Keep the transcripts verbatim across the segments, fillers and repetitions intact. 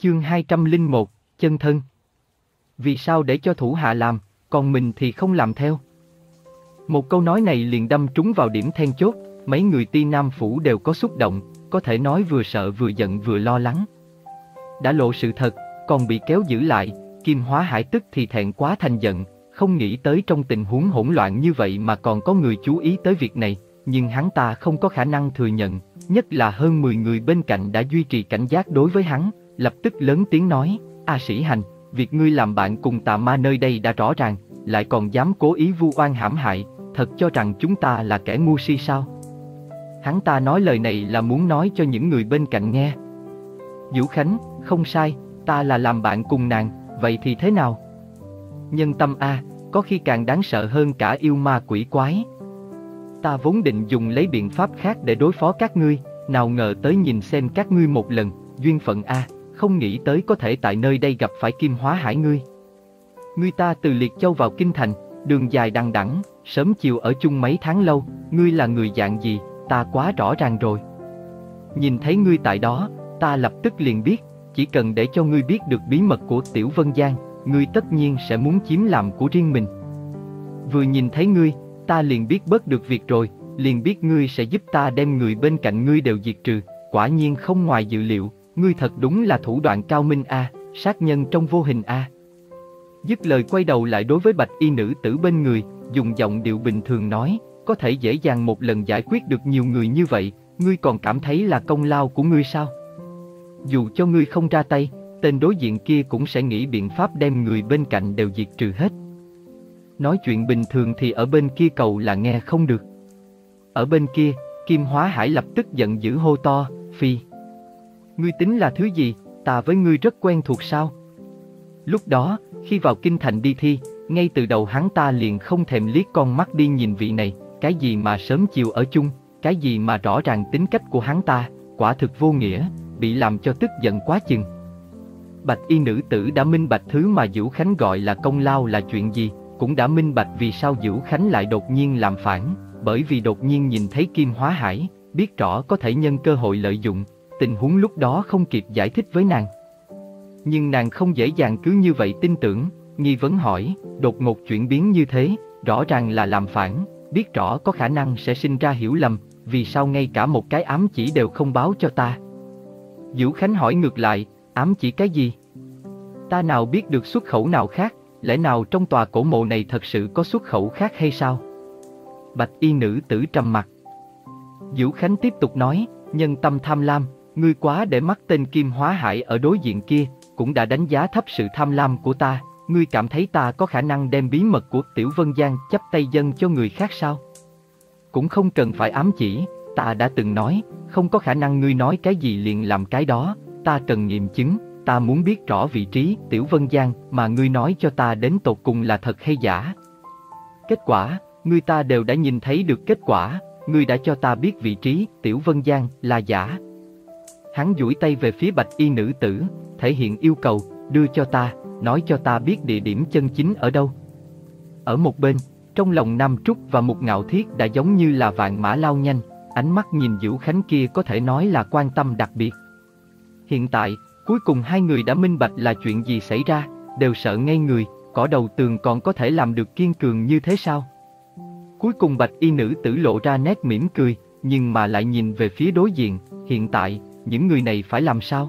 Chương hai trăm lẻ một, chân thân. Vì sao để cho thủ hạ làm, còn mình thì không làm theo? Một câu nói này liền đâm trúng vào điểm then chốt, mấy người Ti Nam Phủ đều có xúc động, có thể nói vừa sợ vừa giận vừa lo lắng. Đã lộ sự thật, còn bị kéo giữ lại, Kim Hóa Hải tức thì thẹn quá thành giận, không nghĩ tới trong tình huống hỗn loạn như vậy mà còn có người chú ý tới việc này, nhưng hắn ta không có khả năng thừa nhận, nhất là hơn mười người bên cạnh đã duy trì cảnh giác đối với hắn, lập tức lớn tiếng nói, A Sĩ Hành, việc ngươi làm bạn cùng tà ma nơi đây đã rõ ràng, lại còn dám cố ý vu oan hãm hại, thật cho rằng chúng ta là kẻ ngu si sao? Hắn ta nói lời này là muốn nói cho những người bên cạnh nghe. Vũ Khánh, không sai, ta là làm bạn cùng nàng, vậy thì thế nào? Nhân tâm a, có khi càng đáng sợ hơn cả yêu ma quỷ quái. Ta vốn định dùng lấy biện pháp khác để đối phó các ngươi, nào ngờ tới nhìn xem các ngươi một lần, duyên phận a, không nghĩ tới có thể tại nơi đây gặp phải Kim Hóa Hải ngươi. Ngươi ta từ Liệt Châu vào Kinh Thành, đường dài đằng đẵng, sớm chiều ở chung mấy tháng lâu, ngươi là người dạng gì, ta quá rõ ràng rồi. Nhìn thấy ngươi tại đó, ta lập tức liền biết, chỉ cần để cho ngươi biết được bí mật của Tiểu Vân Giang, ngươi tất nhiên sẽ muốn chiếm làm của riêng mình. Vừa nhìn thấy ngươi, ta liền biết bớt được việc rồi, liền biết ngươi sẽ giúp ta đem người bên cạnh ngươi đều diệt trừ, quả nhiên không ngoài dự liệu, ngươi thật đúng là thủ đoạn cao minh a, sát nhân trong vô hình a. Dứt lời quay đầu lại đối với bạch y nữ tử bên người, dùng giọng điệu bình thường nói, có thể dễ dàng một lần giải quyết được nhiều người như vậy, ngươi còn cảm thấy là công lao của ngươi sao? Dù cho ngươi không ra tay, tên đối diện kia cũng sẽ nghĩ biện pháp đem người bên cạnh đều diệt trừ hết. Nói chuyện bình thường thì ở bên kia cầu là nghe không được. Ở bên kia, Kim Hóa Hải lập tức giận dữ hô to, Phi! Ngươi tính là thứ gì, ta với ngươi rất quen thuộc sao? Lúc đó, khi vào Kinh Thành đi thi, ngay từ đầu hắn ta liền không thèm liếc con mắt đi nhìn vị này, cái gì mà sớm chiều ở chung, cái gì mà rõ ràng tính cách của hắn ta, quả thực vô nghĩa, bị làm cho tức giận quá chừng. Bạch y nữ tử đã minh bạch thứ mà Vũ Khánh gọi là công lao là chuyện gì, cũng đã minh bạch vì sao Vũ Khánh lại đột nhiên làm phản, bởi vì đột nhiên nhìn thấy Kim Hóa Hải, biết rõ có thể nhân cơ hội lợi dụng, tình huống lúc đó không kịp giải thích với nàng. Nhưng nàng không dễ dàng cứ như vậy tin tưởng, nghi vấn hỏi, đột ngột chuyển biến như thế, rõ ràng là làm phản, biết rõ có khả năng sẽ sinh ra hiểu lầm, vì sao ngay cả một cái ám chỉ đều không báo cho ta? Vũ Khánh hỏi ngược lại, ám chỉ cái gì? Ta nào biết được xuất khẩu nào khác, lẽ nào trong tòa cổ mộ này thật sự có xuất khẩu khác hay sao? Bạch y nữ tử trầm mặt. Vũ Khánh tiếp tục nói, nhân tâm tham lam, ngươi quá để mắt tên Kim Hóa Hải ở đối diện kia, cũng đã đánh giá thấp sự tham lam của ta, ngươi cảm thấy ta có khả năng đem bí mật của Tiểu Vân Giang chấp tay dâng cho người khác sao? Cũng không cần phải ám chỉ, ta đã từng nói, không có khả năng ngươi nói cái gì liền làm cái đó, ta cần nghiệm chứng, ta muốn biết rõ vị trí Tiểu Vân Giang mà ngươi nói cho ta đến tột cùng là thật hay giả. Kết quả, ngươi ta đều đã nhìn thấy được kết quả, ngươi đã cho ta biết vị trí Tiểu Vân Giang là giả. Hắn duỗi tay về phía bạch y nữ tử, thể hiện yêu cầu, đưa cho ta, nói cho ta biết địa điểm chân chính ở đâu. Ở một bên, trong lòng Nam Trúc và Mục Ngạo Thiết đã giống như là vạn mã lao nhanh, ánh mắt nhìn Vũ Khánh kia có thể nói là quan tâm đặc biệt. Hiện tại, cuối cùng hai người đã minh bạch là chuyện gì xảy ra, đều sợ ngây người, cỏ đầu tường còn có thể làm được kiên cường như thế sao? Cuối cùng bạch y nữ tử lộ ra nét mỉm cười, nhưng mà lại nhìn về phía đối diện, hiện tại, những người này phải làm sao?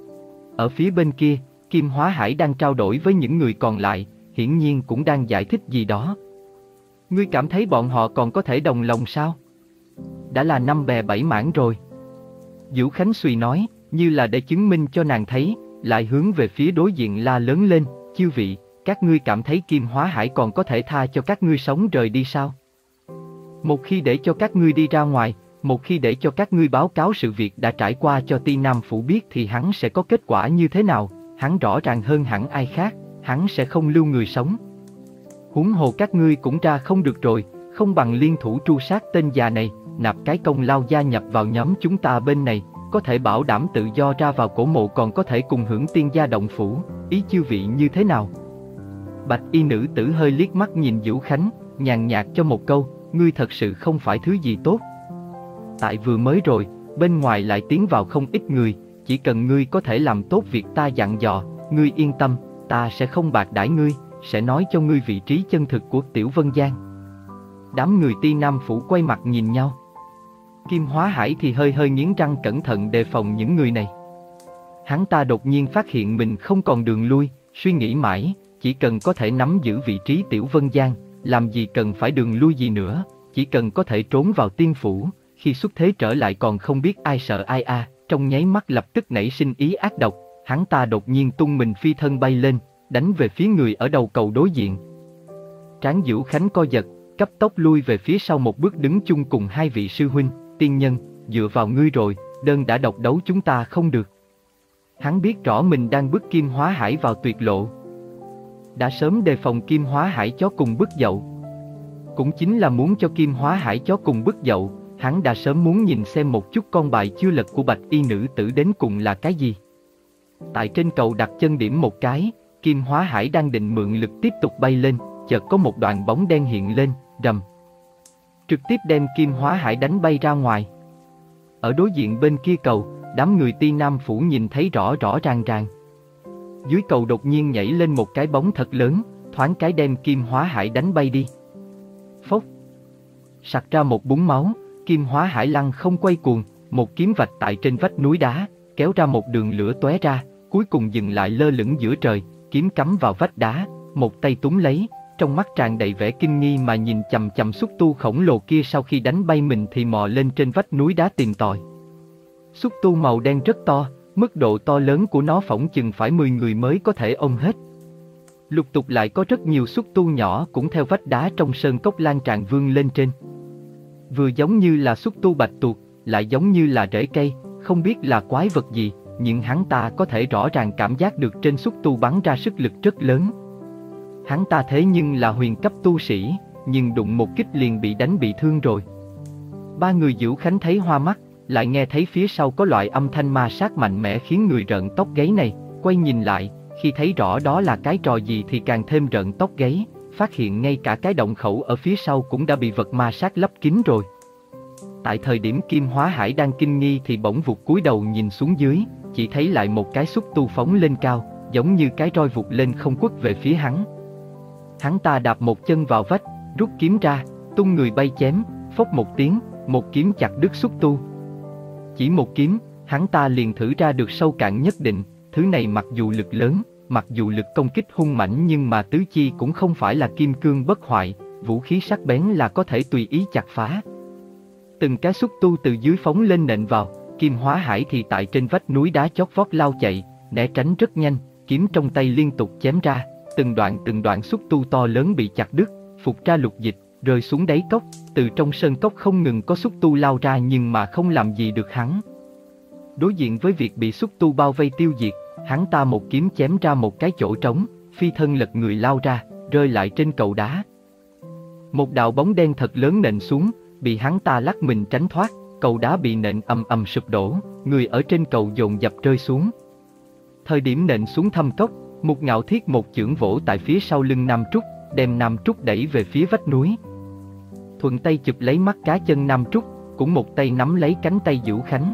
Ở phía bên kia, Kim Hóa Hải đang trao đổi với những người còn lại, hiển nhiên cũng đang giải thích gì đó. Ngươi cảm thấy bọn họ còn có thể đồng lòng sao? Đã là năm bè bảy mảng rồi. Vũ Khánh suy nói, như là để chứng minh cho nàng thấy, lại hướng về phía đối diện la lớn lên, chư vị, các ngươi cảm thấy Kim Hóa Hải còn có thể tha cho các ngươi sống rời đi sao? Một khi để cho các ngươi đi ra ngoài, một khi để cho các ngươi báo cáo sự việc đã trải qua cho Ti Nam Phủ biết thì hắn sẽ có kết quả như thế nào, hắn rõ ràng hơn hẳn ai khác, hắn sẽ không lưu người sống. Huống hồ các ngươi cũng ra không được rồi, không bằng liên thủ tru sát tên già này, nạp cái công lao gia nhập vào nhóm chúng ta bên này, có thể bảo đảm tự do ra vào cổ mộ còn có thể cùng hưởng tiên gia động phủ, ý chư vị như thế nào? Bạch y nữ tử hơi liếc mắt nhìn Vũ Khánh, nhàn nhạt cho một câu, ngươi thật sự không phải thứ gì tốt. Tại vừa mới rồi, bên ngoài lại tiến vào không ít người, chỉ cần ngươi có thể làm tốt việc ta dặn dò, ngươi yên tâm, ta sẽ không bạc đãi ngươi, sẽ nói cho ngươi vị trí chân thực của Tiểu Vân Giang. Đám người Ti Nam Phủ quay mặt nhìn nhau. Kim Hóa Hải thì hơi hơi nghiến răng cẩn thận đề phòng những người này. Hắn ta đột nhiên phát hiện mình không còn đường lui, suy nghĩ mãi, chỉ cần có thể nắm giữ vị trí Tiểu Vân Giang, làm gì cần phải đường lui gì nữa, chỉ cần có thể trốn vào tiên phủ, khi xuất thế trở lại còn không biết ai sợ ai a. À. Trong nháy mắt lập tức nảy sinh ý ác độc, hắn ta đột nhiên tung mình phi thân bay lên, đánh về phía người ở đầu cầu đối diện. Tráng Vũ Khánh co giật, cấp tốc lui về phía sau một bước đứng chung cùng hai vị sư huynh, tiên nhân, dựa vào ngươi rồi, đơn đã độc đấu chúng ta không được. Hắn biết rõ mình đang bức Kim Hóa Hải vào tuyệt lộ. Đã sớm đề phòng Kim Hóa Hải chó cùng bức dậu. Cũng chính là muốn cho Kim Hóa Hải chó cùng bức dậu, hắn đã sớm muốn nhìn xem một chút con bài chưa lật của bạch y nữ tử đến cùng là cái gì. Tại trên cầu đặt chân điểm một cái, Kim Hóa Hải đang định mượn lực tiếp tục bay lên, chợt có một đoạn bóng đen hiện lên, rầm. Trực tiếp đem Kim Hóa Hải đánh bay ra ngoài. Ở đối diện bên kia cầu, đám người Ti Nam Phủ nhìn thấy rõ rõ ràng ràng. Dưới cầu đột nhiên nhảy lên một cái bóng thật lớn, thoáng cái đem Kim Hóa Hải đánh bay đi. Phốc. Sặc ra một búng máu, Kim Hóa Hải lăn không quay cuồng, một kiếm vạch tại trên vách núi đá, kéo ra một đường lửa tóe ra, cuối cùng dừng lại lơ lửng giữa trời, kiếm cắm vào vách đá, một tay túm lấy, trong mắt tràn đầy vẻ kinh nghi mà nhìn chằm chằm xúc tu khổng lồ kia. Sau khi đánh bay mình thì mò lên trên vách núi đá tìm tòi. Xúc tu màu đen rất to, mức độ to lớn của nó phỏng chừng phải mười người mới có thể ôm hết. Lục tục lại có rất nhiều xúc tu nhỏ cũng theo vách đá trong sơn cốc lan tràn vươn lên trên. Vừa giống như là xúc tu bạch tuộc, lại giống như là rễ cây, không biết là quái vật gì, nhưng hắn ta có thể rõ ràng cảm giác được trên xúc tu bắn ra sức lực rất lớn. Hắn ta thế nhưng là huyền cấp tu sĩ, nhưng đụng một kích liền bị đánh bị thương rồi. Ba người Vũ Khánh thấy hoa mắt, lại nghe thấy phía sau có loại âm thanh ma sát mạnh mẽ khiến người rợn tóc gáy này, quay nhìn lại, khi thấy rõ đó là cái trò gì thì càng thêm rợn tóc gáy, phát hiện ngay cả cái động khẩu ở phía sau cũng đã bị vật ma sát lấp kín rồi. Tại thời điểm Kim Hóa Hải đang kinh nghi thì bỗng vụt cúi đầu nhìn xuống dưới, chỉ thấy lại một cái xúc tu phóng lên cao, giống như cái roi vụt lên không quất về phía hắn. Hắn ta đạp một chân vào vách, rút kiếm ra, tung người bay chém, phốc một tiếng, một kiếm chặt đứt xúc tu. Chỉ một kiếm, hắn ta liền thử ra được sâu cạn nhất định, thứ này mặc dù lực lớn, mặc dù lực công kích hung mãnh nhưng mà tứ chi cũng không phải là kim cương bất hoại, vũ khí sắc bén là có thể tùy ý chặt phá. Từng cái xúc tu từ dưới phóng lên nện vào, Kim Hóa Hải thì tại trên vách núi đá chót vót lao chạy, né tránh rất nhanh, kiếm trong tay liên tục chém ra, từng đoạn từng đoạn xúc tu to lớn bị chặt đứt, phục ra lục dịch, rơi xuống đáy cốc, từ trong sơn cốc không ngừng có xúc tu lao ra nhưng mà không làm gì được hắn. Đối diện với việc bị xúc tu bao vây tiêu diệt, hắn ta một kiếm chém ra một cái chỗ trống, phi thân lật người lao ra, rơi lại trên cầu đá. Một đạo bóng đen thật lớn nện xuống, bị hắn ta lắc mình tránh thoát, cầu đá bị nện ầm ầm sụp đổ, người ở trên cầu dồn dập rơi xuống. Thời điểm nện xuống thâm cốc, Mục Ngạo Thiết một chưởng vỗ tại phía sau lưng Nam Trúc, đem Nam Trúc đẩy về phía vách núi. Thuận tay chụp lấy mắt cá chân Nam Trúc, cũng một tay nắm lấy cánh tay Vũ Khánh.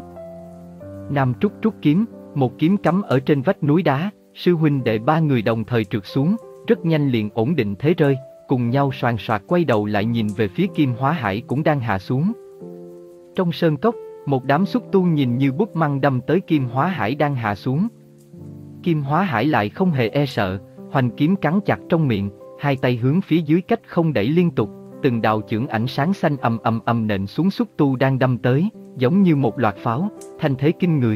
Nam Trúc rút kiếm, một kiếm cắm ở trên vách núi đá, sư huynh đệ ba người đồng thời trượt xuống, rất nhanh liền ổn định thế rơi, cùng nhau soàn soạt quay đầu lại nhìn về phía Kim Hóa Hải cũng đang hạ xuống. Trong sơn cốc, một đám xúc tu nhìn như bút măng đâm tới Kim Hóa Hải đang hạ xuống. Kim Hóa Hải lại không hề e sợ, hoành kiếm cắn chặt trong miệng, hai tay hướng phía dưới cách không đẩy liên tục, từng đạo chưởng ảnh sáng xanh ầm ầm ầm nện xuống xúc tu đang đâm tới, giống như một loạt pháo, thanh thế kinh người.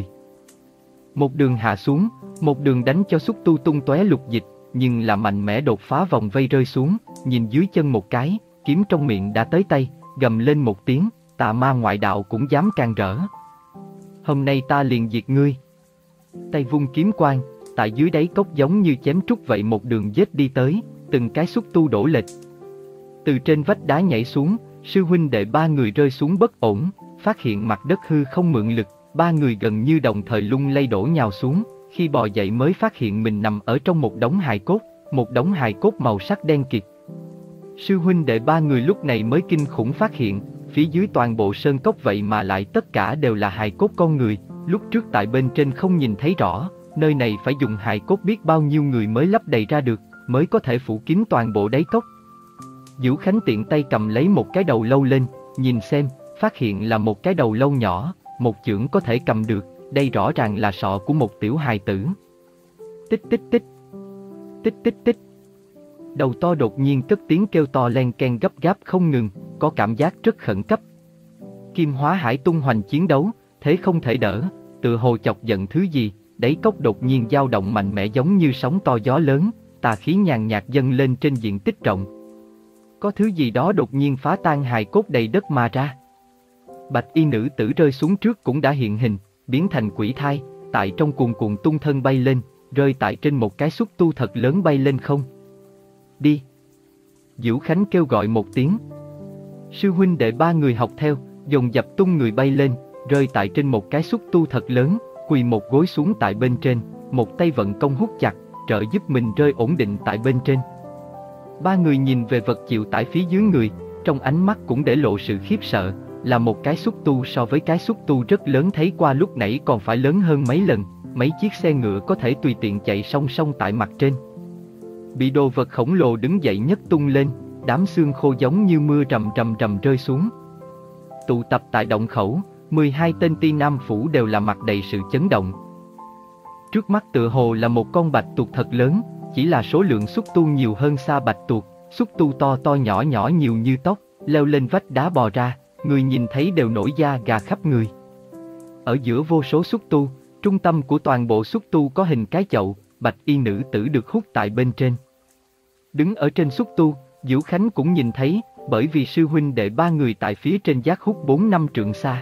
Một đường hạ xuống, một đường đánh cho xúc tu tung tóe lục dịch, nhưng là mạnh mẽ đột phá vòng vây rơi xuống, nhìn dưới chân một cái, kiếm trong miệng đã tới tay, gầm lên một tiếng, tà ma ngoại đạo cũng dám can rỡ. Hôm nay ta liền diệt ngươi. Tay vung kiếm quang, tại dưới đáy cốc giống như chém trúc vậy một đường giết đi tới, từng cái xúc tu đổ lệch. Từ trên vách đá nhảy xuống, sư huynh đệ ba người rơi xuống bất ổn, phát hiện mặt đất hư không mượn lực, ba người gần như đồng thời lung lay đổ nhào xuống, khi bò dậy mới phát hiện mình nằm ở trong một đống hài cốt, một đống hài cốt màu sắc đen kịt. Sư huynh đệ ba người lúc này mới kinh khủng phát hiện, phía dưới toàn bộ sơn cốc vậy mà lại tất cả đều là hài cốt con người, Lúc trước tại bên trên không nhìn thấy rõ, nơi này phải dùng hài cốt biết bao nhiêu người mới lấp đầy ra được, mới có thể phủ kín toàn bộ đáy cốc. Vũ Khánh tiện tay cầm lấy một cái đầu lâu lên, nhìn xem, phát hiện là một cái đầu lâu nhỏ, một chưởng có thể cầm được, đây rõ ràng là sọ của một tiểu hài tử. Tích tích tích, tích tích tích. Đầu to đột nhiên cất tiếng kêu to len ken gấp gáp không ngừng, có cảm giác rất khẩn cấp. Kim Hóa Hải tung hoành chiến đấu, thế không thể đỡ, tự hồ chọc giận thứ gì, đáy cốc đột nhiên dao động mạnh mẽ giống như sóng to gió lớn, tà khí nhàn nhạt dâng lên trên diện tích rộng. Có thứ gì đó đột nhiên phá tan hài cốt đầy đất mà ra. Bạch y nữ tử rơi xuống trước cũng đã hiện hình, biến thành quỷ thai, tại trong cuồn cuộn tung thân bay lên, rơi tại trên một cái xúc tu thật lớn bay lên không. Đi! Vũ Khánh kêu gọi một tiếng. Sư huynh đệ ba người học theo, dồn dập tung người bay lên, rơi tại trên một cái xúc tu thật lớn, quỳ một gối xuống tại bên trên, một tay vận công hút chặt, trợ giúp mình rơi ổn định tại bên trên. Ba người nhìn về vật chịu tải phía dưới người, trong ánh mắt cũng để lộ sự khiếp sợ, là một cái xúc tu so với cái xúc tu rất lớn thấy qua lúc nãy còn phải lớn hơn mấy lần, mấy chiếc xe ngựa có thể tùy tiện chạy song song tại mặt trên. Bị đồ vật khổng lồ đứng dậy nhấc tung lên, đám xương khô giống như mưa rầm rầm rầm rơi xuống. Tụ tập tại động khẩu, mười hai tên Ti Nam Phủ đều là mặt đầy sự chấn động. Trước mắt tựa hồ là một con bạch tuộc thật lớn, chỉ là số lượng xúc tu nhiều hơn xa bạch tuộc, xúc tu to to nhỏ nhỏ nhiều như tóc, leo lên vách đá bò ra, người nhìn thấy đều nổi da gà khắp người. Ở giữa vô số xúc tu, trung tâm của toàn bộ xúc tu có hình cái chậu, bạch y nữ tử được hút tại bên trên. Đứng ở trên xúc tu, Vũ Khánh cũng nhìn thấy, bởi vì sư huynh đệ ba người tại phía trên giác hút bốn năm trượng xa.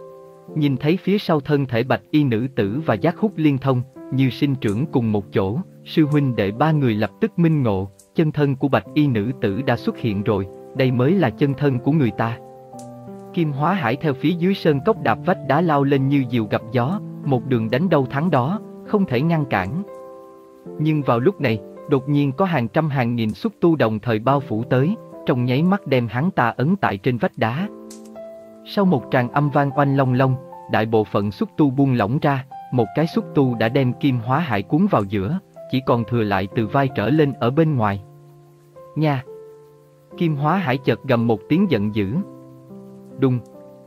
Nhìn thấy phía sau thân thể bạch y nữ tử và giác hút liên thông, như sinh trưởng cùng một chỗ, sư huynh đệ ba người lập tức minh ngộ, chân thân của bạch y nữ tử đã xuất hiện rồi, đây mới là chân thân của người ta. Kim Hóa Hải theo phía dưới sơn cốc đạp vách đá lao lên như diều gặp gió, một đường đánh đâu thắng đó, không thể ngăn cản. Nhưng vào lúc này, đột nhiên có hàng trăm hàng nghìn xúc tu đồng thời bao phủ tới, trong nháy mắt đem hắn ta ấn tại trên vách đá. Sau một tràng âm vang oanh long long, đại bộ phận xúc tu buông lỏng ra, một cái xúc tu đã đem Kim Hóa Hải cuốn vào giữa, chỉ còn thừa lại từ vai trở lên ở bên ngoài. Nha! Kim Hóa Hải chợt gầm một tiếng giận dữ. Đùng!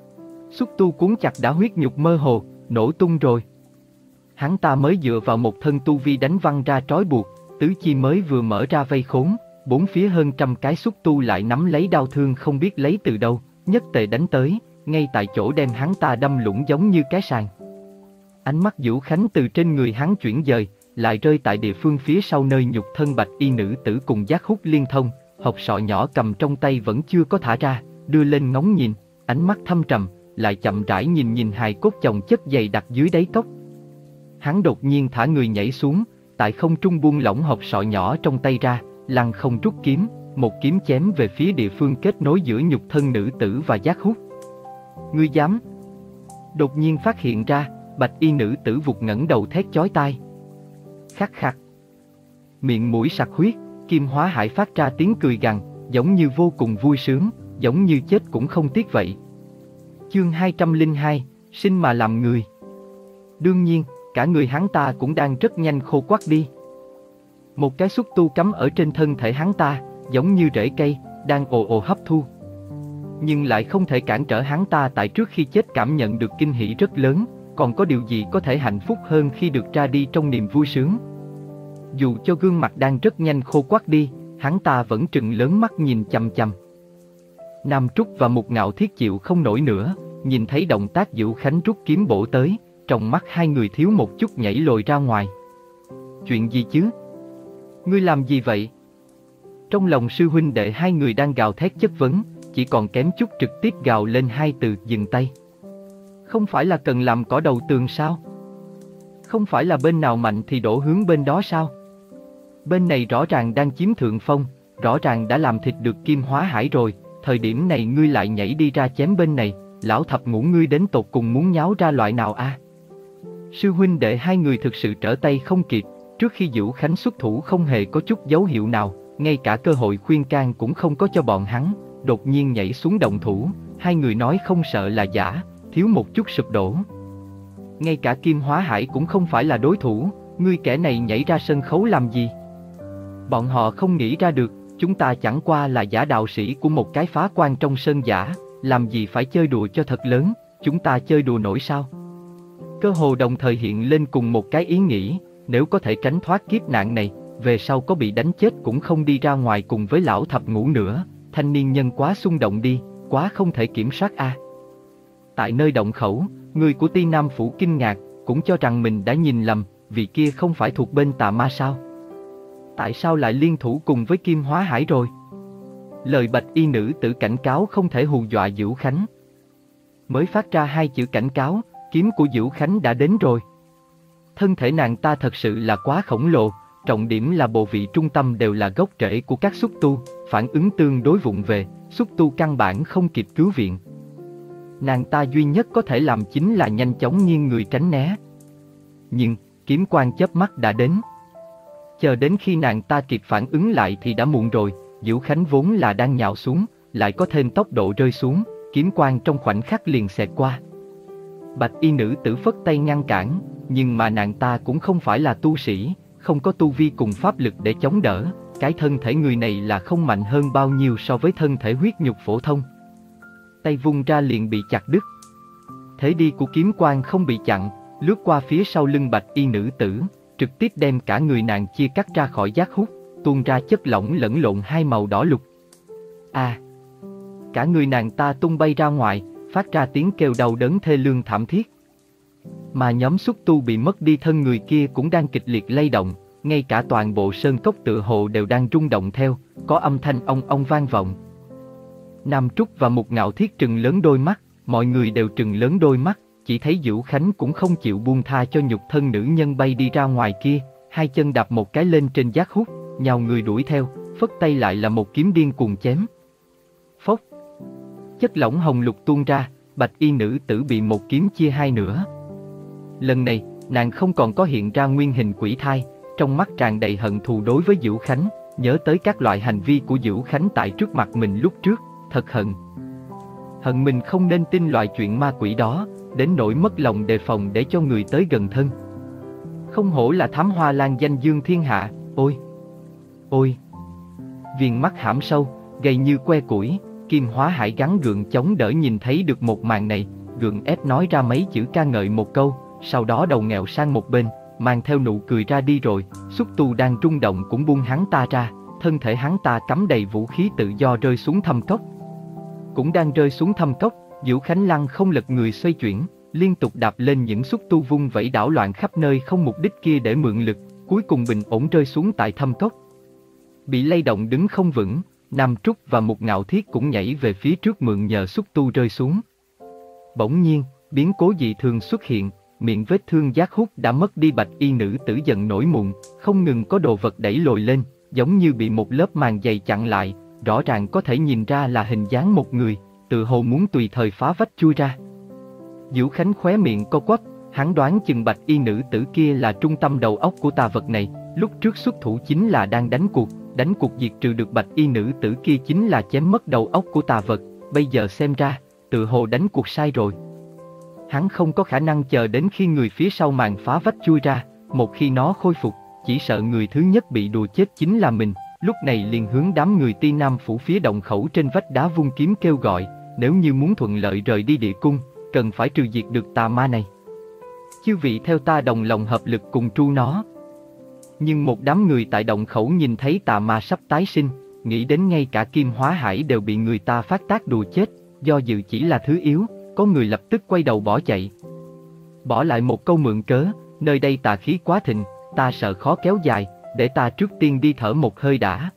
Xúc tu cuốn chặt đã huyết nhục mơ hồ, nổ tung rồi. Hắn ta mới dựa vào một thân tu vi đánh văng ra trói buộc, tứ chi mới vừa mở ra vây khốn, bốn phía hơn trăm cái xúc tu lại nắm lấy đao thương không biết lấy từ đâu, nhất tề đánh tới, ngay tại chỗ đem hắn ta đâm lũng giống như cái sàng. Ánh mắt Vũ Khánh từ trên người hắn chuyển dời, lại rơi tại địa phương phía sau nơi nhục thân bạch y nữ tử cùng giác hút liên thông, hộp sọ nhỏ cầm trong tay vẫn chưa có thả ra, đưa lên ngóng nhìn, ánh mắt thâm trầm, lại chậm rãi nhìn nhìn hài cốt chồng chất dày đặt dưới đáy cốc. Hắn đột nhiên thả người nhảy xuống, tại không trung buông lỏng hộp sọ nhỏ trong tay ra, lăng không rút kiếm, một kiếm chém về phía địa phương kết nối giữa nhục thân nữ tử và giác hút. Ngươi dám? Đột nhiên phát hiện ra, bạch y nữ tử vụt ngẩng đầu thét chói tai. Khắc khắc. Miệng mũi sặc huyết, Kim Hóa Hải phát ra tiếng cười gằn, giống như vô cùng vui sướng, giống như chết cũng không tiếc vậy. Chương hai trăm lẻ hai, sinh mà làm người. Đương nhiên, cả người hắn ta cũng đang rất nhanh khô quắt đi. Một cái xúc tu cắm ở trên thân thể hắn ta, giống như rễ cây, đang ồ ồ hấp thu. Nhưng lại không thể cản trở hắn ta tại trước khi chết cảm nhận được kinh hỉ rất lớn, còn có điều gì có thể hạnh phúc hơn khi được ra đi trong niềm vui sướng. Dù cho gương mặt đang rất nhanh khô quắt đi, hắn ta vẫn trừng lớn mắt nhìn chằm chằm. Nam Trúc và Mục Ngạo Thiết chịu không nổi nữa, nhìn thấy động tác Vũ Khánh rút kiếm bổ tới, trong mắt hai người thiếu một chút nhảy lồi ra ngoài. Chuyện gì chứ? Ngươi làm gì vậy? Trong lòng sư huynh đệ hai người đang gào thét chất vấn, chỉ còn kém chút trực tiếp gào lên hai từ dừng tay. Không phải là cần làm cỏ đầu tường sao? Không phải là bên nào mạnh thì đổ hướng bên đó sao? Bên này rõ ràng đang chiếm thượng phong, rõ ràng đã làm thịt được Kim Hóa Hải rồi, thời điểm này ngươi lại nhảy đi ra chém bên này, lão thập ngũ ngươi đến tột cùng muốn nháo ra loại nào a? À? Sư huynh đệ hai người thực sự trở tay không kịp, trước khi Vũ Khánh xuất thủ không hề có chút dấu hiệu nào, ngay cả cơ hội khuyên can cũng không có cho bọn hắn, đột nhiên nhảy xuống động thủ, hai người nói không sợ là giả, thiếu một chút sụp đổ. ngay cả Kim Hóa Hải cũng không phải là đối thủ, ngươi kẻ này nhảy ra sân khấu làm gì? Bọn họ không nghĩ ra được, chúng ta chẳng qua là giả đạo sĩ của một cái phá quan trong sơn giả, làm gì phải chơi đùa cho thật lớn, chúng ta chơi đùa nổi sao? Cơ hồ đồng thời hiện lên cùng một cái ý nghĩ, nếu có thể tránh thoát kiếp nạn này, về sau có bị đánh chết cũng không đi ra ngoài cùng với lão thập ngũ nữa, thanh niên nhân quá xung động đi, quá không thể kiểm soát a. À. Tại nơi động khẩu, người của Ti Nam Phủ kinh ngạc, cũng cho rằng mình đã nhìn lầm, vì kia không phải thuộc bên tà ma sao? Tại sao lại liên thủ cùng với Kim Hóa Hải rồi? Lời bạch y nữ tử cảnh cáo không thể hù dọa Dữu Khánh. Mới phát ra hai chữ cảnh cáo, kiếm của Dữu Khánh đã đến rồi. Thân thể nàng ta thật sự là quá khổng lồ, trọng điểm là bộ vị trung tâm đều là gốc rễ của các xúc tu, phản ứng tương đối vụng về, xúc tu căn bản không kịp cứu viện. Nàng ta duy nhất có thể làm chính là nhanh chóng nghiêng người tránh né. Nhưng, kiếm quang chớp mắt đã đến. Chờ đến khi nàng ta kịp phản ứng lại thì đã muộn rồi, Dữu Khánh vốn là đang nhào xuống, lại có thêm tốc độ rơi xuống, kiếm quang trong khoảnh khắc liền xẹt qua. Bạch y nữ tử phất tay ngăn cản, nhưng mà nàng ta cũng không phải là tu sĩ, không có tu vi cùng pháp lực để chống đỡ, cái thân thể người này là không mạnh hơn bao nhiêu so với thân thể huyết nhục phổ thông. Tay vung ra liền bị chặt đứt. Thế đi của kiếm quang không bị chặn, lướt qua phía sau lưng bạch y nữ tử, trực tiếp đem cả người nàng chia cắt ra khỏi giác hút, tuôn ra chất lỏng lẫn lộn hai màu đỏ lục. A! À, cả người nàng ta tung bay ra ngoài, phát ra tiếng kêu đau đớn thê lương thảm thiết. Mà nhóm xúc tu bị mất đi thân người kia cũng đang kịch liệt lay động, ngay cả toàn bộ sơn cốc tựa hồ đều đang rung động theo, có âm thanh ong ong vang vọng. Nam Trúc và Mục Ngạo Thiết trừng lớn đôi mắt, mọi người đều trừng lớn đôi mắt, chỉ thấy Dữu Khánh cũng không chịu buông tha cho nhục thân nữ nhân bay đi ra ngoài kia, hai chân đạp một cái lên trên giác hút, nhào người đuổi theo, phất tay lại là một kiếm điên cuồng chém. Phốc! Chất lỏng hồng lục tuôn ra, bạch y nữ tử bị một kiếm chia hai nửa. Lần này, nàng không còn có hiện ra nguyên hình quỷ thai, trong mắt tràn đầy hận thù đối với Dữu Khánh, nhớ tới các loại hành vi của Dữu Khánh tại trước mặt mình lúc trước, thật hận. Hận mình không nên tin loại chuyện ma quỷ đó, đến nỗi mất lòng đề phòng để cho người tới gần thân. Không hổ là thám hoa lan danh dương thiên hạ, ôi! Ôi! Viền mắt hãm sâu, gầy như que củi, Kim Hóa Hải gắng gượng chống đỡ nhìn thấy được một màn này, gượng ép nói ra mấy chữ ca ngợi một câu, sau đó đầu nghèo sang một bên, mang theo nụ cười ra đi rồi, xúc tu đang rung động cũng buông hắn ta ra, thân thể hắn ta cắm đầy vũ khí tự do rơi xuống thâm cốc. Cũng đang rơi xuống thâm cốc, Dữu Khánh lăng không lật người xoay chuyển, liên tục đạp lên những xúc tu vung vẩy đảo loạn khắp nơi không mục đích kia để mượn lực, cuối cùng bình ổn rơi xuống tại thâm cốc. Bị lay động đứng không vững, Nam Trúc và Mục Ngạo Thiết cũng nhảy về phía trước mượn nhờ xúc tu rơi xuống. Bỗng nhiên, biến cố dị thường xuất hiện, miệng vết thương giác hút đã mất đi bạch y nữ tử giận nổi mụn, không ngừng có đồ vật đẩy lồi lên, giống như bị một lớp màn dày chặn lại, rõ ràng có thể nhìn ra là hình dáng một người, tự hồ muốn tùy thời phá vách chui ra. Dữu Khánh khóe miệng co quắp, hắn đoán chừng bạch y nữ tử kia là trung tâm đầu óc của tà vật này, lúc trước xuất thủ chính là đang đánh cuộc, đánh cuộc diệt trừ được bạch y nữ tử kia chính là chém mất đầu óc của tà vật, bây giờ xem ra, tự hồ đánh cuộc sai rồi. Hắn không có khả năng chờ đến khi người phía sau màn phá vách chui ra, một khi nó khôi phục, chỉ sợ người thứ nhất bị đùa chết chính là mình, lúc này liền hướng đám người Ti Nam Phủ phía động khẩu trên vách đá vung kiếm kêu gọi, nếu như muốn thuận lợi rời đi địa cung, cần phải trừ diệt được tà ma này. Chư vị theo ta đồng lòng hợp lực cùng tru nó. Nhưng một đám người tại động khẩu nhìn thấy tà ma sắp tái sinh, nghĩ đến ngay cả Kim Hóa Hải đều bị người ta phát tác đùa chết, do dự chỉ là thứ yếu, có người lập tức quay đầu bỏ chạy. Bỏ lại một câu mượn cớ, nơi đây tà khí quá thịnh, ta sợ khó kéo dài, để ta trước tiên đi thở một hơi đã.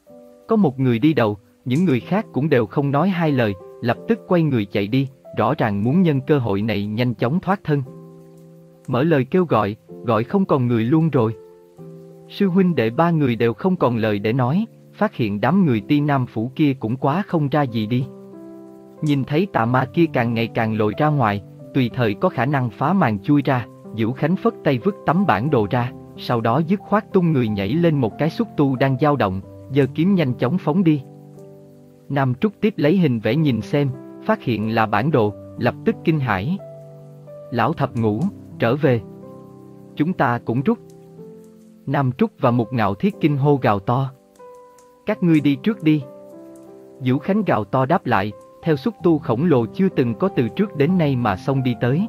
Có một người đi đầu, những người khác cũng đều không nói hai lời, lập tức quay người chạy đi, rõ ràng muốn nhân cơ hội này nhanh chóng thoát thân. Mở lời kêu gọi, gọi không còn người luôn rồi. Sư huynh đệ ba người đều không còn lời để nói, phát hiện đám người Ti Nam Phủ kia cũng quá không ra gì đi. Nhìn thấy tà ma kia càng ngày càng lồi ra ngoài, tùy thời có khả năng phá màn chui ra, Dữu Khánh phất tay vứt tấm bản đồ ra, sau đó dứt khoát tung người nhảy lên một cái xúc tu đang dao động, giơ kiếm nhanh chóng phóng đi. Nam Trúc tiếp lấy hình vẽ nhìn xem, phát hiện là bản đồ, lập tức kinh hãi. Lão thập ngũ, trở về. Chúng ta cũng rút. Nam Trúc và Mục Ngạo Thiết kinh hô gào to. Các ngươi đi trước đi. Vũ Khánh gào to đáp lại, theo xúc tu khổng lồ chưa từng có từ trước đến nay mà xông đi tới.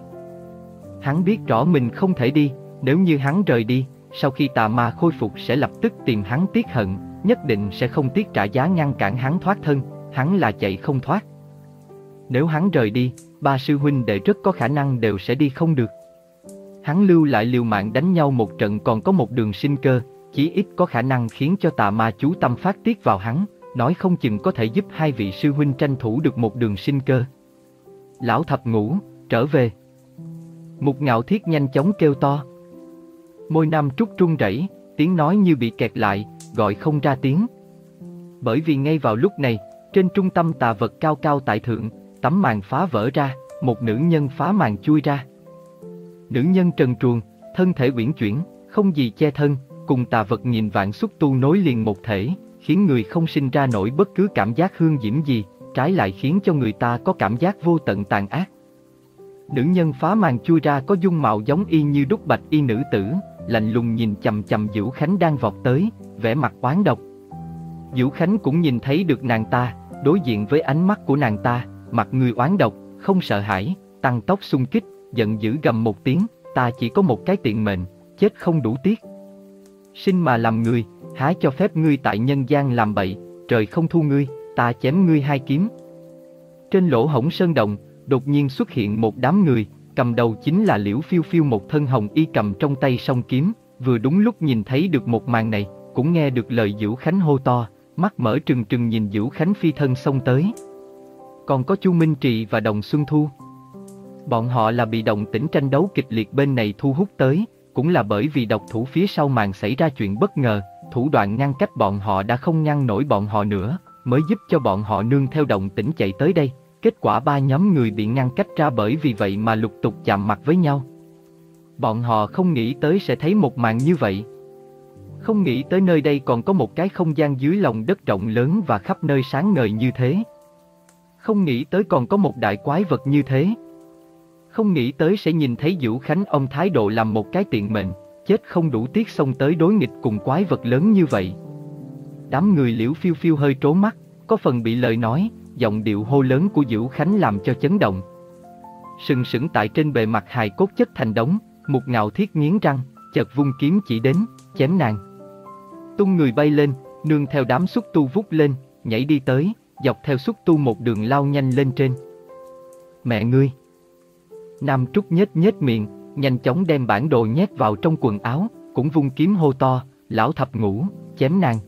Hắn biết rõ mình không thể đi, nếu như hắn rời đi, sau khi tà ma khôi phục sẽ lập tức tìm hắn tiết hận, nhất định sẽ không tiếc trả giá ngăn cản hắn thoát thân, hắn là chạy không thoát. Nếu hắn rời đi, ba sư huynh đệ rất có khả năng đều sẽ đi không được. Hắn lưu lại liều mạng đánh nhau một trận còn có một đường sinh cơ, chí ít có khả năng khiến cho tà ma chú tâm phát tiết vào hắn, nói không chừng có thể giúp hai vị sư huynh tranh thủ được một đường sinh cơ. Lão thập ngũ, trở về. Mục Ngạo Thiết nhanh chóng kêu to. Môi Nam Trúc run rẩy, tiếng nói như bị kẹt lại, gọi không ra tiếng. Bởi vì ngay vào lúc này, trên trung tâm tà vật cao cao tại thượng, tấm màn phá vỡ ra, một nữ nhân phá màn chui ra. Nữ nhân trần truồng, thân thể uyển chuyển, không gì che thân, cùng tà vật nghìn vạn xúc tu nối liền một thể, khiến người không sinh ra nổi bất cứ cảm giác hương diễm gì, trái lại khiến cho người ta có cảm giác vô tận tàn ác. Nữ nhân phá màn chui ra có dung mạo giống y như đúc bạch y nữ tử, lạnh lùng nhìn chằm chằm Vũ Khánh đang vọt tới, vẻ mặt oán độc. Vũ Khánh cũng nhìn thấy được nàng ta, đối diện với ánh mắt của nàng ta, mặt người oán độc, không sợ hãi, tăng tốc xung kích, giận dữ gầm một tiếng, ta chỉ có một cái tiện mệnh, chết không đủ tiếc. Sinh mà làm người, há cho phép ngươi tại nhân gian làm bậy, trời không thu ngươi, ta chém ngươi hai kiếm. Trên lỗ hổng sơn động, đột nhiên xuất hiện một đám người, cầm đầu chính là Liễu Phiêu Phiêu một thân hồng y cầm trong tay song kiếm, vừa đúng lúc nhìn thấy được một màn này, cũng nghe được lời Vũ Khánh hô to, mắt mở trừng trừng nhìn Vũ Khánh phi thân xông tới. Còn có Chu Minh Trì và Đồng Xuân Thu. Bọn họ là bị động tĩnh tranh đấu kịch liệt bên này thu hút tới, cũng là bởi vì độc thủ phía sau màn xảy ra chuyện bất ngờ, thủ đoạn ngăn cách bọn họ đã không ngăn nổi bọn họ nữa, mới giúp cho bọn họ nương theo động tĩnh chạy tới đây. Kết quả ba nhóm người bị ngăn cách ra bởi vì vậy mà lục tục chạm mặt với nhau. Bọn họ không nghĩ tới sẽ thấy một màn như vậy. Không nghĩ tới nơi đây còn có một cái không gian dưới lòng đất rộng lớn và khắp nơi sáng ngời như thế. Không nghĩ tới còn có một đại quái vật như thế. Không nghĩ tới sẽ nhìn thấy Vũ Khánh ông thái độ làm một cái tiện mệnh, chết không đủ tiếc xông tới đối nghịch cùng quái vật lớn như vậy. Đám người Liễu Phiêu Phiêu hơi trố mắt, có phần bị lời nói, giọng điệu hô lớn của Vũ Khánh làm cho chấn động. Sừng sững tại trên bề mặt hài cốt chất thành đống, Mục Ngạo Thiết nghiến răng, chợt vung kiếm chỉ đến, chém nàng. Tung người bay lên, nương theo đám xúc tu vút lên, nhảy đi tới, dọc theo xúc tu một đường lao nhanh lên trên. Mẹ ngươi! Nam Trúc nhếch nhếch miệng, nhanh chóng đem bản đồ nhét vào trong quần áo, cũng vung kiếm hô to, lão thập ngũ, chém nàng.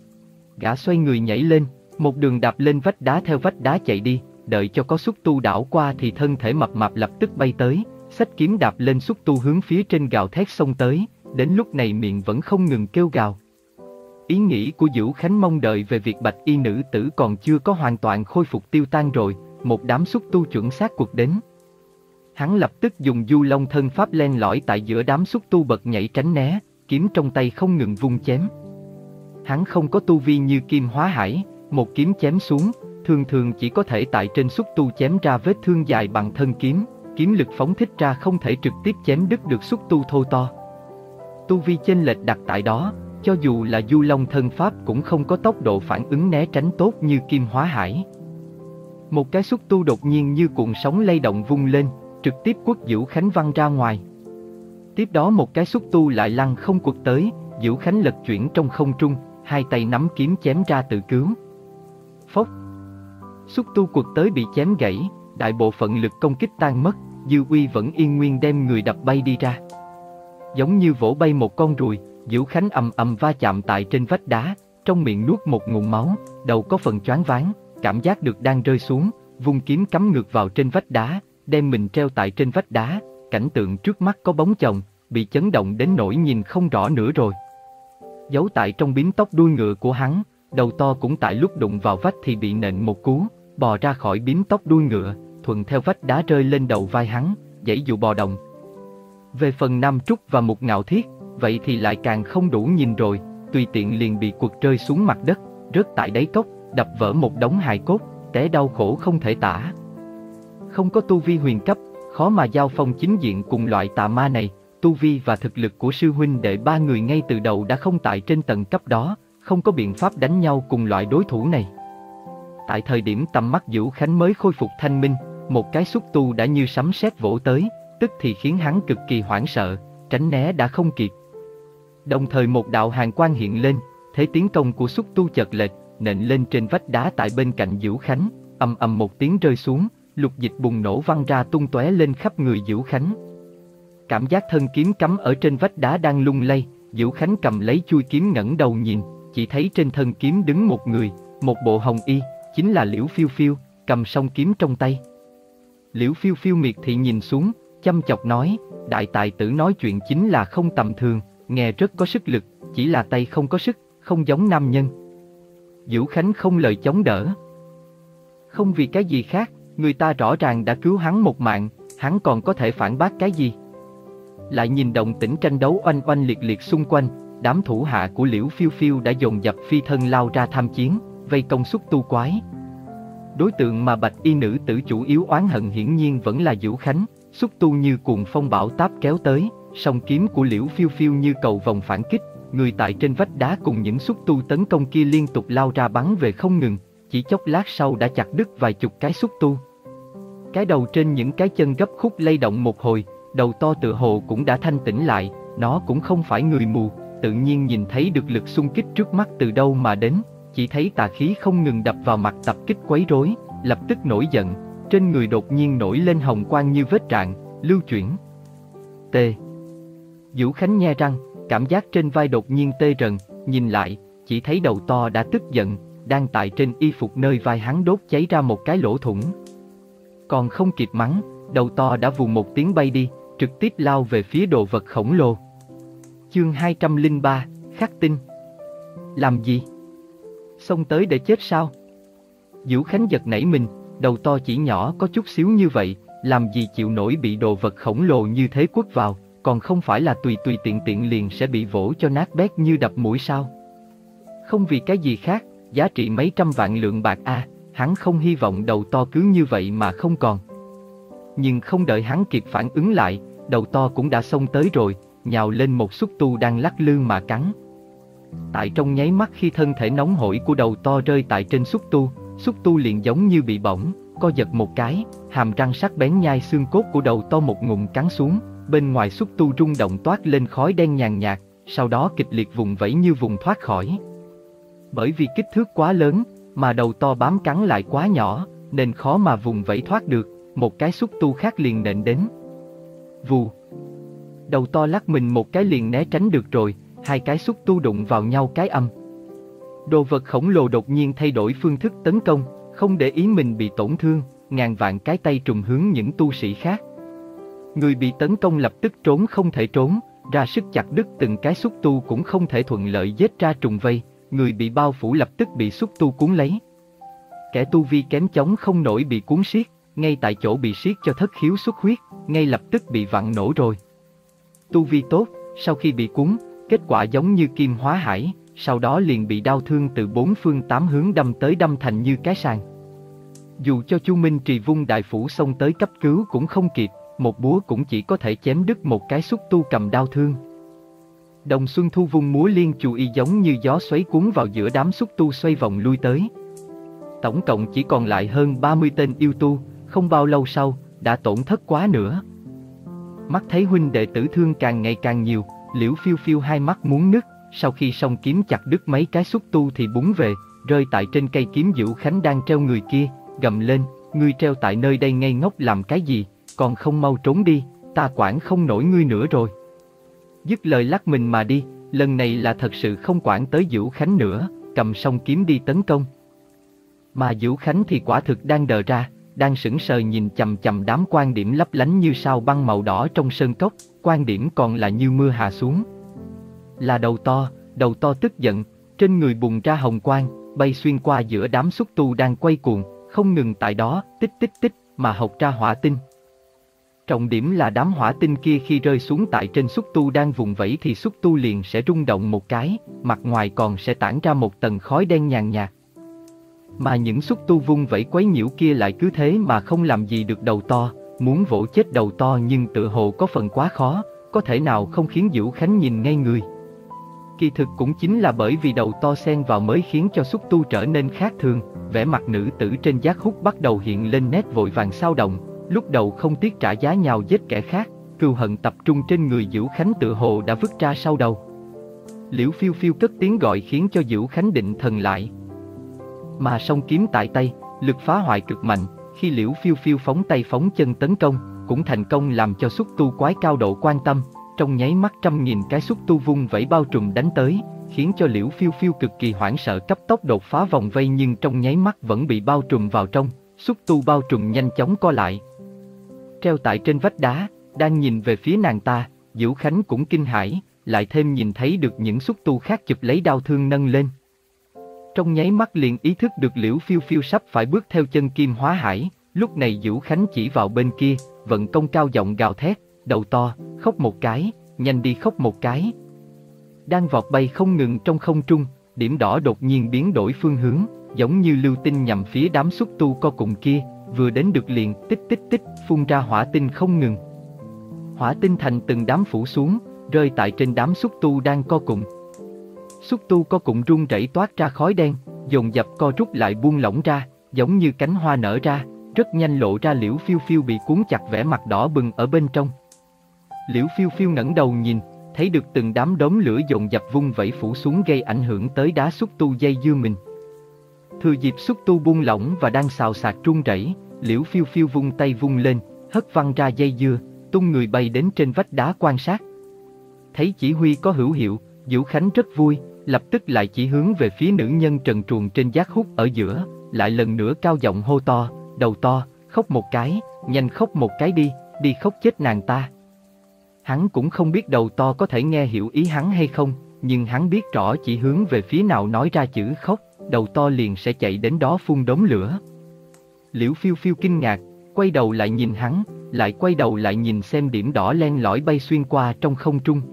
Gã xoay người nhảy lên, một đường đạp lên vách đá theo vách đá chạy đi, đợi cho có xúc tu đảo qua thì thân thể mập mạp lập tức bay tới, xách kiếm đạp lên xúc tu hướng phía trên gào thét xông tới, đến lúc này miệng vẫn không ngừng kêu gào. Ý nghĩ của Vũ Khánh mong đợi về việc bạch y nữ tử còn chưa có hoàn toàn khôi phục tiêu tan rồi, một đám xúc tu chuẩn xác cuộc đến. Hắn lập tức dùng du long thân pháp len lỏi tại giữa đám xúc tu bật nhảy tránh né, kiếm trong tay không ngừng vung chém. Hắn không có tu vi như Kim Hóa Hải, một kiếm chém xuống, thường thường chỉ có thể tại trên xúc tu chém ra vết thương dài bằng thân kiếm, kiếm lực phóng thích ra không thể trực tiếp chém đứt được xúc tu thô to. Tu vi chênh lệch đặt tại đó, cho dù là du long thân pháp cũng không có tốc độ phản ứng né tránh tốt như Kim Hóa Hải. Một cái xúc tu đột nhiên như cuộn sóng lay động vung lên, trực tiếp quất Vũ Khánh văng ra ngoài. Tiếp đó một cái xúc tu lại lăn không quật tới, Vũ Khánh lật chuyển trong không trung, hai tay nắm kiếm chém ra tự cứu. Phốc! Xúc tu quật tới bị chém gãy, đại bộ phận lực công kích tan mất, dư uy vẫn yên nguyên đem người đập bay đi ra. Giống như vỗ bay một con ruồi, Vũ Khánh ầm ầm va chạm tại trên vách đá, trong miệng nuốt một ngụm máu, đầu có phần choáng váng, cảm giác được đang rơi xuống, vung kiếm cắm ngược vào trên vách đá, đem mình treo tại trên vách đá, cảnh tượng trước mắt có bóng chồng, bị chấn động đến nỗi nhìn không rõ nữa rồi. Giấu tại trong bím tóc đuôi ngựa của hắn, đầu to cũng tại lúc đụng vào vách thì bị nện một cú, bò ra khỏi bím tóc đuôi ngựa, thuận theo vách đá rơi lên đầu vai hắn, giãy dụ bò động. Về phần Nam Trúc và Mục Ngạo Thiết, vậy thì lại càng không đủ nhìn rồi, tùy tiện liền bị quật rơi xuống mặt đất, rớt tại đáy cốc, đập vỡ một đống hài cốt, té đau khổ không thể tả. Không có tu vi huyền cấp, khó mà giao phong chính diện cùng loại tà ma này, tu vi và thực lực của sư huynh đệ ba người ngay từ đầu đã không tại trên tầng cấp đó, không có biện pháp đánh nhau cùng loại đối thủ này. Tại thời điểm tầm mắt Vũ Khánh mới khôi phục thanh minh, một cái xúc tu đã như sấm sét vỗ tới, tức thì khiến hắn cực kỳ hoảng sợ, tránh né đã không kịp. Đồng thời một đạo hàn quang hiện lên, thế tiến công của xúc tu chợt lệch, nện lên trên vách đá tại bên cạnh Vũ Khánh, ầm ầm một tiếng rơi xuống, lục dịch bùng nổ văng ra tung tóe lên khắp người Vũ Khánh. Cảm giác thân kiếm cắm ở trên vách đá đang lung lay, Vũ Khánh cầm lấy chuôi kiếm ngẩng đầu nhìn, chỉ thấy trên thân kiếm đứng một người, một bộ hồng y, chính là Liễu Phiêu Phiêu, cầm song kiếm trong tay. Liễu Phiêu Phiêu miệt thị nhìn xuống, chăm chọc nói, đại tài tử nói chuyện chính là không tầm thường, nghe rất có sức lực, chỉ là tay không có sức, không giống nam nhân. Vũ Khánh không lời chống đỡ. Không vì cái gì khác, người ta rõ ràng đã cứu hắn một mạng, hắn còn có thể phản bác cái gì? Lại nhìn động tĩnh tranh đấu oanh oanh liệt liệt xung quanh, đám thủ hạ của Liễu Phiêu Phiêu đã dồn dập phi thân lao ra tham chiến, vây công xúc tu quái. Đối tượng mà bạch y nữ tử chủ yếu oán hận hiển nhiên vẫn là Vũ Khánh, xúc tu như cuồng phong bão táp kéo tới, song kiếm của Liễu Phiêu Phiêu như cầu vồng phản kích, người tại trên vách đá cùng những xúc tu tấn công kia liên tục lao ra bắn về không ngừng, chỉ chốc lát sau đã chặt đứt vài chục cái xúc tu. Cái đầu trên những cái chân gấp khúc lay động một hồi, đầu to tựa hồ cũng đã thanh tĩnh lại, nó cũng không phải người mù, tự nhiên nhìn thấy được lực xung kích trước mắt từ đâu mà đến, chỉ thấy tà khí không ngừng đập vào mặt tập kích quấy rối, lập tức nổi giận, trên người đột nhiên nổi lên hồng quang như vết rạn, lưu chuyển. T. Vũ Khánh nhe răng, cảm giác trên vai đột nhiên tê rần, nhìn lại, chỉ thấy đầu to đã tức giận, đang tại trên y phục nơi vai hắn đốt cháy ra một cái lỗ thủng. Còn không kịp mắng, đầu to đã vù một tiếng bay đi, trực tiếp lao về phía đồ vật khổng lồ. Chương hai trăm lẻ ba, khắc tinh. Làm gì? Xông tới để chết sao? Vũ Khánh giật nảy mình, đầu to chỉ nhỏ có chút xíu như vậy, làm gì chịu nổi bị đồ vật khổng lồ như thế quất vào, còn không phải là tùy tùy tiện tiện liền sẽ bị vỗ cho nát bét như đập mũi sao? Không vì cái gì khác, giá trị mấy trăm vạn lượng bạc a, à, hắn không hy vọng đầu to cứ như vậy mà không còn. Nhưng không đợi hắn kịp phản ứng lại, đầu to cũng đã xông tới rồi, nhào lên một xúc tu đang lắc lư mà cắn. Tại trong nháy mắt khi thân thể nóng hổi của đầu to rơi tại trên xúc tu, xúc tu liền giống như bị bỏng, co giật một cái, hàm răng sắc bén nhai xương cốt của đầu to một ngụm cắn xuống, bên ngoài xúc tu rung động toát lên khói đen nhàn nhạt, sau đó kịch liệt vùng vẫy như vùng thoát khỏi. Bởi vì kích thước quá lớn, mà đầu to bám cắn lại quá nhỏ, nên khó mà vùng vẫy thoát được, một cái xúc tu khác liền nện đến. Vù. Đầu to lắc mình một cái liền né tránh được rồi, hai cái xúc tu đụng vào nhau cái âm. Đồ vật khổng lồ đột nhiên thay đổi phương thức tấn công, không để ý mình bị tổn thương, ngàn vạn cái tay trùng hướng những tu sĩ khác. Người bị tấn công lập tức trốn không thể trốn, ra sức chặt đứt từng cái xúc tu cũng không thể thuận lợi giết ra trùng vây, người bị bao phủ lập tức bị xúc tu cuốn lấy. Kẻ tu vi kém chống không nổi bị cuốn siết, ngay tại chỗ bị siết cho thất khiếu xuất huyết, ngay lập tức bị vặn nổ rồi. Tu vi tốt, sau khi bị cuốn, kết quả giống như kim hóa hải, sau đó liền bị đau thương từ bốn phương tám hướng đâm tới đâm thành như cái sàng. Dù cho Chu Minh Trì vung đại phủ xông tới cấp cứu cũng không kịp, một búa cũng chỉ có thể chém đứt một cái xúc tu cầm đau thương. Đồng Xuân Thu vung múa liên chù y giống như gió xoáy cuốn vào giữa đám xúc tu xoay vòng lui tới. Tổng cộng chỉ còn lại hơn ba mươi tên yêu tu, không bao lâu sau, đã tổn thất quá nữa. Mắt thấy huynh đệ tử thương càng ngày càng nhiều, Liễu Phiêu Phiêu hai mắt muốn nứt, sau khi song kiếm chặt đứt mấy cái xúc tu thì búng về, rơi tại trên cây kiếm Vũ Khánh đang treo người kia, gầm lên, ngươi treo tại nơi đây ngây ngốc làm cái gì, còn không mau trốn đi, ta quản không nổi ngươi nữa rồi. Dứt lời lắc mình mà đi, lần này là thật sự không quản tới Vũ Khánh nữa, cầm song kiếm đi tấn công. Mà Vũ Khánh thì quả thực đang đờ ra, đang sững sờ nhìn chằm chằm đám quan điểm lấp lánh như sao băng màu đỏ trong sơn cốc, quan điểm còn là như mưa hạ xuống. Là đầu to, đầu to tức giận, trên người bùng ra hồng quang, bay xuyên qua giữa đám xúc tu đang quay cuồng, không ngừng tại đó, tích tích tích, mà học ra hỏa tinh. Trọng điểm là đám hỏa tinh kia khi rơi xuống tại trên xúc tu đang vùng vẫy thì xúc tu liền sẽ rung động một cái, mặt ngoài còn sẽ tản ra một tầng khói đen nhàn nhạt. Mà những xúc tu vung vẫy quấy nhiễu kia lại cứ thế mà không làm gì được đầu to, muốn vỗ chết đầu to nhưng tự hồ có phần quá khó, có thể nào không khiến Vũ Khánh nhìn ngay người. Kỳ thực cũng chính là bởi vì đầu to xen vào mới khiến cho xúc tu trở nên khác thường, vẻ mặt nữ tử trên giác hút bắt đầu hiện lên nét vội vàng xao động, lúc đầu không tiếc trả giá nhào giết kẻ khác, cừu hận tập trung trên người Vũ Khánh tự hồ đã vứt ra sau đầu. Liễu Phiêu Phiêu cất tiếng gọi khiến cho Vũ Khánh định thần lại. Mà song kiếm tại tay, lực phá hoại cực mạnh, khi Liễu Phiêu Phiêu phóng tay phóng chân tấn công, cũng thành công làm cho xúc tu quái cao độ quan tâm, trong nháy mắt trăm nghìn cái xúc tu vung vẩy bao trùm đánh tới, khiến cho Liễu Phiêu Phiêu cực kỳ hoảng sợ cấp tốc đột phá vòng vây nhưng trong nháy mắt vẫn bị bao trùm vào trong, xúc tu bao trùm nhanh chóng co lại. Treo tại trên vách đá, đang nhìn về phía nàng ta, Vũ Khánh cũng kinh hãi, lại thêm nhìn thấy được những xúc tu khác chụp lấy đao thương nâng lên. Trong nháy mắt liền ý thức được Liễu Phiêu Phiêu sắp phải bước theo chân kim hóa hải, lúc này Vũ Khánh chỉ vào bên kia, vận công cao giọng gào thét, đầu to, khóc một cái, nhanh đi khóc một cái. Đang vọt bay không ngừng trong không trung, điểm đỏ đột nhiên biến đổi phương hướng, giống như lưu tinh nhằm phía đám xúc tu co cùng kia, vừa đến được liền tích tích tích phun ra hỏa tinh không ngừng. Hỏa tinh thành từng đám phủ xuống, rơi tại trên đám xúc tu đang co cùng. Xúc tu co cùng rung rẩy toát ra khói đen, dồn dập co rút lại buông lỏng ra, giống như cánh hoa nở ra, rất nhanh lộ ra Liễu Phiêu Phiêu bị cuốn chặt vẻ mặt đỏ bừng ở bên trong. Liễu Phiêu Phiêu ngẩng đầu nhìn, thấy được từng đám đốm lửa dồn dập vung vẩy phủ xuống gây ảnh hưởng tới đá xúc tu dây dưa mình. Thừa dịp xúc tu buông lỏng và đang xào xạc rung rẩy, Liễu Phiêu Phiêu vung tay vung lên, hất văng ra dây dưa, tung người bay đến trên vách đá quan sát. Thấy chỉ huy có hữu hiệu, Vũ Khánh rất vui, lập tức lại chỉ hướng về phía nữ nhân trần truồng trên giác hút ở giữa, lại lần nữa cao giọng hô to, đầu to, khóc một cái, nhanh khóc một cái đi, đi khóc chết nàng ta. Hắn cũng không biết đầu to có thể nghe hiểu ý hắn hay không, nhưng hắn biết rõ chỉ hướng về phía nào nói ra chữ khóc, đầu to liền sẽ chạy đến đó phun đốm lửa. Liễu Phiêu Phiêu kinh ngạc, quay đầu lại nhìn hắn, lại quay đầu lại nhìn xem điểm đỏ len lỏi bay xuyên qua trong không trung.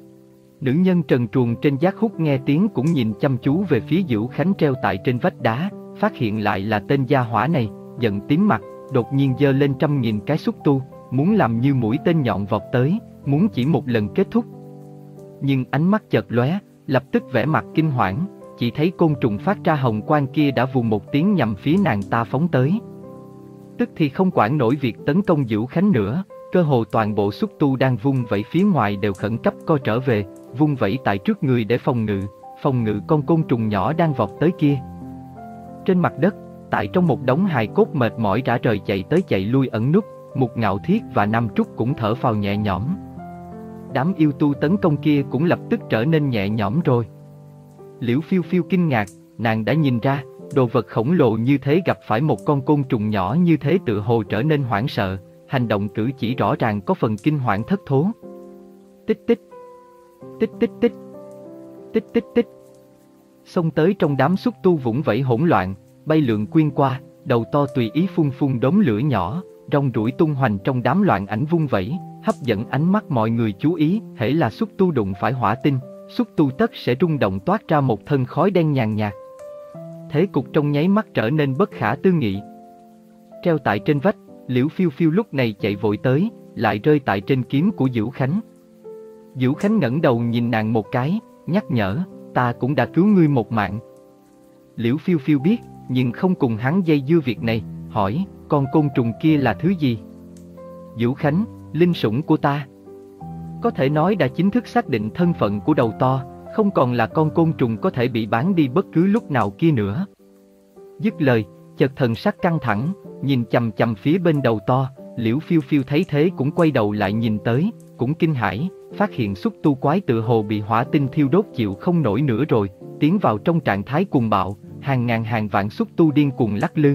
Nữ nhân trần truồng trên giác hút nghe tiếng cũng nhìn chăm chú về phía Vũ Khánh treo tại trên vách đá, phát hiện lại là tên gia hỏa này, giận tím mặt, đột nhiên giơ lên trăm nghìn cái xúc tu, muốn làm như mũi tên nhọn vọt tới, muốn chỉ một lần kết thúc. Nhưng ánh mắt chợt lóe, lập tức vẻ mặt kinh hoảng, chỉ thấy côn trùng phát ra hồng quang kia đã vù một tiếng nhằm phía nàng ta phóng tới. Tức thì không quản nổi việc tấn công Vũ Khánh nữa, cơ hồ toàn bộ xúc tu đang vung vẩy phía ngoài đều khẩn cấp co trở về, vung vẩy tại trước người để phòng ngự, phòng ngự con côn trùng nhỏ đang vọt tới kia. Trên mặt đất, tại trong một đống hài cốt mệt mỏi rã rời chạy tới chạy lui ẩn núp, Mục Ngạo Thiết và Nam Trúc cũng thở phào nhẹ nhõm. Đám yêu tu tấn công kia cũng lập tức trở nên nhẹ nhõm rồi. Liễu Phiêu Phiêu kinh ngạc, nàng đã nhìn ra, đồ vật khổng lồ như thế gặp phải một con côn trùng nhỏ như thế tự hồ trở nên hoảng sợ, hành động cử chỉ rõ ràng có phần kinh hoảng thất thố. Tích tích, tích tích tích, tích tích tích. Xông tới trong đám xúc tu vũng vẫy hỗn loạn, bay lượn quyên qua, đầu to tùy ý phun phun đốm lửa nhỏ, rong ruổi tung hoành trong đám loạn ảnh vung vẫy, hấp dẫn ánh mắt mọi người chú ý. Hễ là xúc tu đụng phải hỏa tinh, xúc tu tất sẽ rung động toát ra một thân khói đen nhàn nhạt. Thế cục trong nháy mắt trở nên bất khả tư nghị. Treo tại trên vách, Liễu Phiêu Phiêu lúc này chạy vội tới, lại rơi tại trên kiếm của Vũ Khánh. Vũ Khánh ngẩng đầu nhìn nàng một cái, nhắc nhở, ta cũng đã cứu ngươi một mạng. Liễu Phiêu Phiêu biết, nhưng không cùng hắn dây dưa việc này, hỏi, con côn trùng kia là thứ gì? Vũ Khánh, linh sủng của ta. Có thể nói đã chính thức xác định thân phận của đầu to, không còn là con côn trùng có thể bị bán đi bất cứ lúc nào kia nữa. Dứt lời, chợt thần sắc căng thẳng, nhìn chằm chằm phía bên đầu to, Liễu Phiêu Phiêu thấy thế cũng quay đầu lại nhìn tới, cũng kinh hãi, phát hiện xúc tu quái tự hồ bị hỏa tinh thiêu đốt chịu không nổi nữa rồi, tiến vào trong trạng thái cuồng bạo, hàng ngàn hàng vạn xúc tu điên cuồng lắc lư.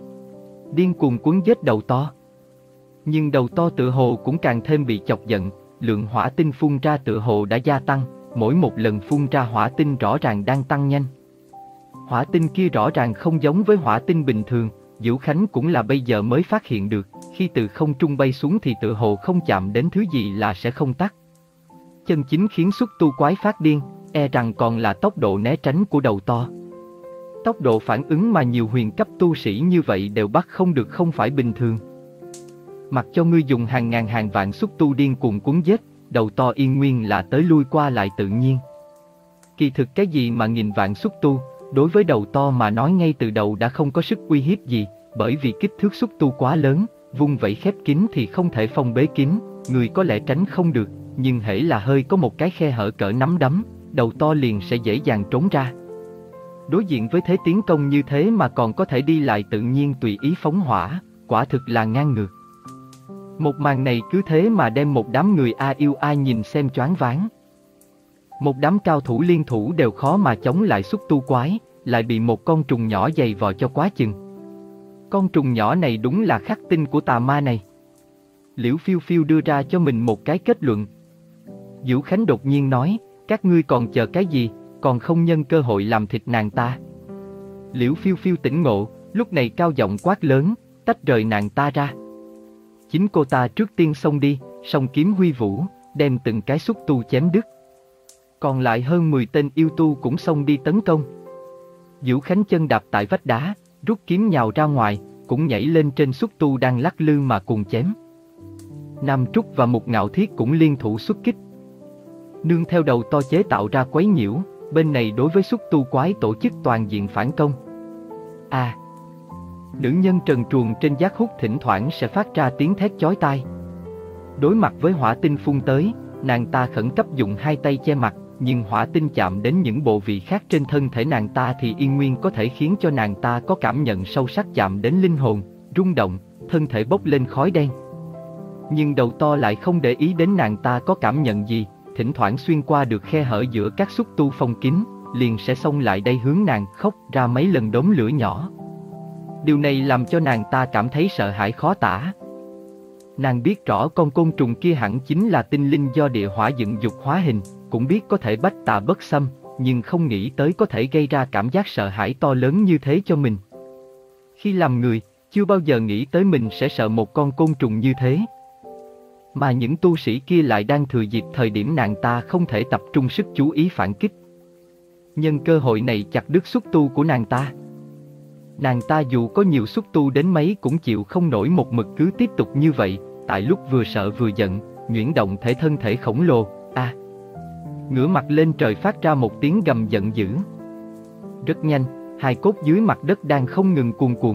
Điên cuồng cuốn giết đầu to. Nhưng đầu to tự hồ cũng càng thêm bị chọc giận, lượng hỏa tinh phun ra tự hồ đã gia tăng, mỗi một lần phun ra hỏa tinh rõ ràng đang tăng nhanh. Hỏa tinh kia rõ ràng không giống với hỏa tinh bình thường, Vũ Khánh cũng là bây giờ mới phát hiện được, khi từ không trung bay xuống thì tự hồ không chạm đến thứ gì là sẽ không tắt. Chân chính khiến xúc tu quái phát điên, e rằng còn là tốc độ né tránh của đầu to. Tốc độ phản ứng mà nhiều huyền cấp tu sĩ như vậy đều bắt không được không phải bình thường. Mặc cho ngươi dùng hàng ngàn hàng vạn xúc tu điên cuồng cuốn giết, đầu to yên nguyên là tới lui qua lại tự nhiên. Kỳ thực cái gì mà nghìn vạn xúc tu, đối với đầu to mà nói ngay từ đầu đã không có sức uy hiếp gì, bởi vì kích thước xúc tu quá lớn, vung vẩy khép kín thì không thể phong bế kín, người có lẽ tránh không được, nhưng hễ là hơi có một cái khe hở cỡ nắm đấm, đầu to liền sẽ dễ dàng trốn ra. Đối diện với thế tiến công như thế mà còn có thể đi lại tự nhiên tùy ý phóng hỏa, quả thực là ngang ngược. Một màn này cứ thế mà đem một đám người a yêu ai nhìn xem choáng váng. Một đám cao thủ liên thủ đều khó mà chống lại xúc tu quái, lại bị một con trùng nhỏ giày vò cho quá chừng. Con trùng nhỏ này đúng là khắc tinh của tà ma này. Liễu Phiêu Phiêu đưa ra cho mình một cái kết luận. Vũ Khánh đột nhiên nói, các ngươi còn chờ cái gì, còn không nhân cơ hội làm thịt nàng ta. Liễu Phiêu Phiêu tỉnh ngộ, lúc này cao giọng quát lớn, tách rời nàng ta ra. Chính cô ta trước tiên xông đi, song kiếm huy vũ, đem từng cái xúc tu chém đứt. Còn lại hơn mười tên yêu tu cũng xông đi tấn công. Vũ Khánh chân đạp tại vách đá, rút kiếm nhào ra ngoài, cũng nhảy lên trên xúc tu đang lắc lư mà cùng chém. Nam Trúc và Mục Ngạo Thiết cũng liên thủ xuất kích. Nương theo đầu to chế tạo ra quấy nhiễu, bên này đối với xúc tu quái tổ chức toàn diện phản công. À! Nữ nhân trần truồng trên giác hút thỉnh thoảng sẽ phát ra tiếng thét chói tai. Đối mặt với hỏa tinh phun tới, nàng ta khẩn cấp dùng hai tay che mặt, nhưng hỏa tinh chạm đến những bộ vị khác trên thân thể nàng ta thì yên nguyên có thể khiến cho nàng ta có cảm nhận sâu sắc chạm đến linh hồn, rung động, thân thể bốc lên khói đen. Nhưng đầu to lại không để ý đến nàng ta có cảm nhận gì, thỉnh thoảng xuyên qua được khe hở giữa các xúc tu phong kín, liền sẽ xông lại đây hướng nàng khóc ra mấy lần đốm lửa nhỏ. Điều này làm cho nàng ta cảm thấy sợ hãi khó tả. Nàng biết rõ con côn trùng kia hẳn chính là tinh linh do địa hỏa dựng dục hóa hình, cũng biết có thể bách tà bất xâm, nhưng không nghĩ tới có thể gây ra cảm giác sợ hãi to lớn như thế cho mình. Khi làm người, chưa bao giờ nghĩ tới mình sẽ sợ một con côn trùng như thế. Mà những tu sĩ kia lại đang thừa dịp thời điểm nàng ta không thể tập trung sức chú ý phản kích. Nhân cơ hội này chặt đứt xúc tu của nàng ta. Nàng ta dù có nhiều xúc tu đến mấy cũng chịu không nổi một mực cứ tiếp tục như vậy, tại lúc vừa sợ vừa giận, nhuyễn động thể thân thể khổng lồ, a à. Ngửa mặt lên trời phát ra một tiếng gầm giận dữ. Rất nhanh, hài cốt dưới mặt đất đang không ngừng cuồn cuộn.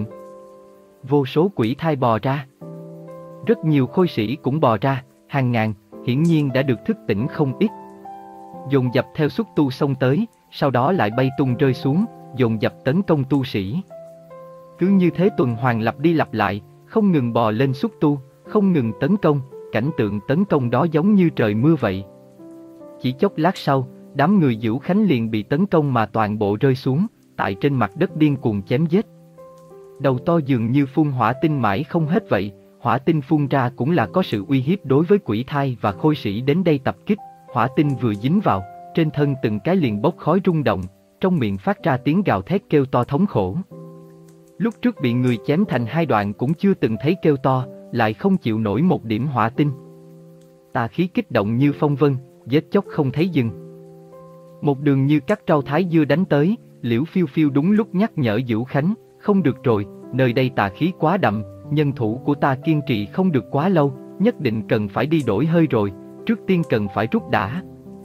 Vô số quỷ thai bò ra. Rất nhiều khôi sĩ cũng bò ra, hàng ngàn, hiển nhiên đã được thức tỉnh không ít. Dồn dập theo xúc tu xông tới, sau đó lại bay tung rơi xuống, dồn dập tấn công tu sĩ. Cứ như thế tuần hoàn lặp đi lặp lại, không ngừng bò lên xúc tu, không ngừng tấn công, cảnh tượng tấn công đó giống như trời mưa vậy. Chỉ chốc lát sau, đám người Vũ Khánh liền bị tấn công mà toàn bộ rơi xuống, tại trên mặt đất điên cuồng chém giết. Đầu to dường như phun hỏa tinh mãi không hết vậy, hỏa tinh phun ra cũng là có sự uy hiếp đối với quỷ thai và khôi sĩ đến đây tập kích. Hỏa tinh vừa dính vào, trên thân từng cái liền bốc khói rung động, trong miệng phát ra tiếng gào thét kêu to thống khổ. Lúc trước bị người chém thành hai đoạn cũng chưa từng thấy kêu to, lại không chịu nổi một điểm hỏa tinh. Tà khí kích động như phong vân, giết chóc không thấy dừng. Một đường như cắt rau thái dưa đánh tới, Liễu Phiêu Phiêu đúng lúc nhắc nhở Vũ Khánh, không được rồi, nơi đây tà khí quá đậm, nhân thủ của ta kiên trì không được quá lâu, nhất định cần phải đi đổi hơi rồi, trước tiên cần phải rút đã.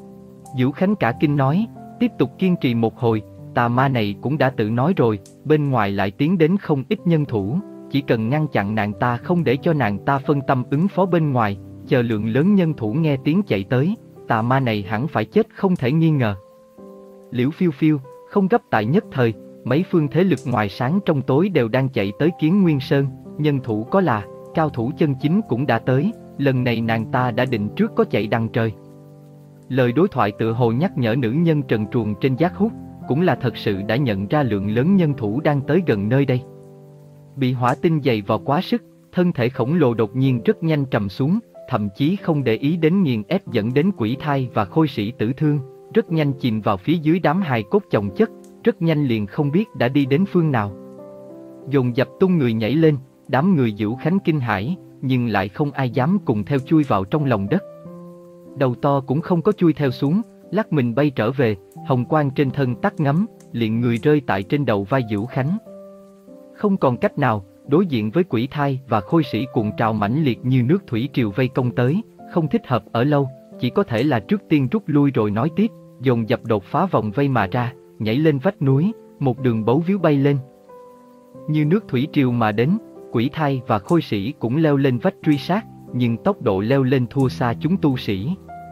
Vũ Khánh cả kinh nói, tiếp tục kiên trì một hồi, tà ma này cũng đã tự nói rồi, bên ngoài lại tiến đến không ít nhân thủ, chỉ cần ngăn chặn nàng ta không để cho nàng ta phân tâm ứng phó bên ngoài, chờ lượng lớn nhân thủ nghe tiếng chạy tới, tà ma này hẳn phải chết không thể nghi ngờ. Liễu Phiêu Phiêu, không gấp tại nhất thời, mấy phương thế lực ngoài sáng trong tối đều đang chạy tới Kiến Nguyên Sơn, nhân thủ có là, cao thủ chân chính cũng đã tới, lần này nàng ta đã định trước có chạy đằng trời. Lời đối thoại tựa hồ nhắc nhở nữ nhân trần truồng trên giác hút, cũng là thật sự đã nhận ra lượng lớn nhân thủ đang tới gần nơi đây. Bị hỏa tinh dày vò quá sức, thân thể khổng lồ đột nhiên rất nhanh trầm xuống, thậm chí không để ý đến nghiền ép dẫn đến quỷ thai và khôi sĩ tử thương, rất nhanh chìm vào phía dưới đám hài cốt chồng chất, rất nhanh liền không biết đã đi đến phương nào. Dồn dập tung người nhảy lên, đám người Vũ Khánh kinh hãi, nhưng lại không ai dám cùng theo chui vào trong lòng đất. Đầu to cũng không có chui theo xuống, lắc mình bay trở về, hồng quang trên thân tắt ngấm, liền người rơi tại trên đầu vai Vũ Khánh. Không còn cách nào, đối diện với quỷ thai và khôi sĩ cuộn trào mãnh liệt như nước thủy triều vây công tới, không thích hợp ở lâu, chỉ có thể là trước tiên rút lui rồi nói tiếp, dồn dập đột phá vòng vây mà ra, nhảy lên vách núi, một đường bấu víu bay lên. Như nước thủy triều mà đến, quỷ thai và khôi sĩ cũng leo lên vách truy sát, nhưng tốc độ leo lên thua xa chúng tu sĩ.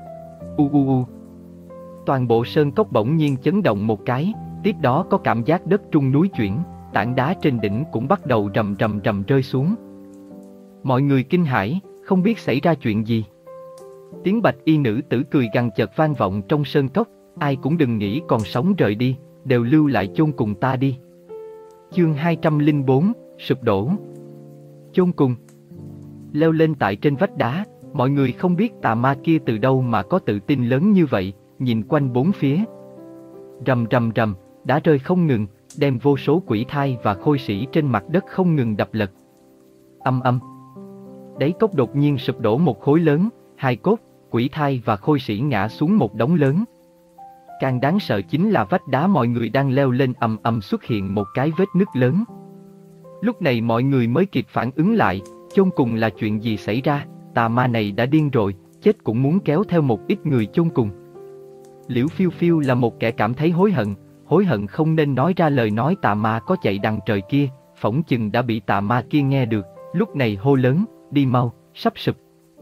U u u. Toàn bộ sơn cốc bỗng nhiên chấn động một cái, tiếp đó có cảm giác đất trung núi chuyển, tảng đá trên đỉnh cũng bắt đầu rầm rầm rầm rơi xuống. Mọi người kinh hãi, không biết xảy ra chuyện gì. Tiếng bạch y nữ tử cười gằn chợt vang vọng trong sơn cốc, ai cũng đừng nghĩ còn sống rời đi, đều lưu lại chôn cùng ta đi. Chương hai trăm lẻ bốn, sụp đổ. Chôn cùng. Leo lên tại trên vách đá, mọi người không biết tà ma kia từ đâu mà có tự tin lớn như vậy, nhìn quanh bốn phía. Rầm rầm rầm, đá rơi không ngừng, đem vô số quỷ thai và khôi sĩ trên mặt đất không ngừng đập lật. Âm âm. Đáy cốc đột nhiên sụp đổ một khối lớn, hai cốt, quỷ thai và khôi sĩ ngã xuống một đống lớn. Càng đáng sợ chính là vách đá mọi người đang leo lên ầm ầm xuất hiện một cái vết nứt lớn. Lúc này mọi người mới kịp phản ứng lại, chôn cùng là chuyện gì xảy ra, tà ma này đã điên rồi, chết cũng muốn kéo theo một ít người chôn cùng. Liễu Phiêu Phiêu là một kẻ cảm thấy hối hận, hối hận không nên nói ra lời nói tà ma có chạy đằng trời kia, phỏng chừng đã bị tà ma kia nghe được, lúc này hô lớn, đi mau, sắp sụp.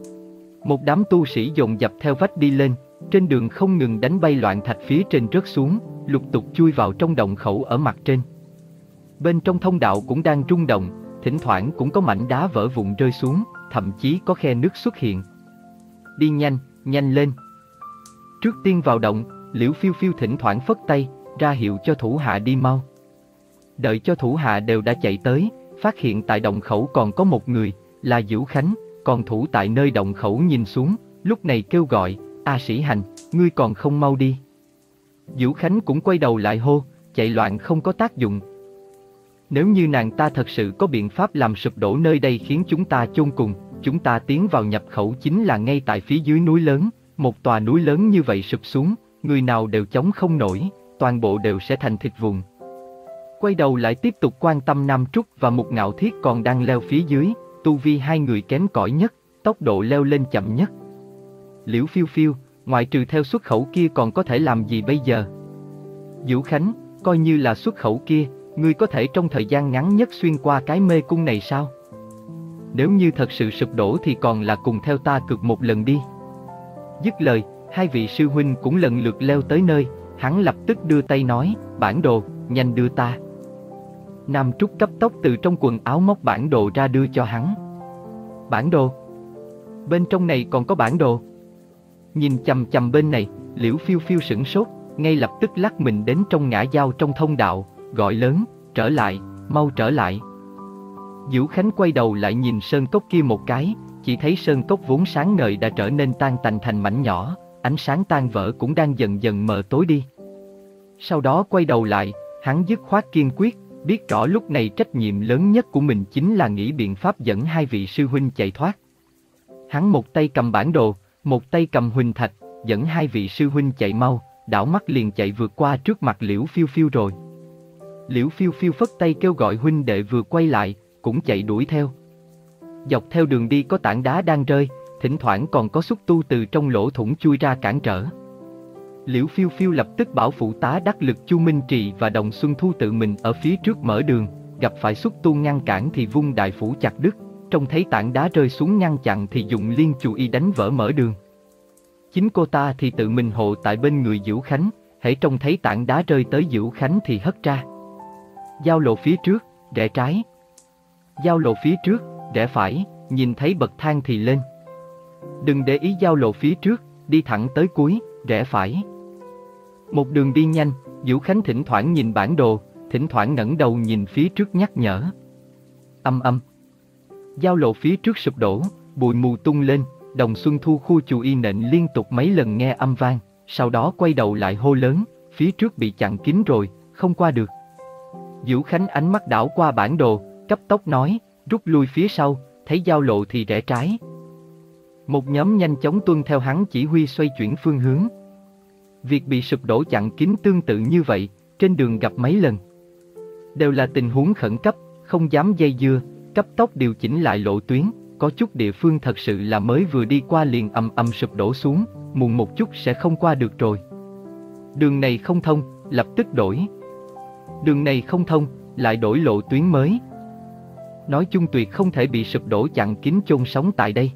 Một đám tu sĩ dồn dập theo vách đi lên, trên đường không ngừng đánh bay loạn thạch phía trên rớt xuống, lục tục chui vào trong động khẩu ở mặt trên. Bên trong thông đạo cũng đang rung động, thỉnh thoảng cũng có mảnh đá vỡ vụn rơi xuống, thậm chí có khe nứt xuất hiện. Đi nhanh, nhanh lên. Trước tiên vào động, Liễu Phiêu Phiêu thỉnh thoảng phất tay, ra hiệu cho thủ hạ đi mau. Đợi cho thủ hạ đều đã chạy tới, phát hiện tại động khẩu còn có một người, là Dữu Khánh, còn thủ tại nơi động khẩu nhìn xuống, lúc này kêu gọi, A Sĩ Hành, ngươi còn không mau đi. Dữu Khánh cũng quay đầu lại hô, chạy loạn không có tác dụng. Nếu như nàng ta thật sự có biện pháp làm sụp đổ nơi đây khiến chúng ta chôn cùng, chúng ta tiến vào nhập khẩu chính là ngay tại phía dưới núi lớn, một tòa núi lớn như vậy sụp xuống, người nào đều chống không nổi, toàn bộ đều sẽ thành thịt vụn. Quay đầu lại tiếp tục quan tâm Nam Trúc và Mục Ngạo Thiết còn đang leo phía dưới, tu vi hai người kém cỏi nhất, tốc độ leo lên chậm nhất. Liễu Phiêu Phiêu, ngoại trừ theo xuất khẩu kia còn có thể làm gì bây giờ? Dữu Khánh, coi như là xuất khẩu kia, ngươi có thể trong thời gian ngắn nhất xuyên qua cái mê cung này sao? Nếu như thật sự sụp đổ thì còn là cùng theo ta cược một lần đi. Dứt lời, hai vị sư huynh cũng lần lượt leo tới nơi, hắn lập tức đưa tay nói, bản đồ, nhanh đưa ta. Nam Trúc cấp tốc từ trong quần áo móc bản đồ ra đưa cho hắn. Bản đồ? Bên trong này còn có bản đồ? Nhìn chằm chằm bên này, Liễu Phiêu Phiêu sửng sốt, ngay lập tức lắc mình đến trong ngã giao trong thông đạo, gọi lớn, trở lại, mau trở lại. Dữu Khánh quay đầu lại nhìn sơn cốc kia một cái, chỉ thấy sơn cốc vốn sáng ngời đã trở nên tan tành thành mảnh nhỏ, ánh sáng tan vỡ cũng đang dần dần mờ tối đi. Sau đó quay đầu lại, hắn dứt khoát kiên quyết, biết rõ lúc này trách nhiệm lớn nhất của mình chính là nghĩ biện pháp dẫn hai vị sư huynh chạy thoát. Hắn một tay cầm bản đồ, một tay cầm huỳnh thạch, dẫn hai vị sư huynh chạy mau, đảo mắt liền chạy vượt qua trước mặt Liễu Phiêu Phiêu rồi. Liễu Phiêu Phiêu phất tay kêu gọi huynh đệ vừa quay lại, cũng chạy đuổi theo. Dọc theo đường đi có tảng đá đang rơi, thỉnh thoảng còn có xúc tu từ trong lỗ thủng chui ra cản trở. Liễu Phiêu Phiêu lập tức bảo phụ tá đắc lực Chu Minh Trì và Đồng Xuân Thu tự mình ở phía trước mở đường, gặp phải xúc tu ngăn cản thì vung đại phủ chặt đứt, trông thấy tảng đá rơi xuống ngăn chặn thì dùng liên chù y đánh vỡ mở đường. Chính cô ta thì tự mình hộ tại bên người Dữu Khánh, hễ trông thấy tảng đá rơi tới Dữu Khánh thì hất ra. Giao lộ phía trước, rẽ trái. Giao lộ phía trước, rẽ phải, nhìn thấy bậc thang thì lên. Đừng để ý giao lộ phía trước, đi thẳng tới cuối, rẽ phải. Một đường đi nhanh, Dữu Khánh thỉnh thoảng nhìn bản đồ, thỉnh thoảng ngẩng đầu nhìn phía trước nhắc nhở. Âm âm. Giao lộ phía trước sụp đổ, bụi mù tung lên, Đồng Xuân Thu khu chù y nện liên tục mấy lần nghe âm vang, sau đó quay đầu lại hô lớn, phía trước bị chặn kín rồi, không qua được. Dữu Khánh ánh mắt đảo qua bản đồ, cấp tốc nói, rút lui phía sau, thấy giao lộ thì rẽ trái. Một nhóm nhanh chóng tuân theo hắn chỉ huy xoay chuyển phương hướng. Việc bị sụp đổ chặn kín tương tự như vậy, trên đường gặp mấy lần. Đều là tình huống khẩn cấp, không dám dây dưa, cấp tốc điều chỉnh lại lộ tuyến, có chút địa phương thật sự là mới vừa đi qua liền ầm ầm sụp đổ xuống, muộn một chút sẽ không qua được rồi. Đường này không thông, lập tức đổi. Đường này không thông, lại đổi lộ tuyến mới. Nói chung tuyệt không thể bị sụp đổ chặn kín chôn sống tại đây.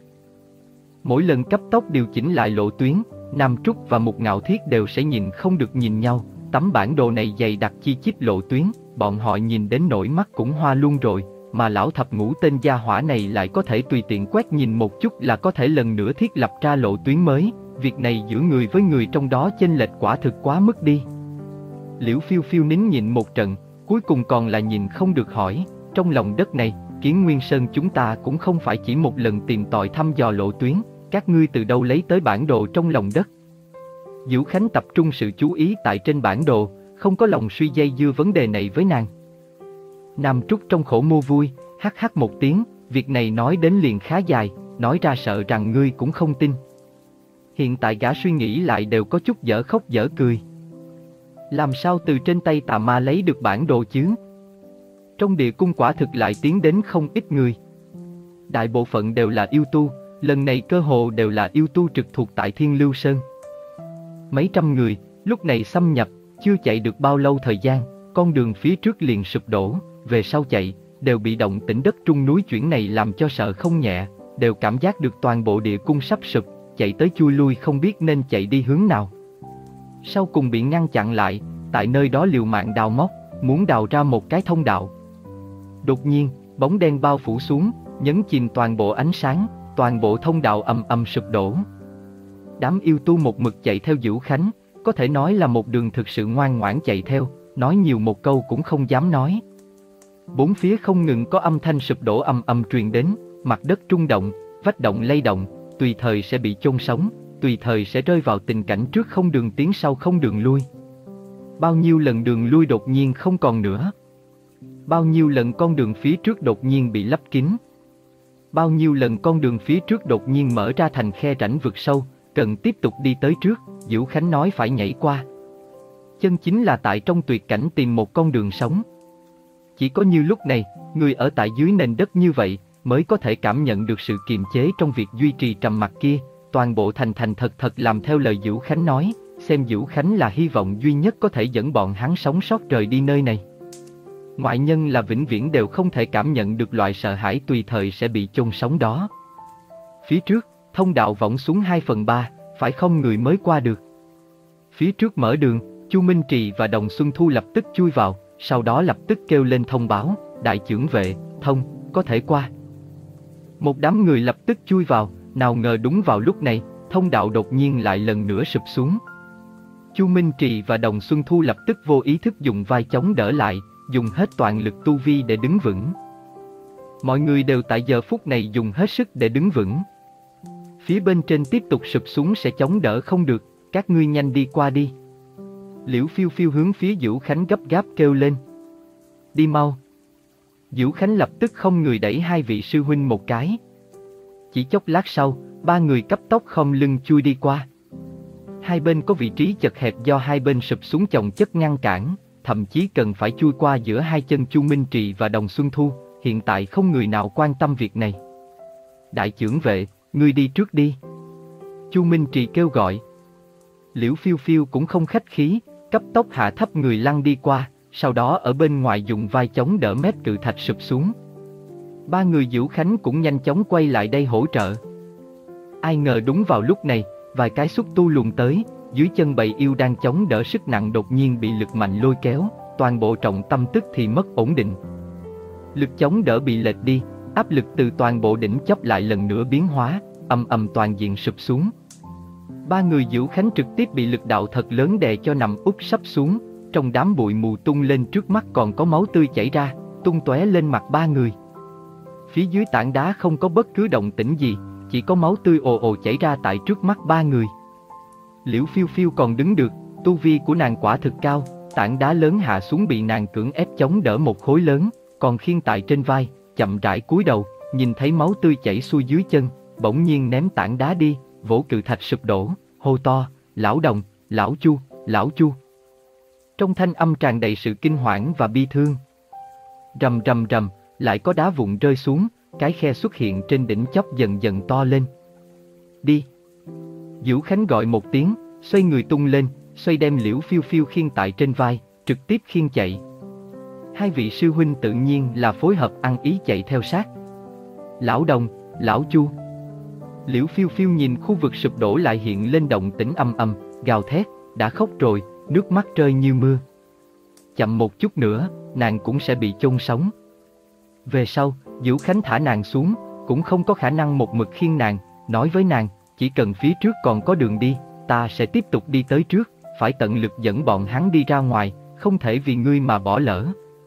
Mỗi lần cấp tốc điều chỉnh lại lộ tuyến, Nam Trúc và Mục Ngạo Thiết đều sẽ nhìn không được nhìn nhau. Tấm bản đồ này dày đặc chi chít lộ tuyến, bọn họ nhìn đến nỗi mắt cũng hoa luôn rồi, mà lão thập ngũ tên gia hỏa này lại có thể tùy tiện quét nhìn một chút là có thể lần nữa thiết lập ra lộ tuyến mới. Việc này giữa người với người trong đó chênh lệch quả thực quá mức đi. Liễu Phiêu Phiêu nín nhịn một trận, cuối cùng còn là nhìn không được hỏi, trong lòng đất này, Kiến Nguyên Sơn chúng ta cũng không phải chỉ một lần tìm tòi thăm dò lộ tuyến, các ngươi từ đâu lấy tới bản đồ trong lòng đất? Diễu Khánh tập trung sự chú ý tại trên bản đồ, không có lòng suy dây dưa vấn đề này với nàng. Nam Trúc trong khổ mua vui, hắc hắc một tiếng, việc này nói đến liền khá dài, nói ra sợ rằng ngươi cũng không tin. Hiện tại gã suy nghĩ lại đều có chút dở khóc dở cười. Làm sao từ trên tay tà ma lấy được bản đồ chứ? Trong địa cung quả thực lại tiến đến không ít người. Đại bộ phận đều là yêu tu, lần này cơ hồ đều là yêu tu trực thuộc tại Thiên Lưu Sơn. Mấy trăm người, lúc này xâm nhập, chưa chạy được bao lâu thời gian, con đường phía trước liền sụp đổ, về sau chạy, đều bị động tĩnh đất trung núi chuyển này làm cho sợ không nhẹ, đều cảm giác được toàn bộ địa cung sắp sụp, chạy tới chui lui không biết nên chạy đi hướng nào. Sau cùng bị ngăn chặn lại, tại nơi đó liều mạng đào móc, muốn đào ra một cái thông đạo. Đột nhiên, bóng đen bao phủ xuống, nhấn chìm toàn bộ ánh sáng, toàn bộ thông đạo ầm ầm sụp đổ. Đám yêu tu một mực chạy theo Diễu Khánh, có thể nói là một đường thực sự ngoan ngoãn chạy theo, nói nhiều một câu cũng không dám nói. Bốn phía không ngừng có âm thanh sụp đổ ầm ầm truyền đến, mặt đất rung động, vách động lay động, tùy thời sẽ bị chôn sống, tùy thời sẽ rơi vào tình cảnh trước không đường tiến sau không đường lui. Bao nhiêu lần đường lui đột nhiên không còn nữa. Bao nhiêu lần con đường phía trước đột nhiên bị lấp kín. Bao nhiêu lần con đường phía trước đột nhiên mở ra thành khe rãnh vực sâu, cần tiếp tục đi tới trước, Diễu Khánh nói phải nhảy qua. Chân chính là tại trong tuyệt cảnh tìm một con đường sống. Chỉ có như lúc này, người ở tại dưới nền đất như vậy, mới có thể cảm nhận được sự kiềm chế trong việc duy trì trầm mặc kia, toàn bộ thành thành thật thật làm theo lời Diễu Khánh nói, xem Diễu Khánh là hy vọng duy nhất có thể dẫn bọn hắn sống sót rời đi nơi này. Ngoại nhân là vĩnh viễn đều không thể cảm nhận được loại sợ hãi tùy thời sẽ bị chôn sống đó. Phía trước, thông đạo võng xuống hai phần ba, phải không người mới qua được. Phía trước mở đường, Chu Minh Trì và Đồng Xuân Thu lập tức chui vào, sau đó lập tức kêu lên thông báo, đại chưởng vệ, thông, có thể qua. Một đám người lập tức chui vào, nào ngờ đúng vào lúc này, thông đạo đột nhiên lại lần nữa sụp xuống. Chu Minh Trì và Đồng Xuân Thu lập tức vô ý thức dùng vai chống đỡ lại, dùng hết toàn lực tu vi để đứng vững. Mọi người đều tại giờ phút này dùng hết sức để đứng vững. Phía bên trên tiếp tục sụp xuống sẽ chống đỡ không được, các ngươi nhanh đi qua đi. Liễu Phiêu Phiêu hướng phía Diễu Khánh gấp gáp kêu lên. Đi mau. Diễu Khánh lập tức không người đẩy hai vị sư huynh một cái. Chỉ chốc lát sau, ba người cấp tốc khom lưng chui đi qua. Hai bên có vị trí chật hẹp do hai bên sụp xuống chồng chất ngăn cản, thậm chí cần phải chui qua giữa hai chân Chu Minh Trì và Đồng Xuân Thu, hiện tại không người nào quan tâm việc này. Đại chưởng vệ, ngươi đi trước đi. Chu Minh Trì kêu gọi. Liễu Phiêu Phiêu cũng không khách khí, cấp tốc hạ thấp người lăn đi qua, sau đó ở bên ngoài dùng vai chống đỡ mép cự thạch sụp xuống. Ba người Diễu Khánh cũng nhanh chóng quay lại đây hỗ trợ. Ai ngờ đúng vào lúc này, vài cái xúc tu luồn tới, dưới chân bầy yêu đang chống đỡ sức nặng đột nhiên bị lực mạnh lôi kéo, toàn bộ trọng tâm tức thì mất ổn định. Lực chống đỡ bị lệch đi, áp lực từ toàn bộ đỉnh chóp lại lần nữa biến hóa, ầm ầm toàn diện sụp xuống. Ba người Diễu Khánh trực tiếp bị lực đạo thật lớn đè cho nằm úp sấp xuống, trong đám bụi mù tung lên trước mắt còn có máu tươi chảy ra, tung tóe lên mặt ba người. Phía dưới tảng đá không có bất cứ động tĩnh gì, chỉ có máu tươi ồ ồ chảy ra tại trước mắt ba người. Liễu Phiêu Phiêu còn đứng được, tu vi của nàng quả thực cao, tảng đá lớn hạ xuống bị nàng cưỡng ép chống đỡ một khối lớn, còn khiêng tại trên vai, chậm rãi cúi đầu, nhìn thấy máu tươi chảy xuôi dưới chân, bỗng nhiên ném tảng đá đi, vỗ cự thạch sụp đổ, hô to, lão Đồng, lão Chu, lão Chu. Trong thanh âm tràn đầy sự kinh hoảng và bi thương. Rầm rầm rầm, lại có đá vụn rơi xuống, cái khe xuất hiện trên đỉnh chóp dần dần to lên. Đi! Vũ Khánh gọi một tiếng, xoay người tung lên, xoay đem Liễu Phiêu Phiêu khiêng tại trên vai, trực tiếp khiêng chạy. Hai vị sư huynh tự nhiên là phối hợp ăn ý chạy theo sát. Lão Đồng, Lão Chu. Liễu Phiêu Phiêu nhìn khu vực sụp đổ lại hiện lên động tĩnh ầm ầm, gào thét, đã khóc rồi, nước mắt rơi như mưa. Chậm một chút nữa, nàng cũng sẽ bị chôn sống. Về sau, Vũ Khánh thả nàng xuống, cũng không có khả năng một mực khiêng nàng, nói với nàng, chỉ cần phía trước còn có đường đi, ta sẽ tiếp tục đi tới trước, phải tận lực dẫn bọn hắn đi ra ngoài, không thể vì ngươi mà bỏ lỡ.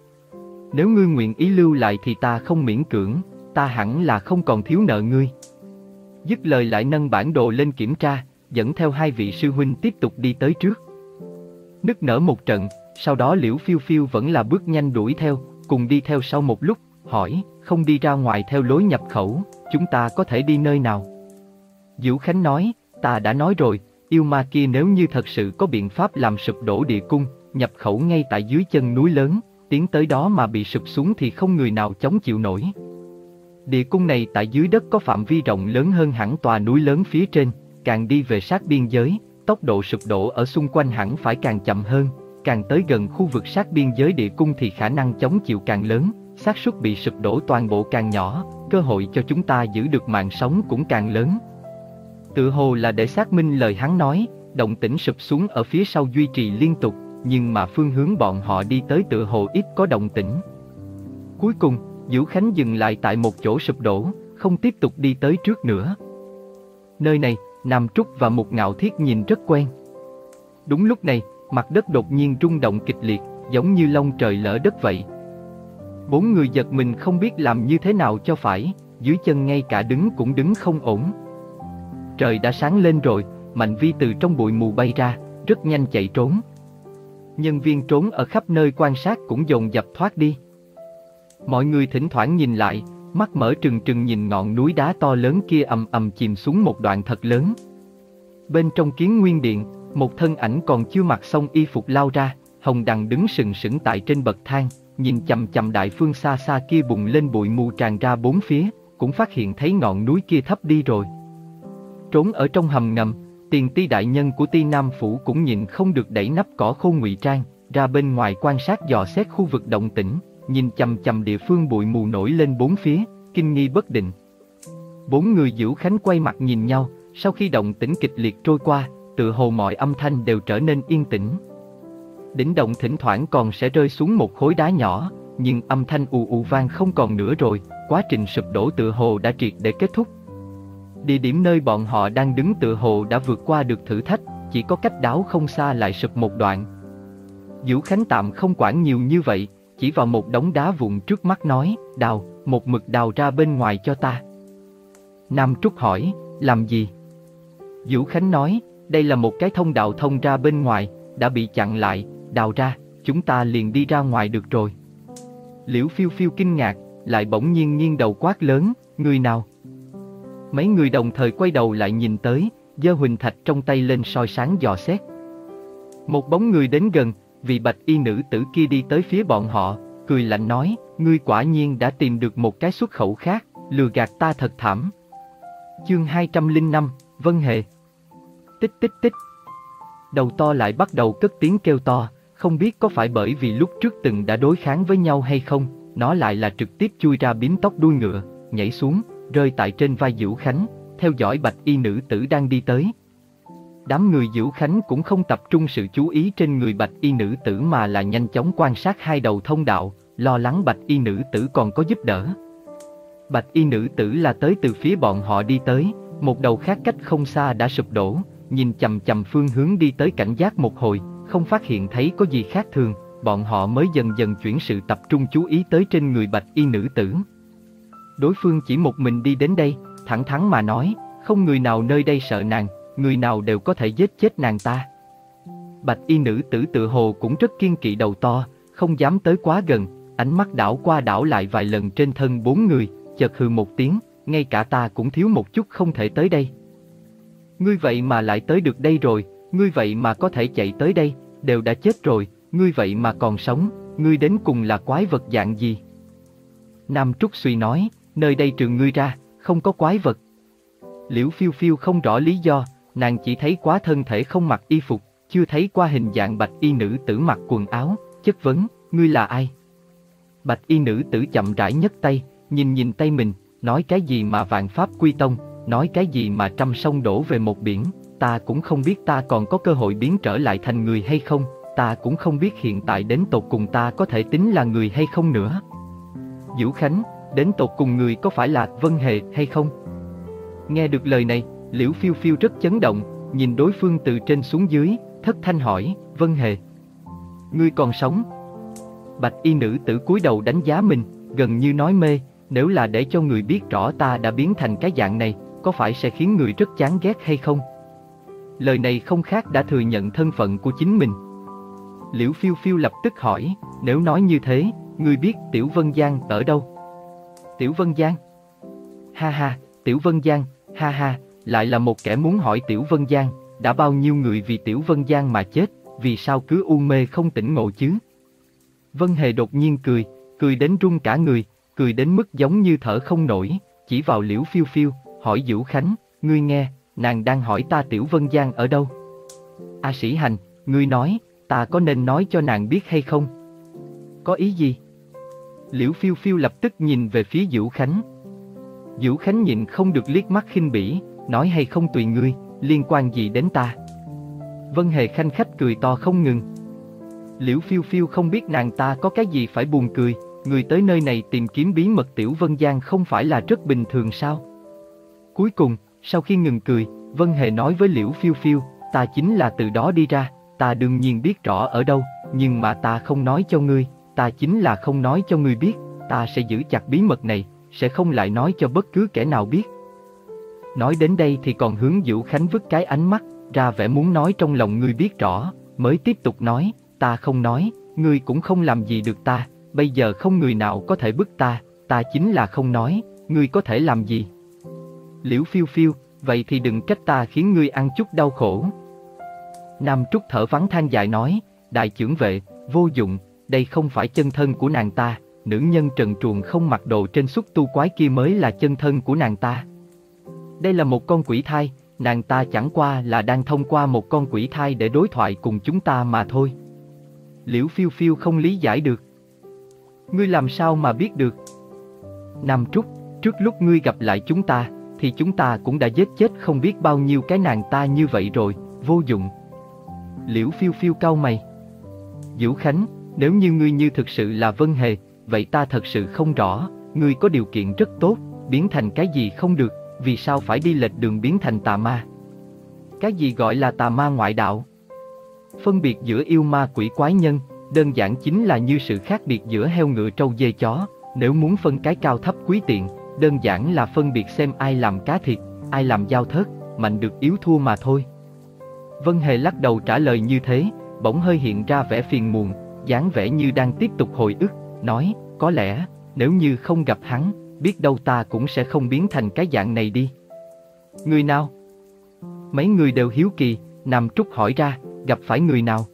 Nếu ngươi nguyện ý lưu lại thì ta không miễn cưỡng, ta hẳn là không còn thiếu nợ ngươi. Dứt lời lại nâng bản đồ lên kiểm tra, dẫn theo hai vị sư huynh tiếp tục đi tới trước. Nức nở một trận, sau đó Liễu Phiêu Phiêu vẫn là bước nhanh đuổi theo, cùng đi theo sau một lúc, hỏi, không đi ra ngoài theo lối nhập khẩu, chúng ta có thể đi nơi nào? Vũ Khánh nói, ta đã nói rồi, yêu ma kia nếu như thật sự có biện pháp làm sụp đổ địa cung, nhập khẩu ngay tại dưới chân núi lớn, tiến tới đó mà bị sụp xuống thì không người nào chống chịu nổi. Địa cung này tại dưới đất có phạm vi rộng lớn hơn hẳn tòa núi lớn phía trên, càng đi về sát biên giới, tốc độ sụp đổ ở xung quanh hẳn phải càng chậm hơn, càng tới gần khu vực sát biên giới địa cung thì khả năng chống chịu càng lớn, xác suất bị sụp đổ toàn bộ càng nhỏ, cơ hội cho chúng ta giữ được mạng sống cũng càng lớn. Tự hồ là để xác minh lời hắn nói, động tĩnh sụp xuống ở phía sau duy trì liên tục, nhưng mà phương hướng bọn họ đi tới tự hồ ít có động tĩnh. Cuối cùng, Vũ Khánh dừng lại tại một chỗ sụp đổ, không tiếp tục đi tới trước nữa. Nơi này, Nam Trúc và Mục Ngạo Thiết nhìn rất quen. Đúng lúc này, mặt đất đột nhiên rung động kịch liệt, giống như lông trời lỡ đất vậy. Bốn người giật mình không biết làm như thế nào cho phải, dưới chân ngay cả đứng cũng đứng không ổn. Trời đã sáng lên rồi, Mạnh Vi từ trong bụi mù bay ra, rất nhanh chạy trốn. Nhân viên trốn ở khắp nơi quan sát cũng dồn dập thoát đi. Mọi người thỉnh thoảng nhìn lại, mắt mở trừng trừng nhìn ngọn núi đá to lớn kia ầm ầm chìm xuống một đoạn thật lớn. Bên trong Kiến Nguyên Điện, một thân ảnh còn chưa mặc xong y phục lao ra, Hồng Đằng đứng sừng sững tại trên bậc thang, nhìn chằm chằm đại phương xa xa kia bùng lên bụi mù tràn ra bốn phía, cũng phát hiện thấy ngọn núi kia thấp đi rồi. Trốn ở trong hầm ngầm, Tiền Ti đại nhân của Ti Nam Phủ cũng nhìn không được đẩy nắp cỏ khô ngụy trang, ra bên ngoài quan sát dò xét khu vực động tĩnh, nhìn chằm chằm địa phương bụi mù nổi lên bốn phía, kinh nghi bất định. Bốn người Vũ Khánh quay mặt nhìn nhau, sau khi động tĩnh kịch liệt trôi qua, tự hồ mọi âm thanh đều trở nên yên tĩnh. Đỉnh động thỉnh thoảng còn sẽ rơi xuống một khối đá nhỏ, nhưng âm thanh ù ù vang không còn nữa rồi, quá trình sụp đổ tự hồ đã triệt để kết thúc. Địa điểm nơi bọn họ đang đứng tự hồ đã vượt qua được thử thách, chỉ có cách đáo không xa lại sụp một đoạn. Vũ Khánh tạm không quản nhiều như vậy, chỉ vào một đống đá vụn trước mắt nói, đào, một mực đào ra bên ngoài cho ta. Nam Trúc hỏi, làm gì? Vũ Khánh nói, đây là một cái thông đạo thông ra bên ngoài, đã bị chặn lại, đào ra, chúng ta liền đi ra ngoài được rồi. Liễu Phiêu Phiêu kinh ngạc, lại bỗng nhiên nghiêng đầu quát lớn, người nào? Mấy người đồng thời quay đầu lại nhìn tới, giơ huỳnh thạch trong tay lên soi sáng dò xét. Một bóng người đến gần, vị bạch y nữ tử kia đi tới phía bọn họ, cười lạnh nói, ngươi quả nhiên đã tìm được một cái xuất khẩu khác, lừa gạt ta thật thảm. Chương hai trăm lẻ năm, Vân Hề. Tích tích tích. Đầu to lại bắt đầu cất tiếng kêu to, không biết có phải bởi vì lúc trước từng đã đối kháng với nhau hay không, nó lại là trực tiếp chui ra bím tóc đuôi ngựa, nhảy xuống, rơi tại trên vai Vũ Khánh, theo dõi bạch y nữ tử đang đi tới. Đám người Vũ Khánh cũng không tập trung sự chú ý trên người bạch y nữ tử mà là nhanh chóng quan sát hai đầu thông đạo, lo lắng bạch y nữ tử còn có giúp đỡ. Bạch y nữ tử là tới từ phía bọn họ đi tới, một đầu khác cách không xa đã sụp đổ, nhìn chằm chằm phương hướng đi tới cảnh giác một hồi, không phát hiện thấy có gì khác thường, bọn họ mới dần dần chuyển sự tập trung chú ý tới trên người bạch y nữ tử. Đối phương chỉ một mình đi đến đây, thẳng thắn mà nói, không người nào nơi đây sợ nàng, người nào đều có thể giết chết nàng ta. Bạch y nữ tử tự hồ cũng rất kiên kỵ đầu to, không dám tới quá gần, ánh mắt đảo qua đảo lại vài lần trên thân bốn người, chợt hừ một tiếng, ngay cả ta cũng thiếu một chút không thể tới đây. Ngươi vậy mà lại tới được đây rồi, ngươi vậy mà có thể chạy tới đây, đều đã chết rồi, ngươi vậy mà còn sống, ngươi đến cùng là quái vật dạng gì? Nam Trúc suy nói, nơi đây trừ ngươi ra, không có quái vật. Liễu Phiêu Phiêu không rõ lý do, nàng chỉ thấy quá thân thể không mặc y phục, chưa thấy qua hình dạng bạch y nữ tử mặc quần áo, chất vấn, ngươi là ai? Bạch y nữ tử chậm rãi nhấc tay, nhìn nhìn tay mình, nói cái gì mà vạn pháp quy tông, nói cái gì mà trăm sông đổ về một biển, ta cũng không biết ta còn có cơ hội biến trở lại thành người hay không, ta cũng không biết hiện tại đến tột cùng ta có thể tính là người hay không nữa. Vũ Khánh, đến tột cùng người có phải là Vân Hề hay không? Nghe được lời này, Liễu Phiêu Phiêu rất chấn động, nhìn đối phương từ trên xuống dưới, thất thanh hỏi, Vân Hề, ngươi còn sống? Bạch y nữ tử cúi đầu đánh giá mình, gần như nói mê, nếu là để cho người biết rõ ta đã biến thành cái dạng này, có phải sẽ khiến người rất chán ghét hay không? Lời này không khác đã thừa nhận thân phận của chính mình. Liễu Phiêu Phiêu lập tức hỏi, nếu nói như thế, ngươi biết Tiểu Vân Giang ở đâu? Tiểu Vân Giang? Ha ha, Tiểu Vân Giang, ha ha, lại là một kẻ muốn hỏi Tiểu Vân Giang, đã bao nhiêu người vì Tiểu Vân Giang mà chết, vì sao cứ u mê không tỉnh ngộ chứ? Vân Hề đột nhiên cười, cười đến run cả người, cười đến mức giống như thở không nổi, chỉ vào Liễu Phiêu Phiêu, hỏi Vũ Khánh, ngươi nghe, nàng đang hỏi ta Tiểu Vân Giang ở đâu? A Sĩ Hành, ngươi nói, ta có nên nói cho nàng biết hay không? Có ý gì? Liễu Phiêu Phiêu lập tức nhìn về phía Vũ Khánh. Vũ Khánh nhịn không được liếc mắt khinh bỉ, nói hay không tùy ngươi, liên quan gì đến ta? Vân Hề khanh khách cười to không ngừng. Liễu Phiêu Phiêu không biết nàng ta có cái gì phải buồn cười, người tới nơi này tìm kiếm bí mật Tiểu Vân Giang không phải là rất bình thường sao? Cuối cùng, sau khi ngừng cười, Vân Hề nói với Liễu Phiêu Phiêu, ta chính là từ đó đi ra, ta đương nhiên biết rõ ở đâu, nhưng mà ta không nói cho ngươi, ta chính là không nói cho ngươi biết, ta sẽ giữ chặt bí mật này, sẽ không lại nói cho bất cứ kẻ nào biết. Nói đến đây thì còn hướng Vũ Khánh vứt cái ánh mắt, ra vẻ muốn nói trong lòng ngươi biết rõ, mới tiếp tục nói, ta không nói, ngươi cũng không làm gì được ta, bây giờ không người nào có thể bức ta, ta chính là không nói, ngươi có thể làm gì? Liễu Phiêu Phiêu, vậy thì đừng trách ta khiến ngươi ăn chút đau khổ. Nam Trúc thở vắng than dài nói, đại chưởng vệ, vô dụng, đây không phải chân thân của nàng ta, nữ nhân trần truồng không mặc đồ trên xúc tu quái kia mới là chân thân của nàng ta. Đây là một con quỷ thai, nàng ta chẳng qua là đang thông qua một con quỷ thai để đối thoại cùng chúng ta mà thôi. Liễu Phiêu Phiêu không lý giải được. Ngươi làm sao mà biết được? Nam Trúc, trước lúc ngươi gặp lại chúng ta, thì chúng ta cũng đã giết chết không biết bao nhiêu cái nàng ta như vậy rồi, vô dụng. Liễu Phiêu Phiêu cau mày. Vũ Khánh, nếu như ngươi như thực sự là Vân Hề, vậy ta thật sự không rõ, ngươi có điều kiện rất tốt, biến thành cái gì không được, vì sao phải đi lệch đường biến thành tà ma? Cái gì gọi là tà ma ngoại đạo? Phân biệt giữa yêu ma quỷ quái nhân, đơn giản chính là như sự khác biệt giữa heo ngựa trâu dê chó, nếu muốn phân cái cao thấp quý tiện, đơn giản là phân biệt xem ai làm cá thịt, ai làm dao thớt, mạnh được yếu thua mà thôi. Vân Hề lắc đầu trả lời như thế, bỗng hơi hiện ra vẻ phiền muộn, dáng vẻ như đang tiếp tục hồi ức, nói, có lẽ, nếu như không gặp hắn, biết đâu ta cũng sẽ không biến thành cái dạng này đi. Người nào? Mấy người đều hiếu kỳ, Nam Trúc hỏi ra, gặp phải người nào?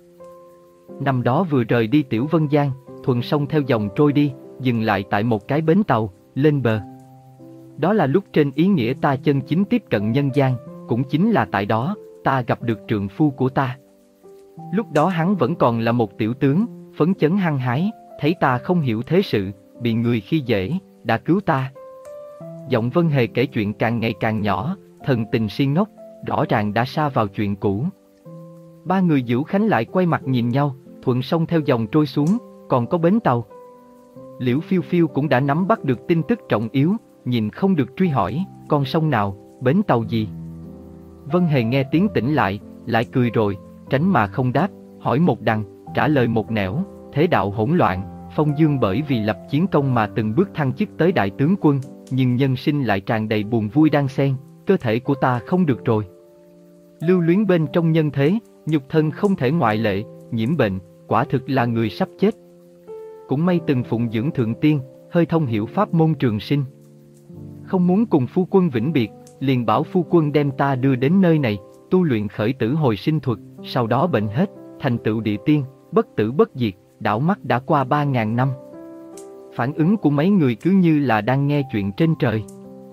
Năm đó vừa rời đi Tiểu Vân Giang, thuận sông theo dòng trôi đi, dừng lại tại một cái bến tàu, lên bờ. Đó là lúc trên ý nghĩa ta chân chính tiếp cận nhân gian, cũng chính là tại đó, ta gặp được trượng phu của ta. Lúc đó hắn vẫn còn là một tiểu tướng, phấn chấn hăng hái, thấy ta không hiểu thế sự, bị người khi dễ, đã cứu ta. Giọng Vân Hề kể chuyện càng ngày càng nhỏ, thần tình si ngốc, rõ ràng đã sa vào chuyện cũ. Ba người Vũ Khánh lại quay mặt nhìn nhau, thuận sông theo dòng trôi xuống, còn có bến tàu. Liễu Phiêu Phiêu cũng đã nắm bắt được tin tức trọng yếu, nhìn không được truy hỏi, con sông nào, bến tàu gì. Vân Hề nghe tiếng tỉnh lại, lại cười rồi, tránh mà không đáp, hỏi một đằng, trả lời một nẻo, thế đạo hỗn loạn, Phong Dương bởi vì lập chiến công mà từng bước thăng chức tới đại tướng quân, nhưng nhân sinh lại tràn đầy buồn vui đan xen, cơ thể của ta không được rồi. Lưu luyến bên trong nhân thế, nhục thân không thể ngoại lệ, nhiễm bệnh, quả thực là người sắp chết. Cũng may từng phụng dưỡng thượng tiên, hơi thông hiểu pháp môn trường sinh. Không muốn cùng phu quân vĩnh biệt, liền bảo phu quân đem ta đưa đến nơi này, tu luyện khởi tử hồi sinh thuật, sau đó bệnh hết, thành tựu địa tiên, bất tử bất diệt, đảo mắt đã qua ba ngàn năm. Phản ứng của mấy người cứ như là đang nghe chuyện trên trời.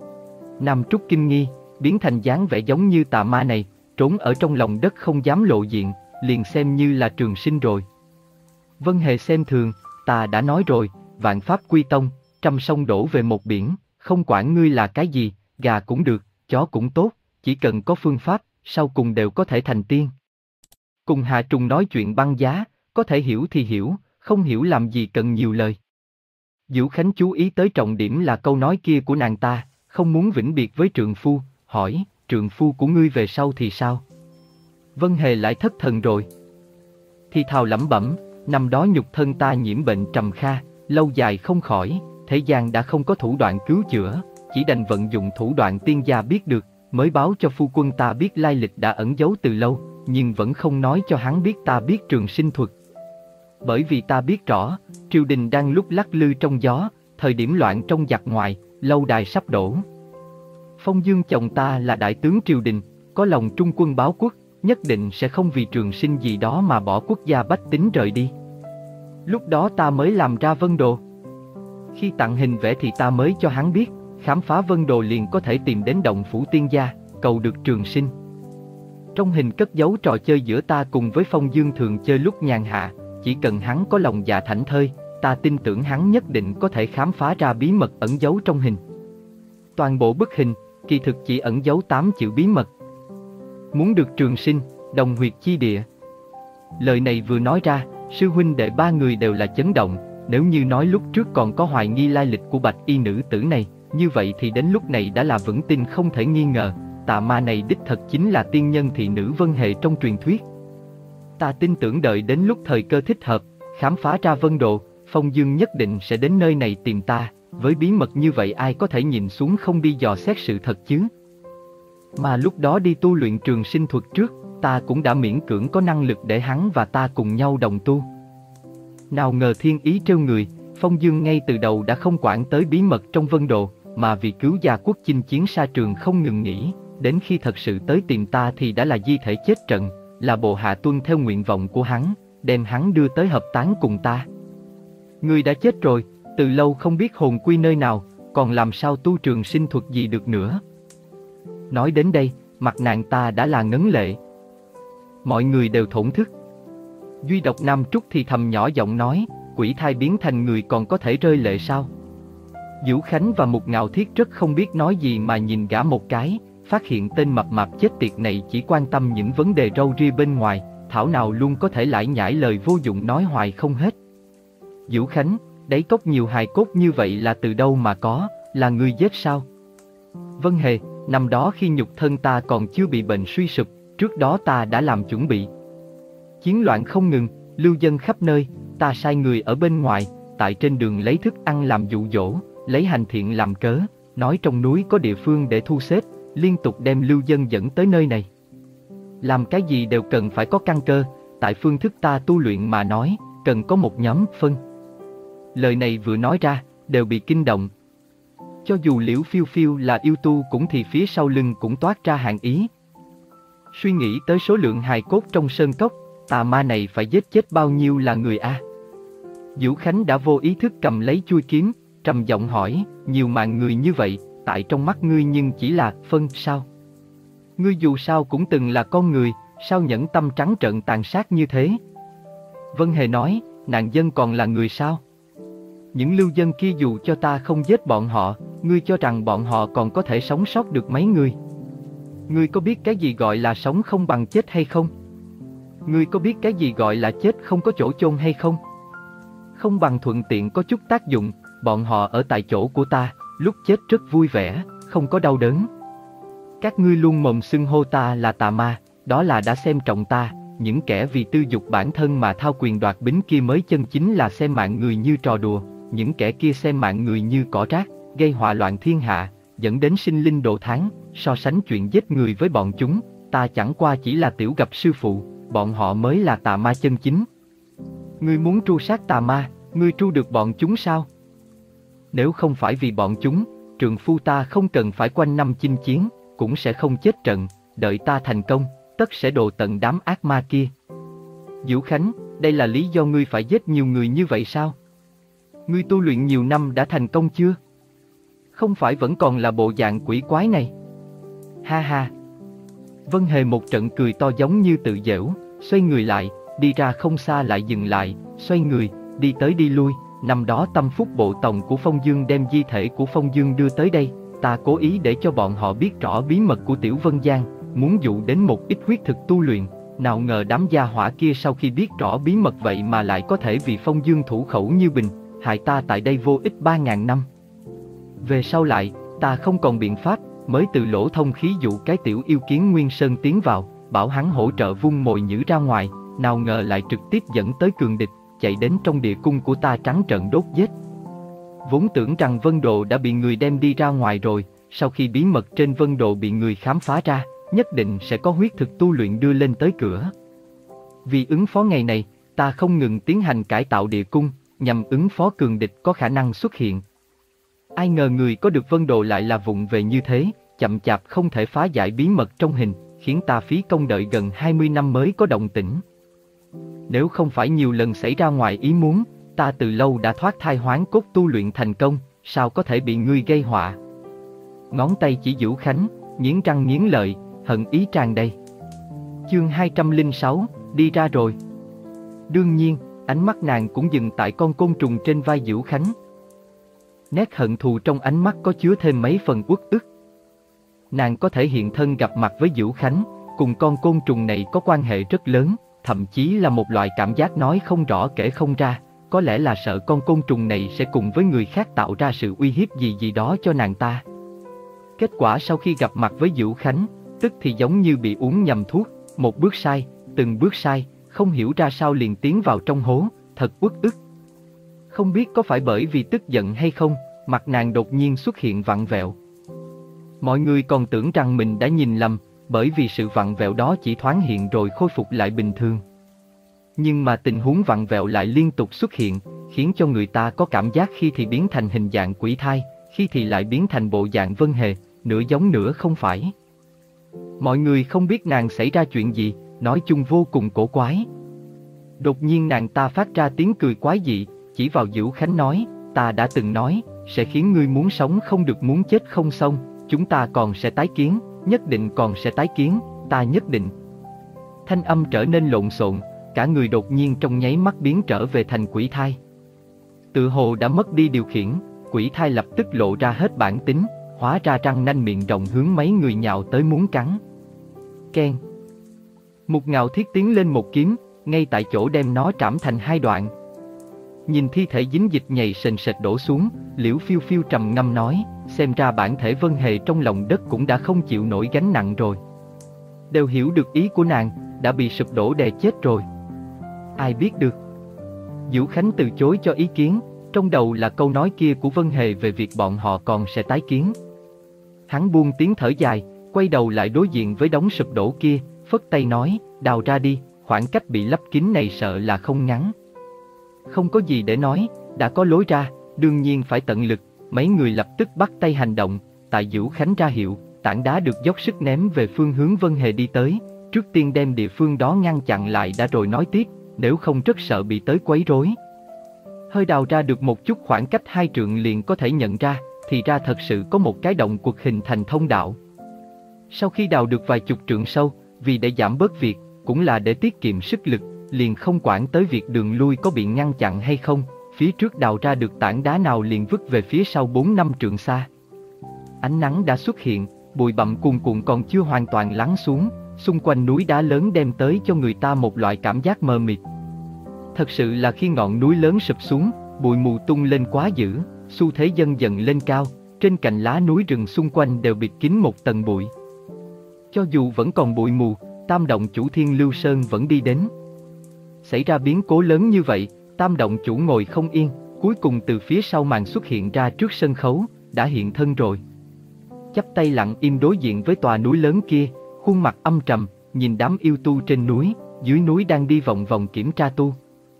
Nam Trúc kinh nghi, biến thành dáng vẻ giống như tà ma này, trốn ở trong lòng đất không dám lộ diện, liền xem như là Trường Sinh rồi. Vân Hề xem thường, ta đã nói rồi, vạn pháp quy tông, trăm sông đổ về một biển, không quản ngươi là cái gì, gà cũng được, chó cũng tốt, chỉ cần có phương pháp, sau cùng đều có thể thành tiên. Cùng Hà Trùng nói chuyện băng giá, có thể hiểu thì hiểu, không hiểu làm gì cần nhiều lời. Diệu Khánh chú ý tới trọng điểm là câu nói kia của nàng ta, không muốn vĩnh biệt với trượng phu, hỏi, trượng phu của ngươi về sau thì sao? Vân Hề lại thất thần rồi. Thì thào lẩm bẩm, năm đó nhục thân ta nhiễm bệnh trầm kha, lâu dài không khỏi, thế gian đã không có thủ đoạn cứu chữa, chỉ đành vận dụng thủ đoạn tiên gia biết được, mới báo cho phu quân ta biết lai lịch đã ẩn giấu từ lâu, nhưng vẫn không nói cho hắn biết ta biết trường sinh thuật. Bởi vì ta biết rõ, triều đình đang lúc lắc lư trong gió, thời điểm loạn trong giặc ngoài, lâu đài sắp đổ. Phong Dương chồng ta là đại tướng triều đình, có lòng trung quân báo quốc, nhất định sẽ không vì trường sinh gì đó mà bỏ quốc gia bách tính rời đi. Lúc đó ta mới làm ra vân đồ. Khi tặng hình vẽ thì ta mới cho hắn biết, khám phá vân đồ liền có thể tìm đến động phủ tiên gia, cầu được trường sinh. Trong hình cất giấu trò chơi giữa ta cùng với Phong Dương thường chơi lúc nhàn hạ, chỉ cần hắn có lòng dạ thảnh thơi, ta tin tưởng hắn nhất định có thể khám phá ra bí mật ẩn giấu trong hình. Toàn bộ bức hình, kỳ thực chỉ ẩn giấu tám chữ bí mật. Muốn được trường sinh, đồng huyệt chi địa. Lời này vừa nói ra, sư huynh đệ ba người đều là chấn động, nếu như nói lúc trước còn có hoài nghi lai lịch của bạch y nữ tử này, như vậy thì đến lúc này đã là vững tin không thể nghi ngờ, tà ma này đích thật chính là tiên nhân thị nữ Vân Hề trong truyền thuyết. Ta tin tưởng đợi đến lúc thời cơ thích hợp, khám phá ra vân độ, Phong Dương nhất định sẽ đến nơi này tìm ta, với bí mật như vậy ai có thể nhìn xuống không đi dò xét sự thật chứ. Mà lúc đó đi tu luyện trường sinh thuật trước, ta cũng đã miễn cưỡng có năng lực để hắn và ta cùng nhau đồng tu. Nào ngờ thiên ý trêu người, Phong Dương ngay từ đầu đã không quản tới bí mật trong vân độ, mà vì cứu gia quốc chinh chiến xa trường không ngừng nghỉ, đến khi thật sự tới tìm ta thì đã là di thể chết trận, là bộ hạ tuân theo nguyện vọng của hắn, đem hắn đưa tới hợp táng cùng ta. Người đã chết rồi, từ lâu không biết hồn quy nơi nào, còn làm sao tu trường sinh thuật gì được nữa. Nói đến đây, mặt nàng ta đã là ngấn lệ. Mọi người đều thổn thức. Duy độc Nam Trúc thì thầm nhỏ giọng nói, quỷ thai biến thành người còn có thể rơi lệ sao? Vũ Khánh và Mục Ngạo Thiết rất không biết nói gì mà nhìn gã một cái, phát hiện tên mập mạp chết tiệt này chỉ quan tâm những vấn đề râu ria bên ngoài, thảo nào luôn có thể lải nhải lời vô dụng nói hoài không hết. Vũ Khánh, đáy cốc nhiều hài cốt như vậy là từ đâu mà có, là ngươi giết sao? Vân Hề, năm đó khi nhục thân ta còn chưa bị bệnh suy sụp, trước đó ta đã làm chuẩn bị. Chiến loạn không ngừng, lưu dân khắp nơi, ta sai người ở bên ngoài, tại trên đường lấy thức ăn làm dụ dỗ, lấy hành thiện làm cớ, nói trong núi có địa phương để thu xếp, liên tục đem lưu dân dẫn tới nơi này. Làm cái gì đều cần phải có căn cơ, tại phương thức ta tu luyện mà nói, cần có một nhóm phân. Lời này vừa nói ra, đều bị kinh động. Cho dù Liễu Phiêu Phiêu là yêu tu cũng thì phía sau lưng cũng toát ra hàng ý. Suy nghĩ tới số lượng hài cốt trong sơn cốc, tà ma này phải giết chết bao nhiêu là người a? Vũ Khánh đã vô ý thức cầm lấy chuôi kiếm, trầm giọng hỏi, nhiều mạng người như vậy, tại trong mắt ngươi nhưng chỉ là phân sao? Ngươi dù sao cũng từng là con người, sao nhẫn tâm trắng trợn tàn sát như thế? Vân Hề nói, nạn dân còn là người sao? Những lưu dân kia dù cho ta không giết bọn họ, ngươi cho rằng bọn họ còn có thể sống sót được mấy người? Ngươi có biết cái gì gọi là sống không bằng chết hay không? Ngươi có biết cái gì gọi là chết không có chỗ chôn hay không? Không bằng thuận tiện có chút tác dụng, bọn họ ở tại chỗ của ta, lúc chết rất vui vẻ, không có đau đớn. Các ngươi luôn mồm xưng hô ta là tà ma, đó là đã xem trọng ta, những kẻ vì tư dục bản thân mà thao quyền đoạt bính kia mới chân chính là xem mạng người như trò đùa, những kẻ kia xem mạng người như cỏ rác, gây họa loạn thiên hạ, dẫn đến sinh linh độ tháng, so sánh chuyện giết người với bọn chúng, ta chẳng qua chỉ là tiểu gặp sư phụ, bọn họ mới là tà ma chân chính. Ngươi muốn tru sát tà ma, ngươi tru được bọn chúng sao? Nếu không phải vì bọn chúng, trượng phu ta không cần phải quanh năm chinh chiến, cũng sẽ không chết trận, đợi ta thành công, tất sẽ độ tận đám ác ma kia. Vũ Khánh, đây là lý do ngươi phải giết nhiều người như vậy sao? Ngươi tu luyện nhiều năm đã thành công chưa? Không phải vẫn còn là bộ dạng quỷ quái này? Ha ha. Vân Hề một trận cười to giống như tự giễu, xoay người lại, đi ra không xa lại dừng lại, xoay người, đi tới đi lui. Năm đó tâm phúc bộ tòng của Phong Dương đem di thể của Phong Dương đưa tới đây, ta cố ý để cho bọn họ biết rõ bí mật của Tiểu Vân Giang, muốn dụ đến một ít huyết thực tu luyện. Nào ngờ đám gia hỏa kia sau khi biết rõ bí mật vậy mà lại có thể vì Phong Dương thủ khẩu như bình, hại ta tại đây vô ích ba ngàn năm. Về sau lại, ta không còn biện pháp, mới từ lỗ thông khí dụ cái tiểu yêu kiến Nguyên Sơn tiến vào, bảo hắn hỗ trợ vung mồi nhử ra ngoài, nào ngờ lại trực tiếp dẫn tới cường địch, chạy đến trong địa cung của ta trắng trợn đốt giết. Vốn tưởng rằng Vân Đồ đã bị người đem đi ra ngoài rồi, sau khi bí mật trên Vân Đồ bị người khám phá ra, nhất định sẽ có huyết thực tu luyện đưa lên tới cửa. Vì ứng phó ngày này, ta không ngừng tiến hành cải tạo địa cung, nhằm ứng phó cường địch có khả năng xuất hiện. Ai ngờ người có được Vân Đồ lại là vụng về như thế, chậm chạp không thể phá giải bí mật trong hình, khiến ta phí công đợi gần hai mươi năm mới có động tĩnh. Nếu không phải nhiều lần xảy ra ngoài ý muốn, ta từ lâu đã thoát thai hoán cốt tu luyện thành công, sao có thể bị ngươi gây họa. Ngón tay chỉ Vũ Khánh, nghiến răng nghiến lợi, hận ý tràn đầy. Chương hai trăm lẻ sáu, đi ra rồi. Đương nhiên, ánh mắt nàng cũng dừng tại con côn trùng trên vai Vũ Khánh. Nét hận thù trong ánh mắt có chứa thêm mấy phần uất ức. Nàng có thể hiện thân gặp mặt với Vũ Khánh, cùng con côn trùng này có quan hệ rất lớn, thậm chí là một loại cảm giác nói không rõ kể không ra, có lẽ là sợ con côn trùng này sẽ cùng với người khác tạo ra sự uy hiếp gì gì đó cho nàng ta. Kết quả sau khi gặp mặt với Vũ Khánh, tức thì giống như bị uống nhầm thuốc, một bước sai, từng bước sai, không hiểu ra sao liền tiến vào trong hố, thật uất ức. Không biết có phải bởi vì tức giận hay không, mặt nàng đột nhiên xuất hiện vặn vẹo. Mọi người còn tưởng rằng mình đã nhìn lầm, bởi vì sự vặn vẹo đó chỉ thoáng hiện rồi khôi phục lại bình thường. Nhưng mà tình huống vặn vẹo lại liên tục xuất hiện, khiến cho người ta có cảm giác khi thì biến thành hình dạng quỷ thai, khi thì lại biến thành bộ dạng Vân Hề, nửa giống nửa không phải. Mọi người không biết nàng xảy ra chuyện gì, nói chung vô cùng cổ quái. Đột nhiên nàng ta phát ra tiếng cười quái dị, chỉ vào Vũ Khánh nói, ta đã từng nói, sẽ khiến ngươi muốn sống không được muốn chết không xong, chúng ta còn sẽ tái kiến, nhất định còn sẽ tái kiến, ta nhất định. Thanh âm trở nên lộn xộn, cả người đột nhiên trong nháy mắt biến trở về thành quỷ thai. Tự hồ đã mất đi điều khiển, quỷ thai lập tức lộ ra hết bản tính, hóa ra răng nanh miệng rộng hướng mấy người nhào tới muốn cắn. Keng. Một ngạo thiết tiến lên một kiếm, ngay tại chỗ đem nó trảm thành hai đoạn. Nhìn thi thể dính dịch nhầy sền sệt đổ xuống, Liễu Phiêu Phiêu trầm ngâm nói, xem ra bản thể Vân Hề trong lòng đất cũng đã không chịu nổi gánh nặng rồi. Đều hiểu được ý của nàng, đã bị sụp đổ đè chết rồi. Ai biết được. Vũ Khánh từ chối cho ý kiến, trong đầu là câu nói kia của Vân Hề về việc bọn họ còn sẽ tái kiến. Hắn buông tiếng thở dài, quay đầu lại đối diện với đống sụp đổ kia, phất tay nói, đào ra đi, khoảng cách bị lấp kín này sợ là không ngắn. Không có gì để nói, đã có lối ra, đương nhiên phải tận lực, mấy người lập tức bắt tay hành động, tại Vũ Khánh ra hiệu, tảng đá được dốc sức ném về phương hướng Vân Hề đi tới, trước tiên đem địa phương đó ngăn chặn lại đã rồi nói tiếp, nếu không rất sợ bị tới quấy rối. Hơi đào ra được một chút khoảng cách hai trượng liền có thể nhận ra, thì ra thật sự có một cái động quật hình thành thông đạo. Sau khi đào được vài chục trượng sâu, vì để giảm bớt việc, cũng là để tiết kiệm sức lực, liền không quản tới việc đường lui có bị ngăn chặn hay không, phía trước đào ra được tảng đá nào liền vứt về phía sau bốn năm trượng xa. Ánh nắng đã xuất hiện, bụi bặm cuồn cuộn còn chưa hoàn toàn lắng xuống, xung quanh núi đá lớn đem tới cho người ta một loại cảm giác mờ mịt. Thật sự là khi ngọn núi lớn sụp xuống, bụi mù tung lên quá dữ, xu thế dần dần lên cao, trên cành lá núi rừng xung quanh đều bịt kín một tầng bụi. Cho dù vẫn còn bụi mù, Tam động chủ Thiên Lưu Sơn vẫn đi đến. Xảy ra biến cố lớn như vậy, Tam động chủ ngồi không yên, cuối cùng từ phía sau màn xuất hiện ra trước sân khấu, đã hiện thân rồi. Chắp tay lặng im đối diện với tòa núi lớn kia, khuôn mặt âm trầm, nhìn đám yêu tu trên núi, dưới núi đang đi vòng vòng kiểm tra tu.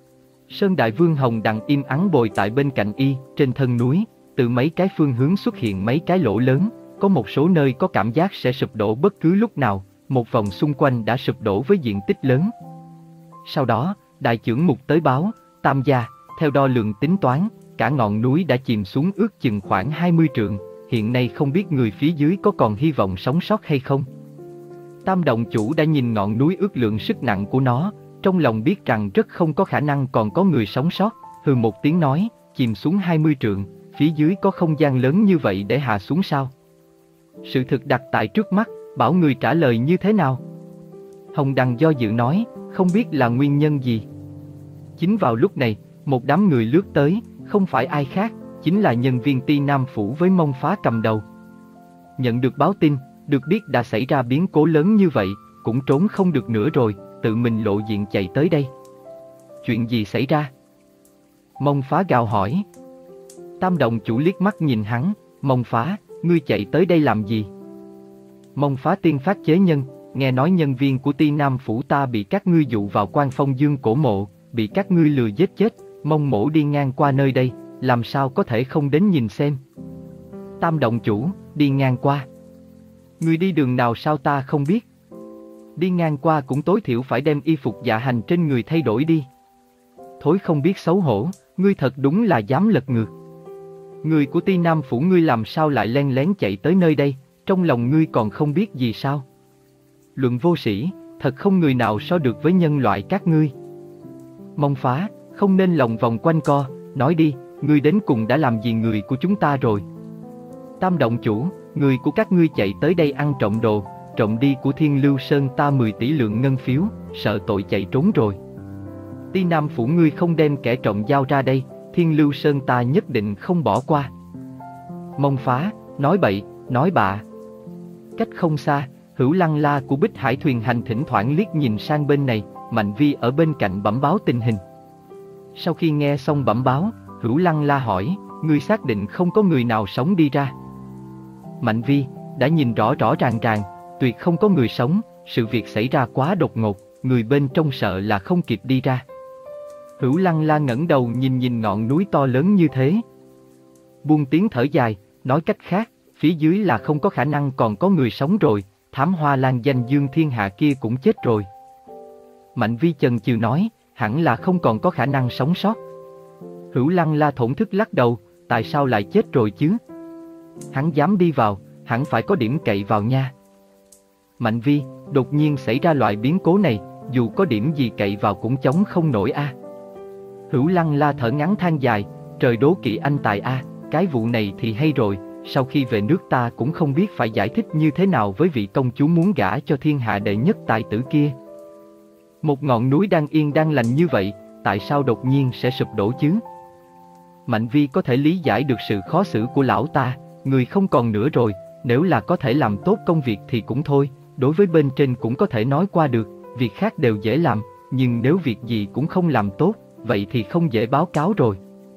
Sơn Đại Vương Hồng Đằng im ắng bồi tại bên cạnh y, trên thân núi, từ mấy cái phương hướng xuất hiện mấy cái lỗ lớn, có một số nơi có cảm giác sẽ sụp đổ bất cứ lúc nào, một vòng xung quanh đã sụp đổ với diện tích lớn. Sau đó, đại trưởng mục tới báo, Tam gia, theo đo lường tính toán, cả ngọn núi đã chìm xuống ước chừng khoảng hai mươi trượng, hiện nay không biết người phía dưới có còn hy vọng sống sót hay không. Tam động chủ đã nhìn ngọn núi ước lượng sức nặng của nó, trong lòng biết rằng rất không có khả năng còn có người sống sót, hừ một tiếng nói, chìm xuống hai mươi trượng, phía dưới có không gian lớn như vậy để hạ xuống sao? Sự thực đặt tại trước mắt, bảo người trả lời như thế nào? Hồng Đằng do dự nói, không biết là nguyên nhân gì. Chính vào lúc này, một đám người lướt tới, không phải ai khác, chính là nhân viên Ti Nam Phủ với Mông Phá cầm đầu. Nhận được báo tin, được biết đã xảy ra biến cố lớn như vậy, cũng trốn không được nữa rồi, tự mình lộ diện chạy tới đây. Chuyện gì xảy ra? Mông Phá gào hỏi. Tam động chủ liếc mắt nhìn hắn, Mông Phá, ngươi chạy tới đây làm gì? Mông Phá tiên phát chế nhân, nghe nói nhân viên của Ti Nam Phủ ta bị các ngươi dụ vào Quan Phong Dương cổ mộ, bị các ngươi lừa giết chết, Mông mỗ đi ngang qua nơi đây, làm sao có thể không đến nhìn xem. Tam động chủ, đi ngang qua. Ngươi đi đường nào sao ta không biết? Đi ngang qua cũng tối thiểu phải đem y phục dạ hành trên người thay đổi đi. Thối không biết xấu hổ, ngươi thật đúng là dám lật ngược. Người của Ti Nam Phủ ngươi làm sao lại len lén chạy tới nơi đây, trong lòng ngươi còn không biết gì sao? Luận vô sĩ, thật không người nào so được với nhân loại các ngươi. Mông Phá, không nên lòng vòng quanh co, nói đi, ngươi đến cùng đã làm gì người của chúng ta rồi? Tam động chủ, người của các ngươi chạy tới đây ăn trộm đồ, trộm đi của Thiên Lưu Sơn ta mười tỷ lượng ngân phiếu, sợ tội chạy trốn rồi. Ti Nam Phủ ngươi không đem kẻ trộm giao ra đây, Thiên Lưu Sơn ta nhất định không bỏ qua. Mông Phá, nói bậy, nói bạ. Cách không xa, Hữu Lăng La của Bích Hải Thuyền Hành thỉnh thoảng liếc nhìn sang bên này, Mạnh Vi ở bên cạnh bẩm báo tình hình. Sau khi nghe xong bẩm báo, Hữu Lăng La hỏi, ngươi xác định không có người nào sống đi ra? Mạnh Vi, đã nhìn rõ rõ ràng ràng, tuyệt không có người sống, sự việc xảy ra quá đột ngột, người bên trong sợ là không kịp đi ra. Hữu Lăng La ngẩng đầu nhìn nhìn ngọn núi to lớn như thế. Buông tiếng thở dài, nói cách khác, phía dưới là không có khả năng còn có người sống rồi, Thám Hoa Lan danh dương thiên hạ kia cũng chết rồi. Mạnh Vi chần chừ nói, hẳn là không còn có khả năng sống sót. Hữu Lăng La thổn thức lắc đầu, tại sao lại chết rồi chứ? Hắn dám đi vào, hẳn phải có điểm cậy vào nha. Mạnh Vi, đột nhiên xảy ra loại biến cố này, dù có điểm gì cậy vào cũng chống không nổi a. À. Hữu Lăng La thở ngắn than dài, trời đố kỵ anh tài a, à, cái vụ này thì hay rồi, sau khi về nước ta cũng không biết phải giải thích như thế nào với vị công chúa muốn gả cho thiên hạ đệ nhất tài tử kia. Một ngọn núi đang yên đang lành như vậy, tại sao đột nhiên sẽ sụp đổ chứ? Mạnh Vi có thể lý giải được sự khó xử của lão ta, người không còn nữa rồi, nếu là có thể làm tốt công việc thì cũng thôi, đối với bên trên cũng có thể nói qua được, việc khác đều dễ làm, nhưng nếu việc gì cũng không làm tốt, vậy thì không dễ báo cáo rồi.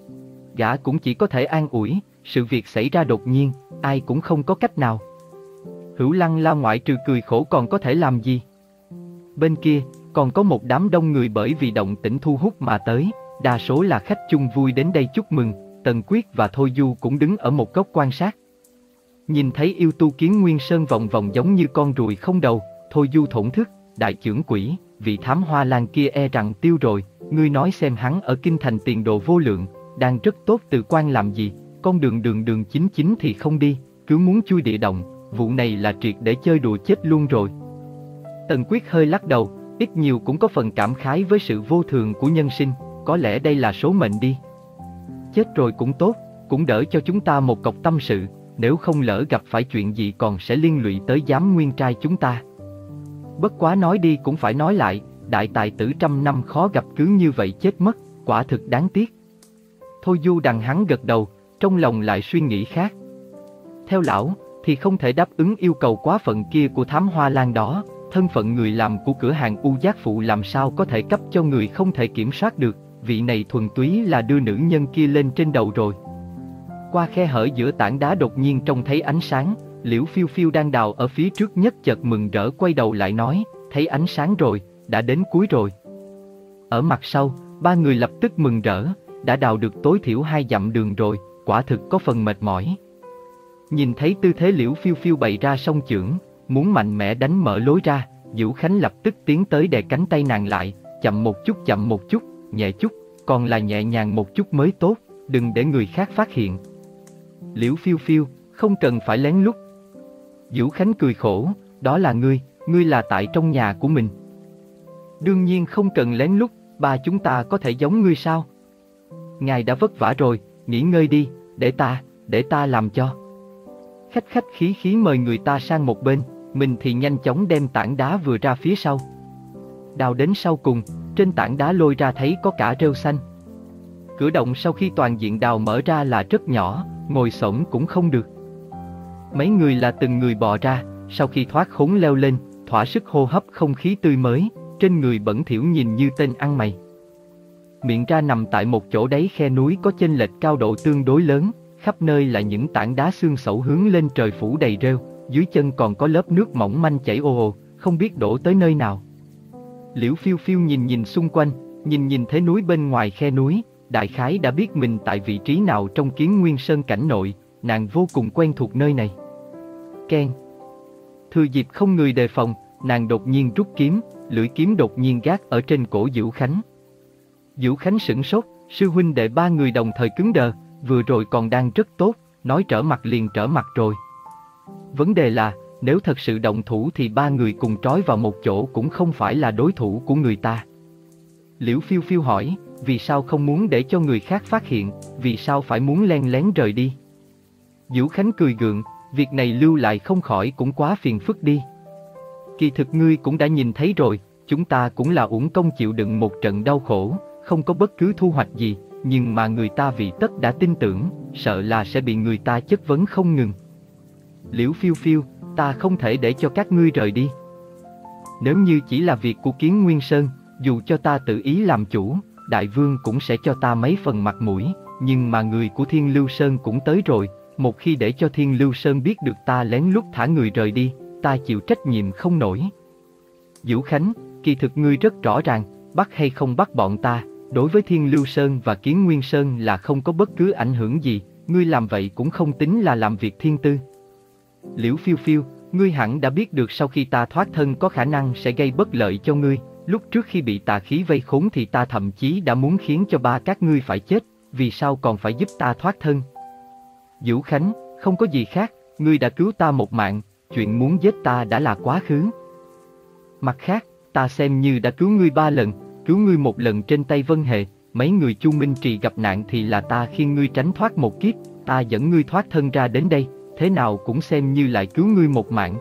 Gã cũng chỉ có thể an ủi, sự việc xảy ra đột nhiên, ai cũng không có cách nào. Hữu Lăng La ngoại trừ cười khổ còn có thể làm gì? Bên kia, còn có một đám đông người bởi vì động tĩnh thu hút mà tới, đa số là khách chung vui đến đây chúc mừng, Tần Quyết và Thôi Du cũng đứng ở một góc quan sát. Nhìn thấy yêu tu Kiến Nguyên Sơn vòng vòng giống như con ruồi không đầu, Thôi Du thổn thức, đại chưởng quỷ, vị Thám Hoa Lan kia e rằng tiêu rồi, ngươi nói xem hắn ở kinh thành tiền đồ vô lượng, đang rất tốt từ quan làm gì, con đường đường đường chính chính thì không đi, cứ muốn chui địa động, vụ này là triệt để chơi đùa chết luôn rồi. Tần Quyết hơi lắc đầu, ít nhiều cũng có phần cảm khái với sự vô thường của nhân sinh, có lẽ đây là số mệnh đi. Chết rồi cũng tốt, cũng đỡ cho chúng ta một cọc tâm sự, nếu không lỡ gặp phải chuyện gì còn sẽ liên lụy tới giám nguyên trai chúng ta. Bất quá nói đi cũng phải nói lại, đại tài tử trăm năm khó gặp cứ như vậy chết mất, quả thực đáng tiếc. Thôi Du đằng hắn gật đầu, trong lòng lại suy nghĩ khác. Theo lão, thì không thể đáp ứng yêu cầu quá phận kia của Thám Hoa Lan đó, thân phận người làm của cửa hàng U Giác Phụ làm sao có thể cấp cho người không thể kiểm soát được, vị này thuần túy là đưa nữ nhân kia lên trên đầu rồi. Qua khe hở giữa tảng đá đột nhiên trông thấy ánh sáng, Liễu Phiêu Phiêu đang đào ở phía trước nhất chợt mừng rỡ quay đầu lại nói, thấy ánh sáng rồi, đã đến cuối rồi. Ở mặt sau, ba người lập tức mừng rỡ, đã đào được tối thiểu hai dặm đường rồi, quả thực có phần mệt mỏi. Nhìn thấy tư thế Liễu Phiêu Phiêu bày ra song chưởng, muốn mạnh mẽ đánh mở lối ra, Vũ Khánh lập tức tiến tới đè cánh tay nàng lại, chậm một chút chậm một chút, nhẹ chút, còn là nhẹ nhàng một chút mới tốt, đừng để người khác phát hiện. Liễu phiêu phiêu, không cần phải lén lút. Vũ Khánh cười khổ, đó là ngươi, ngươi là tại trong nhà của mình. Đương nhiên không cần lén lút, ba chúng ta có thể giống ngươi sao? Ngài đã vất vả rồi, nghỉ ngơi đi, để ta, để ta làm cho. Khách khách khí khí mời người ta sang một bên, mình thì nhanh chóng đem tảng đá vừa ra phía sau. Đào đến sau cùng, trên tảng đá lôi ra thấy có cả rêu xanh. Cửa động sau khi toàn diện đào mở ra là rất nhỏ, ngồi xổm cũng không được. Mấy người là từng người bò ra, sau khi thoát khốn leo lên, thỏa sức hô hấp không khí tươi mới, trên người bẩn thỉu nhìn như tên ăn mày. Miệng ra nằm tại một chỗ đáy khe núi có chênh lệch cao độ tương đối lớn, khắp nơi là những tảng đá xương xẩu hướng lên trời phủ đầy rêu, dưới chân còn có lớp nước mỏng manh chảy ồ ồ, không biết đổ tới nơi nào. Liễu phiêu phiêu nhìn nhìn xung quanh, nhìn nhìn thế núi bên ngoài khe núi, đại khái đã biết mình tại vị trí nào trong Kiến Nguyên Sơn cảnh nội, nàng vô cùng quen thuộc nơi này. Keng. Thừa dịp không người đề phòng, nàng đột nhiên rút kiếm, lưỡi kiếm đột nhiên gác ở trên cổ Vũ Khánh. Vũ Khánh sửng sốt, sư huynh đệ ba người đồng thời cứng đờ, vừa rồi còn đang rất tốt, nói trở mặt liền trở mặt rồi. Vấn đề là, nếu thật sự động thủ thì ba người cùng trói vào một chỗ cũng không phải là đối thủ của người ta. Liễu phiêu phiêu hỏi, vì sao không muốn để cho người khác phát hiện, vì sao phải muốn len lén rời đi? Vũ Khánh cười gượng, việc này lưu lại không khỏi cũng quá phiền phức đi. Kỳ thực ngươi cũng đã nhìn thấy rồi, chúng ta cũng là uổng công chịu đựng một trận đau khổ, không có bất cứ thu hoạch gì, nhưng mà người ta vì tất đã tin tưởng, sợ là sẽ bị người ta chất vấn không ngừng. Liễu phiêu phiêu, ta không thể để cho các ngươi rời đi. Nếu như chỉ là việc của Kiến Nguyên Sơn, dù cho ta tự ý làm chủ, đại vương cũng sẽ cho ta mấy phần mặt mũi, nhưng mà người của Thiên Lưu Sơn cũng tới rồi, một khi để cho Thiên Lưu Sơn biết được ta lén lút thả người rời đi, ta chịu trách nhiệm không nổi. Vũ Khánh, kỳ thực ngươi rất rõ ràng, bắt hay không bắt bọn ta, đối với Thiên Lưu Sơn và Kiến Nguyên Sơn là không có bất cứ ảnh hưởng gì, ngươi làm vậy cũng không tính là làm việc thiên tư. Liễu phiêu phiêu, ngươi hẳn đã biết được sau khi ta thoát thân có khả năng sẽ gây bất lợi cho ngươi, lúc trước khi bị tà khí vây khốn thì ta thậm chí đã muốn khiến cho ba các ngươi phải chết, vì sao còn phải giúp ta thoát thân? Vũ Khánh, không có gì khác, ngươi đã cứu ta một mạng, chuyện muốn giết ta đã là quá khứ. Mặt khác, ta xem như đã cứu ngươi ba lần, cứu ngươi một lần trên tay Vân Hề, mấy người Chu Minh Trì gặp nạn thì là ta khiêng ngươi tránh thoát một kiếp, ta dẫn ngươi thoát thân ra đến đây, thế nào cũng xem như lại cứu ngươi một mạng.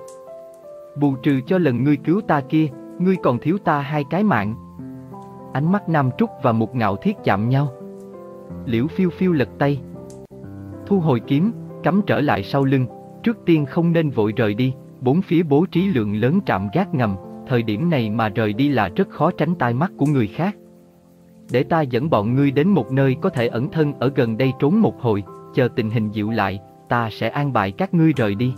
Bù trừ cho lần ngươi cứu ta kia, ngươi còn thiếu ta hai cái mạng. Ánh mắt Nam Trúc và Mục Ngạo Thiết chạm nhau. Liễu phiêu phiêu lật tay, thu hồi kiếm, cắm trở lại sau lưng, trước tiên không nên vội rời đi, bốn phía bố trí lượng lớn trạm gác ngầm, thời điểm này mà rời đi là rất khó tránh tai mắt của người khác. Để ta dẫn bọn ngươi đến một nơi có thể ẩn thân ở gần đây trốn một hồi, chờ tình hình dịu lại, ta sẽ an bài các ngươi rời đi.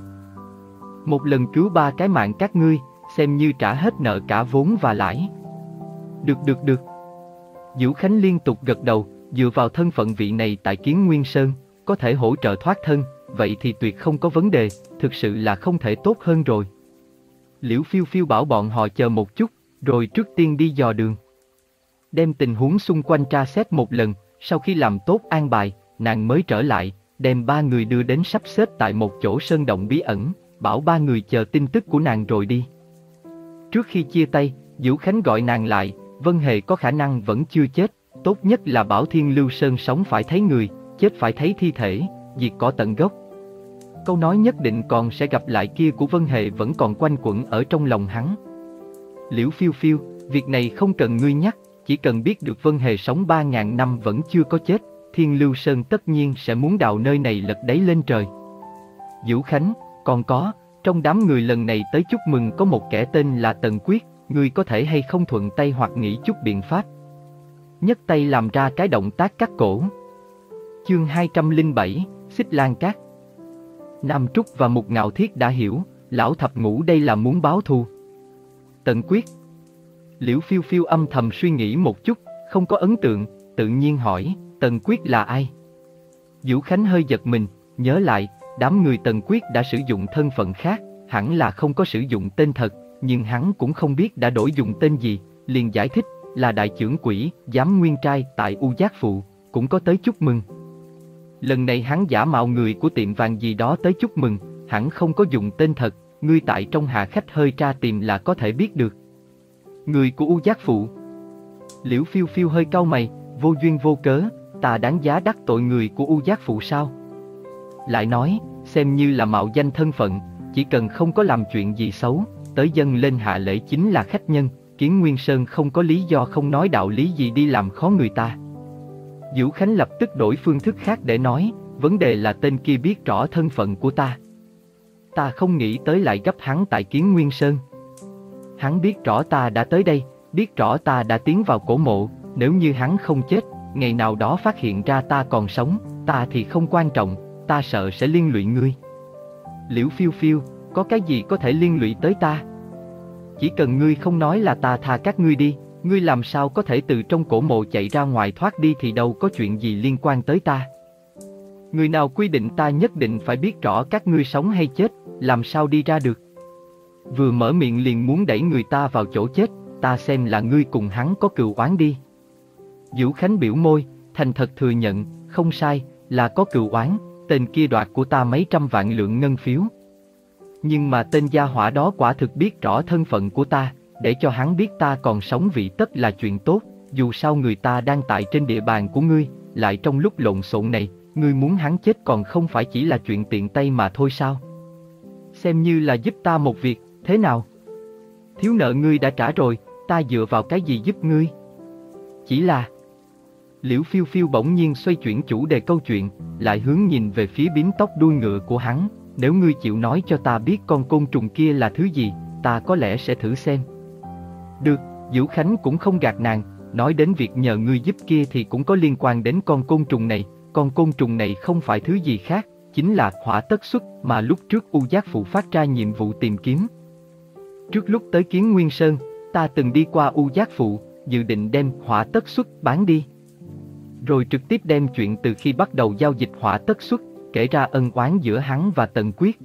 Một lần cứu ba cái mạng các ngươi, xem như trả hết nợ cả vốn và lãi. Được được được. Vũ Khánh liên tục gật đầu, dựa vào thân phận vị này tại Kiến Nguyên Sơn, có thể hỗ trợ thoát thân, vậy thì tuyệt không có vấn đề, thực sự là không thể tốt hơn rồi. Liễu phiêu phiêu bảo bọn họ chờ một chút, rồi trước tiên đi dò đường. Đem tình huống xung quanh tra xét một lần, sau khi làm tốt an bài, nàng mới trở lại, đem ba người đưa đến sắp xếp tại một chỗ sơn động bí ẩn, bảo ba người chờ tin tức của nàng rồi đi. Trước khi chia tay, Vũ Khánh gọi nàng lại, Vân Hề có khả năng vẫn chưa chết, tốt nhất là bảo Thiên Lưu Sơn sống phải thấy người, chết phải thấy thi thể, diệt cỏ tận gốc. Câu nói nhất định còn sẽ gặp lại kia của Vân Hề vẫn còn quanh quẩn ở trong lòng hắn. Liễu phiêu phiêu, việc này không cần ngươi nhắc, chỉ cần biết được Vân Hề sống ba ngàn năm vẫn chưa có chết, Thiên Lưu Sơn tất nhiên sẽ muốn đào nơi này lật đáy lên trời. Vũ Khánh, còn có, trong đám người lần này tới chúc mừng có một kẻ tên là Tần Quyết, ngươi có thể hay không thuận tay hoặc nghĩ chút biện pháp. Nhấc tay làm ra cái động tác cắt cổ. Chương hai trăm lẻ bảy, Xích Lan Cát. Nam Trúc và Mục Ngạo Thiết đã hiểu, lão thập ngũ đây là muốn báo thù. Tần Quyết. Liễu phiêu phiêu âm thầm suy nghĩ một chút, không có ấn tượng, tự nhiên hỏi, Tần Quyết là ai? Vũ Khánh hơi giật mình, nhớ lại, đám người Tần Quyết đã sử dụng thân phận khác, hẳn là không có sử dụng tên thật, nhưng hắn cũng không biết đã đổi dùng tên gì, liền giải thích, là đại trưởng quỹ, giám nguyên trai tại U Giác Phụ, cũng có tới chúc mừng. Lần này hắn giả mạo người của tiệm vàng gì đó tới chúc mừng, hẳn không có dùng tên thật, ngươi tại trong hạ khách hơi tra tìm là có thể biết được. Người của U Giác Phụ. Liễu Phiêu Phiêu hơi cau mày, vô duyên vô cớ, ta đáng giá đắc tội người của U Giác Phụ sao? Lại nói, xem như là mạo danh thân phận, chỉ cần không có làm chuyện gì xấu, tới dâng lên hạ lễ chính là khách nhân, Kiến Nguyên Sơn không có lý do không nói đạo lý gì đi làm khó người ta. Vũ Khánh lập tức đổi phương thức khác để nói, vấn đề là tên kia biết rõ thân phận của ta. Ta không nghĩ tới lại gấp hắn tại Kiến Nguyên Sơn. Hắn biết rõ ta đã tới đây, biết rõ ta đã tiến vào cổ mộ, nếu như hắn không chết, ngày nào đó phát hiện ra ta còn sống, ta thì không quan trọng, ta sợ sẽ liên lụy ngươi. Liễu Phiêu Phiêu, có cái gì có thể liên lụy tới ta? Chỉ cần ngươi không nói là ta tha các ngươi đi, ngươi làm sao có thể từ trong cổ mộ chạy ra ngoài thoát đi thì đâu có chuyện gì liên quan tới ta. Người nào quy định ta nhất định phải biết rõ các ngươi sống hay chết, làm sao đi ra được? Vừa mở miệng liền muốn đẩy người ta vào chỗ chết, ta xem là ngươi cùng hắn có cừu oán đi. Vũ Khánh biểu môi, thành thật thừa nhận, không sai, là có cừu oán, tên kia đoạt của ta mấy trăm vạn lượng ngân phiếu. Nhưng mà tên gia hỏa đó quả thực biết rõ thân phận của ta, để cho hắn biết ta còn sống vị tất là chuyện tốt, dù sao người ta đang tại trên địa bàn của ngươi, lại trong lúc lộn xộn này, ngươi muốn hắn chết còn không phải chỉ là chuyện tiện tay mà thôi sao? Xem như là giúp ta một việc, thế nào? Thiếu nợ ngươi đã trả rồi, ta dựa vào cái gì giúp ngươi? Chỉ là... Liễu Phiêu Phiêu bỗng nhiên xoay chuyển chủ đề câu chuyện, lại hướng nhìn về phía bím tóc đuôi ngựa của hắn, nếu ngươi chịu nói cho ta biết con côn trùng kia là thứ gì, ta có lẽ sẽ thử xem. Được, Vũ Khánh cũng không gạt nàng, nói đến việc nhờ ngươi giúp kia thì cũng có liên quan đến con côn trùng này, con côn trùng này không phải thứ gì khác, chính là hỏa tất xuất mà lúc trước U Giác Phụ phát ra nhiệm vụ tìm kiếm. Trước lúc tới Kiến Nguyên Sơn, ta từng đi qua U Giác Phụ, dự định đem hỏa tất xuất bán đi. Rồi trực tiếp đem chuyện từ khi bắt đầu giao dịch hỏa tất xuất, kể ra ân oán giữa hắn và Tần Quyết.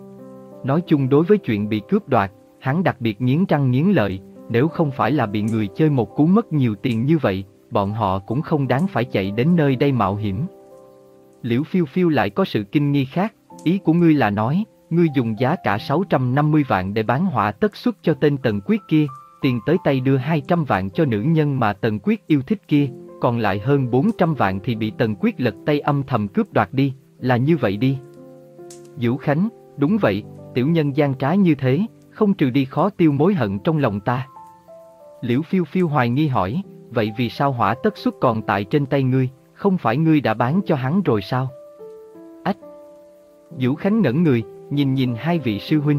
Nói chung đối với chuyện bị cướp đoạt, hắn đặc biệt nghiến răng nghiến lợi, nếu không phải là bị người chơi một cú mất nhiều tiền như vậy, bọn họ cũng không đáng phải chạy đến nơi đây mạo hiểm. Liễu Phiêu Phiêu lại có sự kinh nghi khác, ý của ngươi là nói, ngươi dùng giá cả sáu trăm năm mươi vạn để bán hỏa tất xuất cho tên Tần Quyết kia, tiền tới tay đưa hai trăm vạn cho nữ nhân mà Tần Quyết yêu thích kia, còn lại hơn bốn trăm vạn thì bị Tần Quyết lật tay âm thầm cướp đoạt đi, là như vậy đi. Vũ Khánh, đúng vậy, tiểu nhân gian trá như thế, không trừ đi khó tiêu mối hận trong lòng ta. Liễu Phiêu Phiêu hoài nghi hỏi, vậy vì sao hỏa tất xuất còn tại trên tay ngươi, không phải ngươi đã bán cho hắn rồi sao? Ách! Vũ Khánh ngẩn người, nhìn nhìn hai vị sư huynh.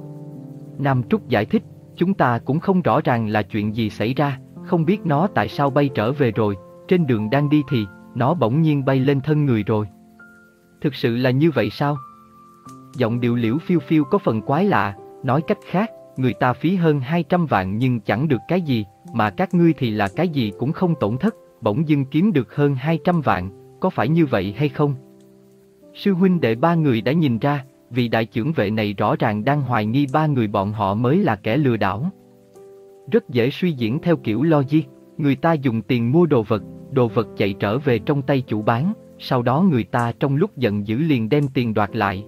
Nam Trúc giải thích, chúng ta cũng không rõ ràng là chuyện gì xảy ra, không biết nó tại sao bay trở về rồi, trên đường đang đi thì, nó bỗng nhiên bay lên thân người rồi. Thực sự là như vậy sao? Giọng điệu Liễu Phiêu Phiêu có phần quái lạ, nói cách khác, người ta phí hơn hai trăm vạn nhưng chẳng được cái gì, mà các ngươi thì là cái gì cũng không tổn thất, bỗng dưng kiếm được hơn hai trăm vạn, có phải như vậy hay không? Sư huynh đệ ba người đã nhìn ra, vị đại chưởng vệ này rõ ràng đang hoài nghi ba người bọn họ mới là kẻ lừa đảo. Rất dễ suy diễn theo kiểu logic, người ta dùng tiền mua đồ vật, đồ vật chạy trở về trong tay chủ bán, sau đó người ta trong lúc giận dữ liền đem tiền đoạt lại.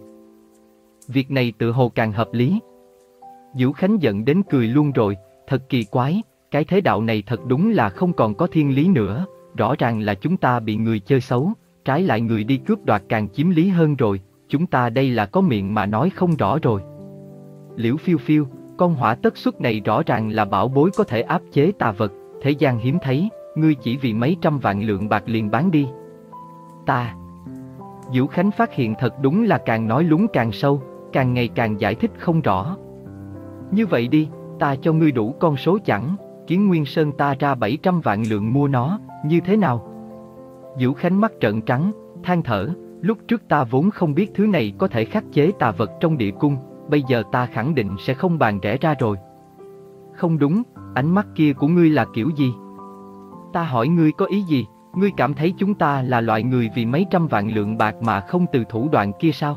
Việc này tự hồ càng hợp lý. Vũ Khánh giận đến cười luôn rồi, thật kỳ quái, cái thế đạo này thật đúng là không còn có thiên lý nữa, rõ ràng là chúng ta bị người chơi xấu, trái lại người đi cướp đoạt càng chiếm lý hơn rồi, chúng ta đây là có miệng mà nói không rõ rồi. Liễu Phiêu Phiêu, con hỏa tất xuất này rõ ràng là bảo bối có thể áp chế tà vật, thế gian hiếm thấy, ngươi chỉ vì mấy trăm vạn lượng bạc liền bán đi. Ta... Vũ Khánh phát hiện thật đúng là càng nói lúng càng sâu, càng ngày càng giải thích không rõ. Như vậy đi, ta cho ngươi đủ con số chẳng, Kiến Nguyên Sơn ta ra bảy trăm vạn lượng mua nó, như thế nào? Vũ Khánh mắt trợn trắng, than thở, lúc trước ta vốn không biết thứ này có thể khắc chế tà vật trong địa cung, bây giờ ta khẳng định sẽ không bàn rẻ ra rồi. Không đúng, ánh mắt kia của ngươi là kiểu gì? Ta hỏi ngươi có ý gì, ngươi cảm thấy chúng ta là loại người vì mấy trăm vạn lượng bạc mà không từ thủ đoạn kia sao?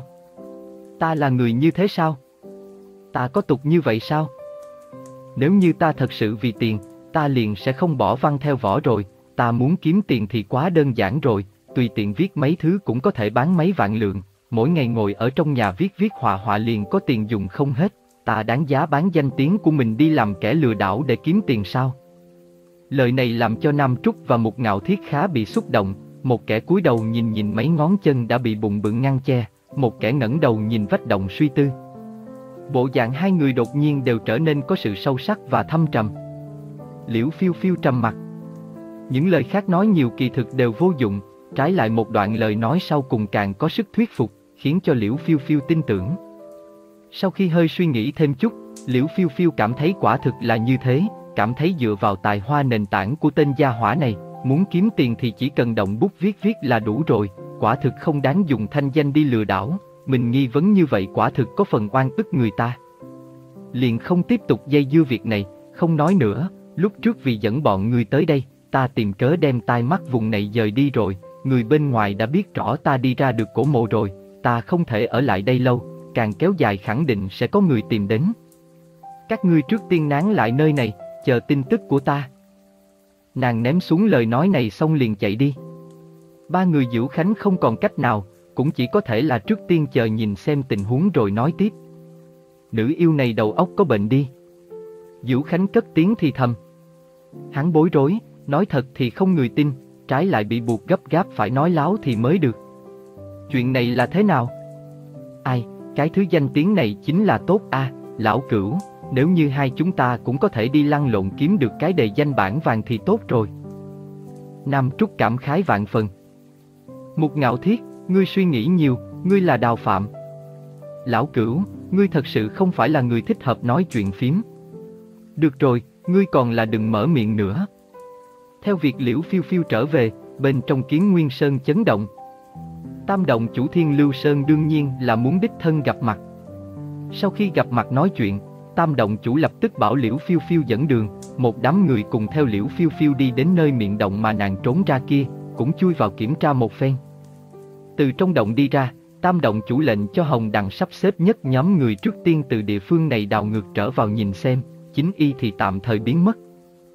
Ta là người như thế sao? Ta có tục như vậy sao? Nếu như ta thật sự vì tiền, ta liền sẽ không bỏ văn theo võ rồi, ta muốn kiếm tiền thì quá đơn giản rồi, tùy tiện viết mấy thứ cũng có thể bán mấy vạn lượng, mỗi ngày ngồi ở trong nhà viết viết họa họa liền có tiền dùng không hết, ta đáng giá bán danh tiếng của mình đi làm kẻ lừa đảo để kiếm tiền sao? Lời này làm cho Nam Trúc và Mục Ngạo Thiết khá bị xúc động, một kẻ cúi đầu nhìn nhìn mấy ngón chân đã bị bụng bự ngăn che, một kẻ ngẩng đầu nhìn vách động suy tư. Bộ dạng hai người đột nhiên đều trở nên có sự sâu sắc và thâm trầm. Liễu Phiêu Phiêu trầm mặt. Những lời khác nói nhiều kỳ thực đều vô dụng, trái lại một đoạn lời nói sau cùng càng có sức thuyết phục, khiến cho Liễu Phiêu Phiêu tin tưởng. Sau khi hơi suy nghĩ thêm chút, Liễu Phiêu Phiêu cảm thấy quả thực là như thế, cảm thấy dựa vào tài hoa nền tảng của tên gia hỏa này, muốn kiếm tiền thì chỉ cần động bút viết viết là đủ rồi, quả thực không đáng dùng thanh danh đi lừa đảo, mình nghi vấn như vậy quả thực có phần oan ức người ta. Liền không tiếp tục dây dưa việc này, không nói nữa, lúc trước vì dẫn bọn ngươi tới đây, ta tìm cớ đem tai mắt vùng này dời đi rồi, người bên ngoài đã biết rõ ta đi ra được cổ mộ rồi, ta không thể ở lại đây lâu, càng kéo dài khẳng định sẽ có người tìm đến. Các ngươi trước tiên nán lại nơi này, chờ tin tức của ta. Nàng ném xuống lời nói này xong liền chạy đi. Ba người Diễu Khánh không còn cách nào, cũng chỉ có thể là trước tiên chờ nhìn xem tình huống rồi nói tiếp. Nữ yêu này đầu óc có bệnh đi. Diễu Khánh cất tiếng thì thầm. Hắn bối rối, nói thật thì không người tin, trái lại bị buộc gấp gáp phải nói láo thì mới được. Chuyện này là thế nào? Ai, cái thứ danh tiếng này chính là tốt a, à, lão Cửu, nếu như hai chúng ta cũng có thể đi lăn lộn kiếm được cái đề danh bảng vàng thì tốt rồi. Nam Trúc cảm khái vạn phần. Mục Ngạo Thiết, ngươi suy nghĩ nhiều, ngươi là Đào Phạm. Lão Cửu, ngươi thật sự không phải là người thích hợp nói chuyện phím. Được rồi, ngươi còn là đừng mở miệng nữa. Theo việc Liễu Phiêu Phiêu trở về, bên trong Kiến Nguyên Sơn chấn động. Tam động chủ Thiên Lưu Sơn đương nhiên là muốn đích thân gặp mặt. Sau khi gặp mặt nói chuyện, Tam động chủ lập tức bảo Liễu Phiêu Phiêu dẫn đường, một đám người cùng theo Liễu Phiêu Phiêu đi đến nơi miệng động mà nàng trốn ra kia, cũng chui vào kiểm tra một phen. Từ trong động đi ra, Tam động chủ lệnh cho Hồng Đằng sắp xếp nhất nhóm người trước tiên từ địa phương này đào ngược trở vào nhìn xem, chính y thì tạm thời biến mất.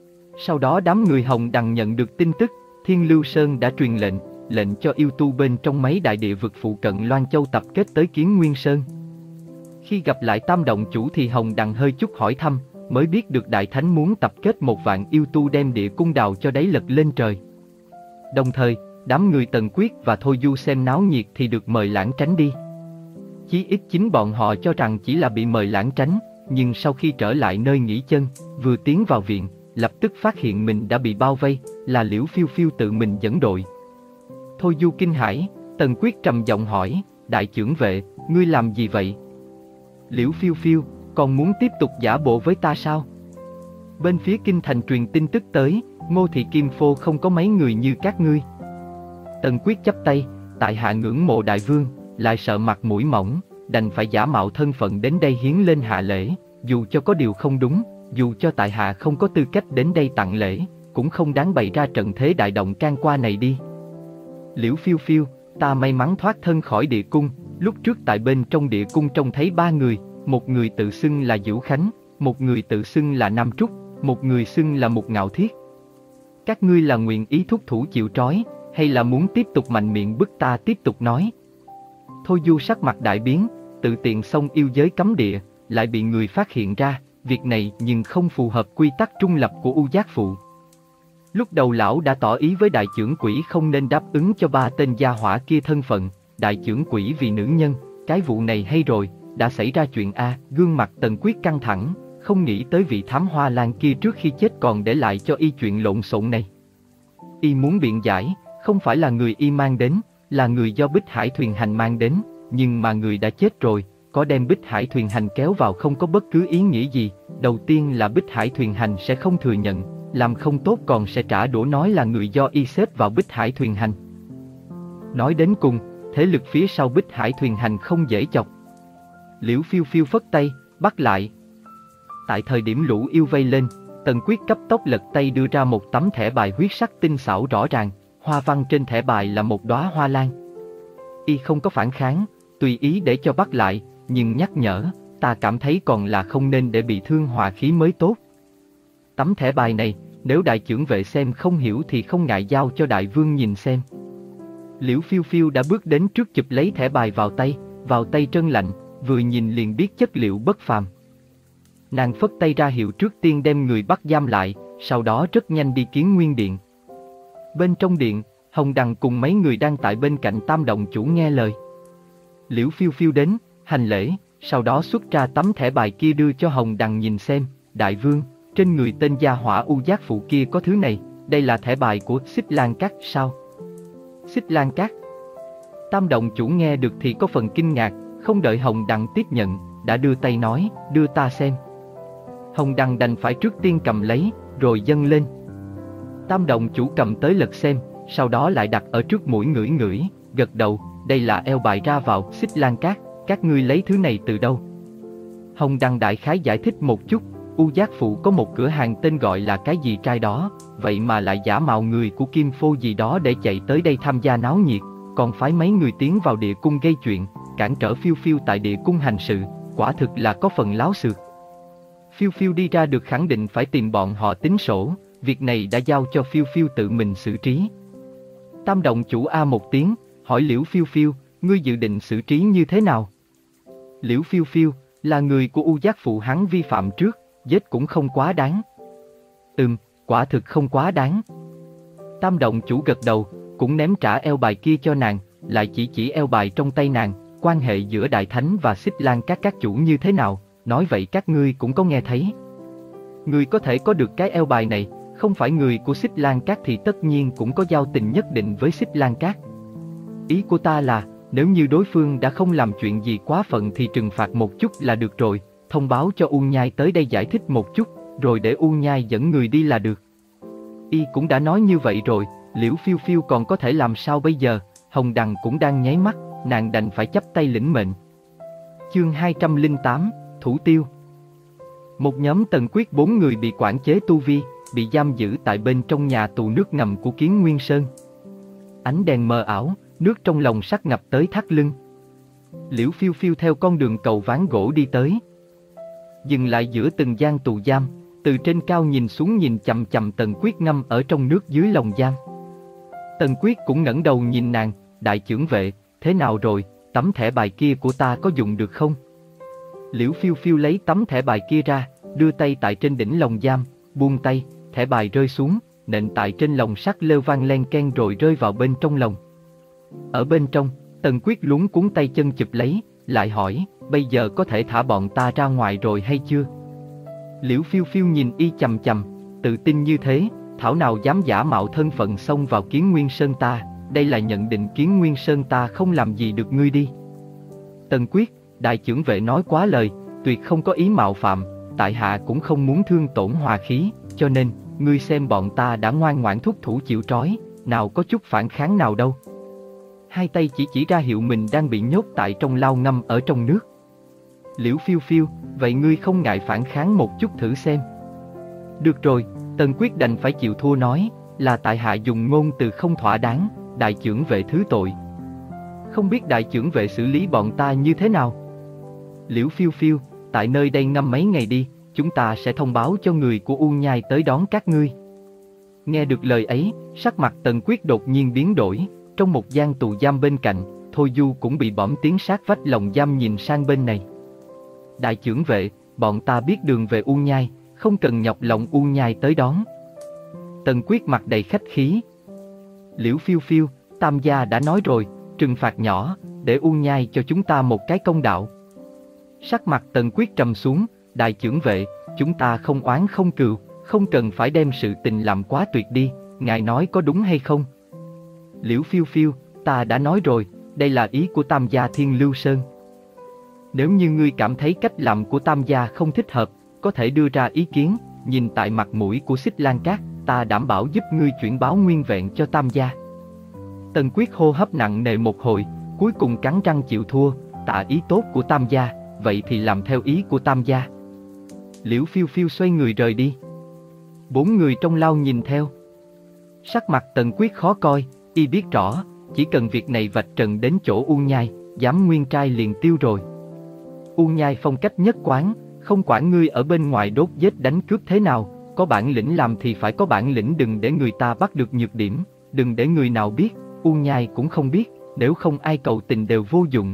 Sau đó đám người Hồng Đằng nhận được tin tức, Thiên Lưu Sơn đã truyền lệnh, lệnh cho yêu tu bên trong mấy đại địa vực phụ cận Loan Châu tập kết tới Kiến Nguyên Sơn. Khi gặp lại Tam động chủ thì Hồng Đằng hơi chút hỏi thăm, mới biết được Đại Thánh muốn tập kết một vạn yêu tu đem địa cung đào cho đáy lật lên trời. Đồng thời, đám người Tần Quyết và Thôi Du xem náo nhiệt thì được mời lãng tránh đi. Chí ít chính bọn họ cho rằng chỉ là bị mời lãng tránh, nhưng sau khi trở lại nơi nghỉ chân, vừa tiến vào viện, lập tức phát hiện mình đã bị bao vây, là Liễu Phiêu Phiêu tự mình dẫn đội. Thôi Du kinh hãi, Tần Quyết trầm giọng hỏi, đại trưởng vệ, ngươi làm gì vậy? Liễu Phiêu Phiêu, còn muốn tiếp tục giả bộ với ta sao? Bên phía kinh thành truyền tin tức tới, Ngô Thị Kim Phô không có mấy người như các ngươi. Tần Quyết chắp tay, tại hạ ngưỡng mộ đại vương, lại sợ mặt mũi mỏng, đành phải giả mạo thân phận đến đây hiến lên hạ lễ, dù cho có điều không đúng, dù cho tại hạ không có tư cách đến đây tặng lễ, cũng không đáng bày ra trận thế đại động can qua này đi. Liễu Phiêu Phiêu, ta may mắn thoát thân khỏi địa cung, lúc trước tại bên trong địa cung trông thấy ba người, một người tự xưng là Diễu Khánh, một người tự xưng là Nam Trúc, một người xưng là Mục Ngạo Thiết. Các ngươi là nguyện ý thúc thủ chịu trói, hay là muốn tiếp tục mạnh miệng bức ta tiếp tục nói? Thôi Du sắc mặt đại biến, tự tiện xông yêu giới cấm địa, lại bị người phát hiện ra, việc này nhưng không phù hợp quy tắc trung lập của U Giác Phụ. Lúc đầu lão đã tỏ ý với đại trưởng quỹ không nên đáp ứng cho ba tên gia hỏa kia thân phận, đại trưởng quỹ vì nữ nhân, cái vụ này hay rồi, đã xảy ra chuyện A, gương mặt Tần Quyết căng thẳng, không nghĩ tới vị thám hoa lan kia trước khi chết còn để lại cho y chuyện lộn xộn này. Y muốn biện giải, không phải là người y mang đến, là người do Bích Hải Thuyền Hành mang đến, nhưng mà người đã chết rồi, có đem Bích Hải Thuyền Hành kéo vào không có bất cứ ý nghĩa gì, đầu tiên là Bích Hải Thuyền Hành sẽ không thừa nhận, làm không tốt còn sẽ trả đũa nói là người do y xếp vào Bích Hải Thuyền Hành. Nói đến cùng, thế lực phía sau Bích Hải Thuyền Hành không dễ chọc. Liễu Phiêu Phiêu phất tay, bắt lại. Tại thời điểm lũ yêu vây lên, Tần Quyết cấp tốc lật tay đưa ra một tấm thẻ bài huyết sắc tinh xảo rõ ràng, hoa văn trên thẻ bài là một đóa hoa lan. Y không có phản kháng, tùy ý để cho bắt lại, nhưng nhắc nhở, ta cảm thấy còn là không nên để bị thương hòa khí mới tốt. Tấm thẻ bài này, nếu đại trưởng vệ xem không hiểu thì không ngại giao cho đại vương nhìn xem. Liễu Phiêu Phiêu đã bước đến trước chụp lấy thẻ bài vào tay, vào tay trơn lạnh, vừa nhìn liền biết chất liệu bất phàm. Nàng phất tay ra hiệu trước tiên đem người bắt giam lại, sau đó rất nhanh đi Kiến Nguyên Điện. Bên trong điện, Hồng Đằng cùng mấy người đang tại bên cạnh Tam Động Chủ nghe lời. Liễu Phiêu Phiêu đến, hành lễ, sau đó xuất ra tấm thẻ bài kia đưa cho Hồng Đằng nhìn xem. Đại vương, trên người tên gia hỏa U Giác Phụ kia có thứ này, đây là thẻ bài của Xích Lan Các sao? Xích Lan Các? Tam Động Chủ nghe được thì có phần kinh ngạc, không đợi Hồng Đằng tiếp nhận, đã đưa tay nói, đưa ta xem. Hồng Đằng đành phải trước tiên cầm lấy, rồi dâng lên. Tam Động Chủ cầm tới lật xem, sau đó lại đặt ở trước mũi ngửi ngửi, gật đầu, đây là eo bài ra vào Xích Lan Các, các ngươi lấy thứ này từ đâu? Hồng Đằng đại khái giải thích một chút, U Giác Phụ có một cửa hàng tên gọi là cái gì trai đó, vậy mà lại giả mạo người của Kim Phô gì đó để chạy tới đây tham gia náo nhiệt, còn phái mấy người tiến vào địa cung gây chuyện, cản trở Phiêu Phiêu tại địa cung hành sự, quả thực là có phần láo xược. Phiêu Phiêu đi ra được khẳng định phải tìm bọn họ tính sổ, việc này đã giao cho Phiêu Phiêu tự mình xử trí. Tam Động Chủ a một tiếng, hỏi Liễu Phiêu Phiêu, ngươi dự định xử trí như thế nào? Liễu Phiêu Phiêu, là người của U Giác Phụ hắn vi phạm trước, giết cũng không quá đáng. Ừm, quả thực không quá đáng. Tam Động Chủ gật đầu, cũng ném trả eo bài kia cho nàng, lại chỉ chỉ eo bài trong tay nàng, quan hệ giữa Đại Thánh và Xích Lan Các các chủ như thế nào, nói vậy các ngươi cũng có nghe thấy. Người có thể có được cái eo bài này, không phải người của Xích Lan Các thì tất nhiên cũng có giao tình nhất định với Xích Lan Các. Ý của ta là, nếu như đối phương đã không làm chuyện gì quá phận thì trừng phạt một chút là được rồi, thông báo cho U Nhai tới đây giải thích một chút, rồi để U Nhai dẫn người đi là được. Y cũng đã nói như vậy rồi, Liễu Phiêu Phiêu còn có thể làm sao bây giờ? Hồng Đằng cũng đang nháy mắt, nàng đành phải chắp tay lĩnh mệnh. Chương hai trăm lẻ tám, Thủ Tiêu. Một nhóm Tần Quyết bốn người bị quản chế tu vi, bị giam giữ tại bên trong nhà tù nước ngầm của Kiến Nguyên Sơn. Ánh đèn mờ ảo, nước trong lồng sắt ngập tới thắt lưng. Liễu Phiêu Phiêu theo con đường cầu ván gỗ đi tới, dừng lại giữa từng gian tù giam, từ trên cao nhìn xuống nhìn chằm chằm Tần Quyết ngâm ở trong nước dưới lồng giam. Tần Quyết cũng ngẩng đầu nhìn nàng, đại chưởng vệ, thế nào rồi, tấm thẻ bài kia của ta có dùng được không? Liễu Phiêu Phiêu lấy tấm thẻ bài kia ra, đưa tay tại trên đỉnh lồng giam, buông tay, thẻ bài rơi xuống, nện tại trên lồng sắt lêu vang len ken rồi rơi vào bên trong lồng. Ở bên trong, Tần Quyết luống cuống tay chân chụp lấy, lại hỏi, bây giờ có thể thả bọn ta ra ngoài rồi hay chưa? Liễu Phiêu Phiêu nhìn y chằm chằm, tự tin như thế, thảo nào dám giả mạo thân phận xông vào Kiến Nguyên Sơn ta, đây là nhận định Kiến Nguyên Sơn ta không làm gì được ngươi đi. Tần Quyết, đại chưởng vệ nói quá lời, tuyệt không có ý mạo phạm, tại hạ cũng không muốn thương tổn hòa khí, cho nên, ngươi xem bọn ta đã ngoan ngoãn thúc thủ chịu trói, nào có chút phản kháng nào đâu. Hai tay chỉ chỉ ra hiệu mình đang bị nhốt tại trong lao ngâm ở trong nước. Liễu Phiêu Phiêu, vậy ngươi không ngại phản kháng một chút thử xem? Được rồi, Tần Quyết đành phải chịu thua nói, là tại hạ dùng ngôn từ không thỏa đáng, đại chưởng vệ thứ tội. Không biết đại chưởng vệ xử lý bọn ta như thế nào? Liễu Phiêu Phiêu, tại nơi đây ngâm mấy ngày đi, chúng ta sẽ thông báo cho người của U Nhai tới đón các ngươi. Nghe được lời ấy, sắc mặt Tần Quyết đột nhiên biến đổi, trong một gian tù giam bên cạnh, Thôi Du cũng bị bõm tiếng sát vách lồng giam nhìn sang bên này. Đại chưởng vệ, bọn ta biết đường về U Nhai, không cần nhọc lòng U Nhai tới đón. Tần Quyết mặt đầy khách khí. Liễu Phiêu Phiêu, Tam gia đã nói rồi, trừng phạt nhỏ, để U Nhai cho chúng ta một cái công đạo. Sắc mặt Tần Quyết trầm xuống, đại chưởng vệ, chúng ta không oán không cừu, không cần phải đem sự tình làm quá tuyệt đi, ngài nói có đúng hay không? Liễu Phiêu Phiêu, ta đã nói rồi, đây là ý của Tam gia Thiên Lưu Sơn. Nếu như ngươi cảm thấy cách làm của Tam gia không thích hợp, có thể đưa ra ý kiến, nhìn tại mặt mũi của Xích Lan Các, ta đảm bảo giúp ngươi chuyển báo nguyên vẹn cho Tam gia. Tần Quyết hô hấp nặng nề một hồi, cuối cùng cắn răng chịu thua, tạ ý tốt của Tam gia, vậy thì làm theo ý của Tam gia. Liễu Phiêu Phiêu xoay người rời đi. Bốn người trong lao nhìn theo. Sắc mặt Tần Quyết khó coi, y biết rõ, chỉ cần việc này vạch trần đến chỗ U Nhai, dám nguyên trai liền tiêu rồi. U Nhai phong cách nhất quán, không quản ngươi ở bên ngoài đốt giết đánh cướp thế nào, có bản lĩnh làm thì phải có bản lĩnh, đừng để người ta bắt được nhược điểm, đừng để người nào biết, U Nhai cũng không biết, nếu không ai cầu tình đều vô dụng.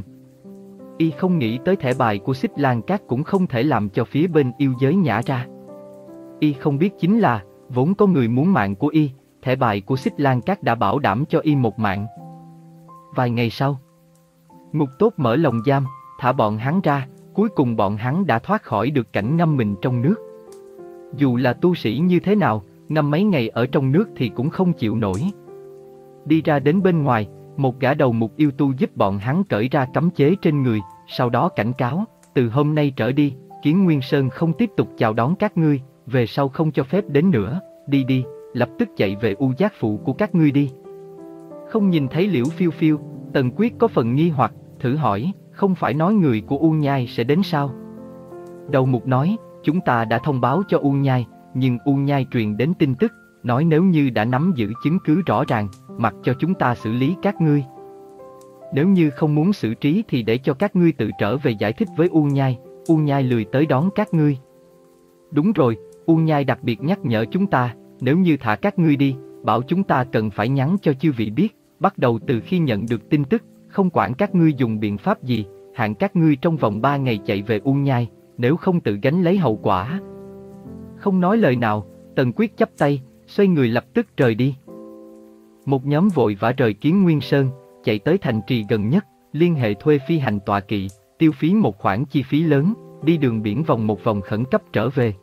Y không nghĩ tới thẻ bài của Xích Lan Cát cũng không thể làm cho phía bên yêu giới nhả ra. Y không biết chính là, vốn có người muốn mạng của Y, thẻ bài của Xích Lan Cát đã bảo đảm cho Y một mạng. Vài ngày sau, Ngục Tốt mở lồng giam, thả bọn hắn ra, cuối cùng bọn hắn đã thoát khỏi được cảnh ngâm mình trong nước. Dù là tu sĩ như thế nào, ngâm mấy ngày ở trong nước thì cũng không chịu nổi. Đi ra đến bên ngoài, một gã đầu mục yêu tu giúp bọn hắn cởi ra cấm chế trên người, sau đó cảnh cáo, từ hôm nay trở đi, Kiến Nguyên Sơn không tiếp tục chào đón các ngươi, về sau không cho phép đến nữa, đi đi, lập tức chạy về U Giác Phụ của các ngươi đi. Không nhìn thấy Liễu Phiêu Phiêu, Tần Quyết có phần nghi hoặc, thử hỏi, không phải nói người của U Nhai sẽ đến sao? Đầu mục nói, chúng ta đã thông báo cho U Nhai, nhưng U Nhai truyền đến tin tức, nói nếu như đã nắm giữ chứng cứ rõ ràng, mặc cho chúng ta xử lý các ngươi. Nếu như không muốn xử trí thì để cho các ngươi tự trở về giải thích với U Nhai, U Nhai lười tới đón các ngươi. Đúng rồi, U Nhai đặc biệt nhắc nhở chúng ta, nếu như thả các ngươi đi, bảo chúng ta cần phải nhắn cho chư vị biết, bắt đầu từ khi nhận được tin tức, không quản các ngươi dùng biện pháp gì, hạn các ngươi trong vòng ba ngày chạy về U Nhai, nếu không tự gánh lấy hậu quả. Không nói lời nào, Tần Quyết chắp tay, xoay người lập tức rời đi. Một nhóm vội vã rời Kiến Nguyên Sơn, chạy tới thành trì gần nhất, liên hệ thuê phi hành tọa kỵ, tiêu phí một khoản chi phí lớn, đi đường biển vòng một vòng khẩn cấp trở về.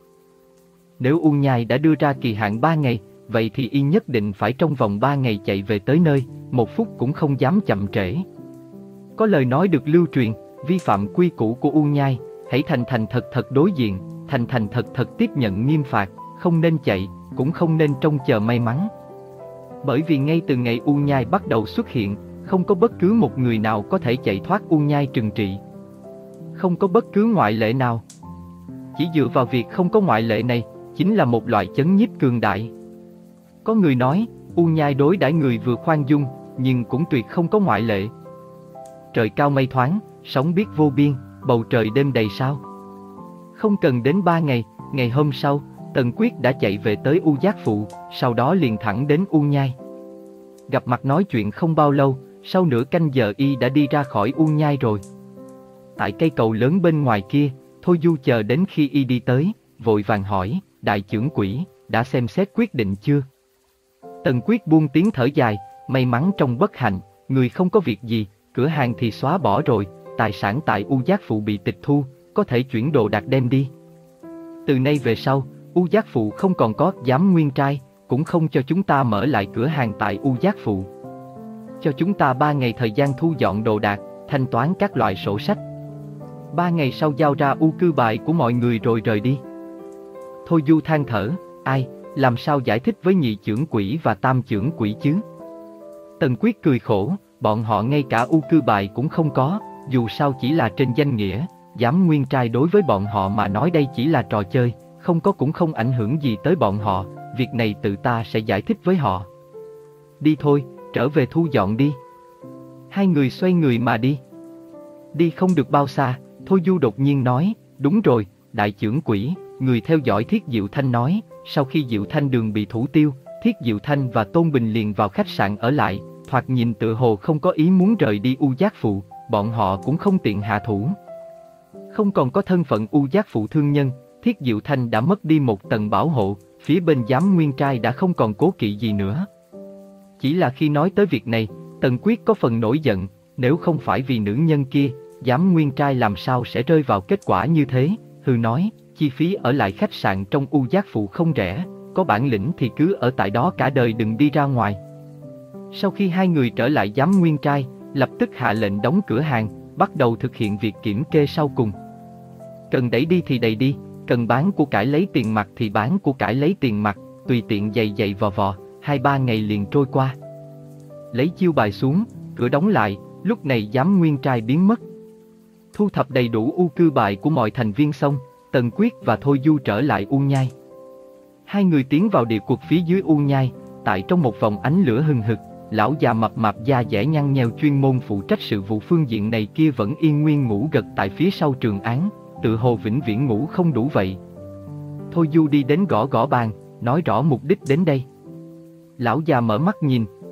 Nếu U Nhai đã đưa ra kỳ hạn ba ngày, vậy thì y nhất định phải trong vòng ba ngày chạy về tới nơi, một phút cũng không dám chậm trễ. Có lời nói được lưu truyền, vi phạm quy củ của U Nhai, hãy thành thành thật thật đối diện, thành thành thật thật tiếp nhận nghiêm phạt, không nên chạy, cũng không nên trông chờ may mắn. Bởi vì ngay từ ngày U Nhai bắt đầu xuất hiện, không có bất cứ một người nào có thể chạy thoát U Nhai trừng trị. Không có bất cứ ngoại lệ nào. Chỉ dựa vào việc không có ngoại lệ này, chính là một loại chấn nhiếp cường đại. Có người nói, U Nhai đối đãi người vừa khoan dung, nhưng cũng tuyệt không có ngoại lệ. Trời cao mây thoáng, sóng biết vô biên, bầu trời đêm đầy sao. Không cần đến ba ngày, ngày hôm sau, Tần Quyết đã chạy về tới U Giác Phụ, sau đó liền thẳng đến U Nhai. Gặp mặt nói chuyện không bao lâu, sau nửa canh giờ y đã đi ra khỏi U Nhai rồi. Tại cây cầu lớn bên ngoài kia, Thôi Du chờ đến khi y đi tới, vội vàng hỏi, đại trưởng quỹ, đã xem xét quyết định chưa? Tần Quyết buông tiếng thở dài, may mắn trong bất hạnh, người không có việc gì, cửa hàng thì xóa bỏ rồi, tài sản tại U Giác Phụ bị tịch thu, có thể chuyển đồ đạc đem đi. Từ nay về sau, U Giác Phụ không còn có Giám Nguyên Trai, cũng không cho chúng ta mở lại cửa hàng tại U Giác Phụ. Cho chúng ta ba ngày thời gian thu dọn đồ đạc, thanh toán các loại sổ sách. Ba ngày sau giao ra U Cư bài của mọi người rồi rời đi. Thôi Du than thở, ai, làm sao giải thích với nhị trưởng quỹ và tam trưởng quỹ chứ? Tần Quyết cười khổ, bọn họ ngay cả U Cư bài cũng không có, dù sao chỉ là trên danh nghĩa, Giám Nguyên Trai đối với bọn họ mà nói đây chỉ là trò chơi, không có cũng không ảnh hưởng gì tới bọn họ, việc này tự ta sẽ giải thích với họ. Đi thôi, trở về thu dọn đi. Hai người xoay người mà đi. Đi không được bao xa, Thôi Du đột nhiên nói, đúng rồi, đại trưởng quỹ, người theo dõi Thiết Diệu Thanh nói, sau khi Diệu Thanh đường bị thủ tiêu, Thiết Diệu Thanh và Tôn Bình liền vào khách sạn ở lại, thoạt nhìn tự hồ không có ý muốn rời đi U Giác Phụ, bọn họ cũng không tiện hạ thủ. Không còn có thân phận U Giác Phụ thương nhân, Thiết Diệu Thanh đã mất đi một tầng bảo hộ, phía bên Giám Nguyên Trai đã không còn cố kỵ gì nữa. Chỉ là khi nói tới việc này, Tần Quyết có phần nổi giận, nếu không phải vì nữ nhân kia, Giám Nguyên Trai làm sao sẽ rơi vào kết quả như thế, hừ nói, chi phí ở lại khách sạn trong U Giác Phụ không rẻ, có bản lĩnh thì cứ ở tại đó cả đời đừng đi ra ngoài. Sau khi hai người trở lại Giám Nguyên Trai, lập tức hạ lệnh đóng cửa hàng, bắt đầu thực hiện việc kiểm kê sau cùng. Cần đẩy đi thì đẩy đi, cần bán của cải lấy tiền mặt thì bán của cải lấy tiền mặt, tùy tiện giày giày vò vò, hai ba ngày liền trôi qua. Lấy chiêu bài xuống, cửa đóng lại, lúc này Giám Nguyên Trai biến mất. Thu thập đầy đủ U Cư bài của mọi thành viên xong, Tần Quyết và Thôi Du trở lại U Nhai. Hai người tiến vào địa quật phía dưới U Nhai, tại trong một vòng ánh lửa hừng hực, lão già mập mạp da dẻ nhăn nheo chuyên môn phụ trách sự vụ phương diện này kia vẫn yên nguyên ngủ gật tại phía sau trường án, tự hồ vĩnh viễn ngủ không đủ vậy. Thôi Du đi đến gõ gõ bàn, nói rõ mục đích đến đây. Lão già mở mắt nhìn,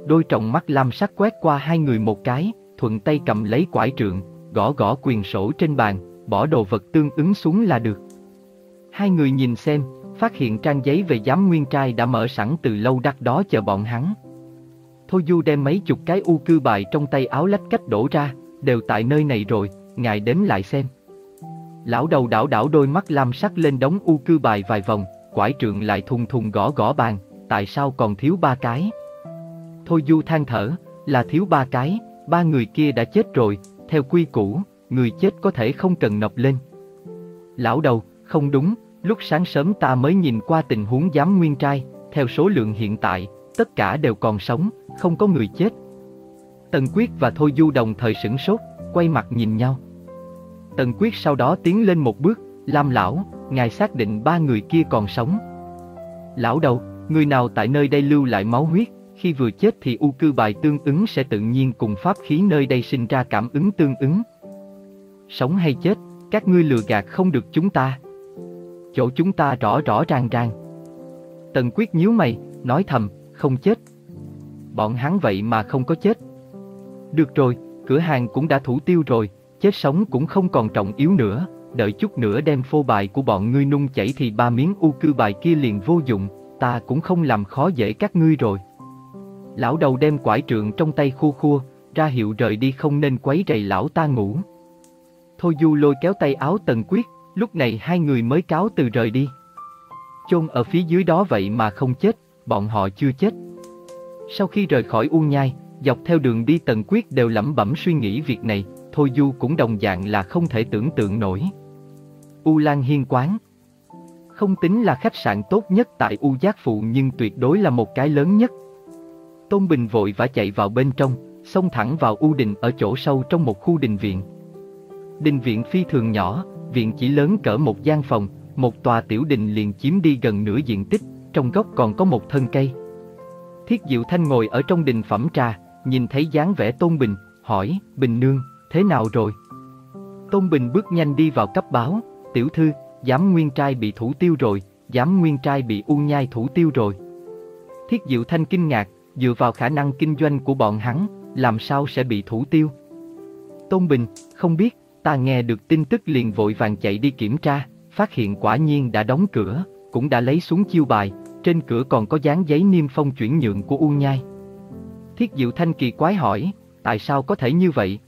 đôi tròng mắt lam sắc quét qua hai người một cái, thuận tay cầm lấy quải trượng, gõ gõ quyền sổ trên bàn, bỏ đồ vật tương ứng xuống là được. Hai người nhìn xem, phát hiện trang giấy về giám nguyên trai đã mở sẵn từ lâu đắt đó chờ bọn hắn. Thôi Du đem mấy chục cái u cư bài trong tay áo lách cách đổ ra, đều tại nơi này rồi, ngài đếm lại xem. Lão đầu đảo đảo đôi mắt lam sắc lên đống u cư bài vài vòng, quải trượng lại thùng thùng gõ gõ bàn, tại sao còn thiếu ba cái? Thôi Du than thở, là thiếu ba cái, ba người kia đã chết rồi, theo quy củ, người chết có thể không cần nộp lên. Lão đầu, không đúng, lúc sáng sớm ta mới nhìn qua tình huống giám nguyên trai, theo số lượng hiện tại, tất cả đều còn sống, không có người chết. Tần Quyết và Thôi Du đồng thời sửng sốt, quay mặt nhìn nhau. Tần Quyết sau đó tiến lên một bước, Lam lão, ngài xác định ba người kia còn sống. Lão đầu, người nào tại nơi đây lưu lại máu huyết, khi vừa chết thì u cư bài tương ứng sẽ tự nhiên cùng pháp khí nơi đây sinh ra cảm ứng tương ứng. Sống hay chết, các ngươi lừa gạt không được chúng ta. Chỗ chúng ta rõ rõ ràng ràng. Tần Quyết nhíu mày, nói thầm, không chết. Bọn hắn vậy mà không có chết. Được rồi, cửa hàng cũng đã thủ tiêu rồi, chết sống cũng không còn trọng yếu nữa, đợi chút nữa đem phô bài của bọn ngươi nung chảy thì ba miếng u cư bài kia liền vô dụng, ta cũng không làm khó dễ các ngươi rồi. Lão đầu đem quải trượng trong tay khua khua, ra hiệu rời đi không nên quấy rầy lão ta ngủ. Thôi Du lôi kéo tay áo Tần Quyết, lúc này hai người mới cáo từ rời đi. Chôn ở phía dưới đó vậy mà không chết, bọn họ chưa chết. Sau khi rời khỏi U Nhai, dọc theo đường đi Tần Quyết đều lẩm bẩm suy nghĩ việc này, Thôi Du cũng đồng dạng là không thể tưởng tượng nổi. U Lan Hiên quán không tính là khách sạn tốt nhất tại U Giác Phụ nhưng tuyệt đối là một cái lớn nhất. Tôn Bình vội vã chạy vào bên trong, xông thẳng vào U Đình ở chỗ sâu trong một khu đình viện. Đình viện phi thường nhỏ, viện chỉ lớn cỡ một gian phòng, một tòa tiểu đình liền chiếm đi gần nửa diện tích, trong góc còn có một thân cây. Thiết Diệu Thanh ngồi ở trong đình phẩm trà, nhìn thấy dáng vẻ Tôn Bình, hỏi, Bình nương, thế nào rồi? Tôn Bình bước nhanh đi vào cấp báo, tiểu thư, giám nguyên trai bị thủ tiêu rồi, giám nguyên trai bị U Nhai thủ tiêu rồi. Thiết Diệu Thanh kinh ngạc, dựa vào khả năng kinh doanh của bọn hắn, làm sao sẽ bị thủ tiêu? Tôn Bình, không biết, ta nghe được tin tức liền vội vàng chạy đi kiểm tra, phát hiện quả nhiên đã đóng cửa, cũng đã lấy xuống chiêu bài, trên cửa còn có dán giấy niêm phong chuyển nhượng của U Nhai. Thiết Diệu Thanh kỳ quái hỏi, tại sao có thể như vậy?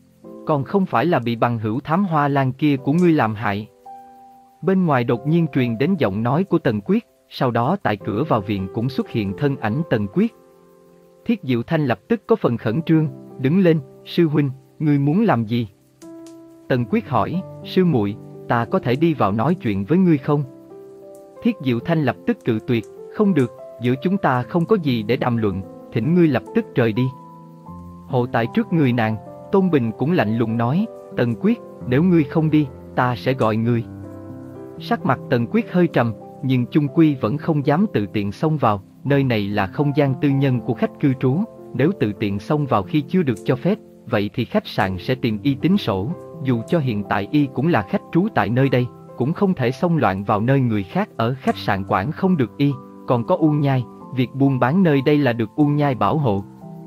Còn không phải là bị bằng hữu Thám Hoa Lan kia của ngươi làm hại. Bên ngoài đột nhiên truyền đến giọng nói của Tần Quyết, sau đó tại cửa vào viện cũng xuất hiện thân ảnh Tần Quyết. Thiết Diệu Thanh lập tức có phần khẩn trương, đứng lên, sư huynh, ngươi muốn làm gì? Tần Quyết hỏi, sư muội, ta có thể đi vào nói chuyện với ngươi không? Thiết Diệu Thanh lập tức cự tuyệt, không được, giữa chúng ta không có gì để đàm luận, thỉnh ngươi lập tức rời đi. Hộ tại trước người nàng, Tôn Bình cũng lạnh lùng nói, Tần Quyết, nếu ngươi không đi, ta sẽ gọi ngươi. Sắc mặt Tần Quyết hơi trầm, nhưng chung quy vẫn không dám tự tiện xông vào, nơi này là không gian tư nhân của khách cư trú, nếu tự tiện xông vào khi chưa được cho phép, vậy thì khách sạn sẽ tìm y tính sổ, dù cho hiện tại y cũng là khách trú tại nơi đây, cũng không thể xông loạn vào nơi người khác ở khách sạn quản không được y, còn có U Nhai, việc buôn bán nơi đây là được U Nhai bảo hộ.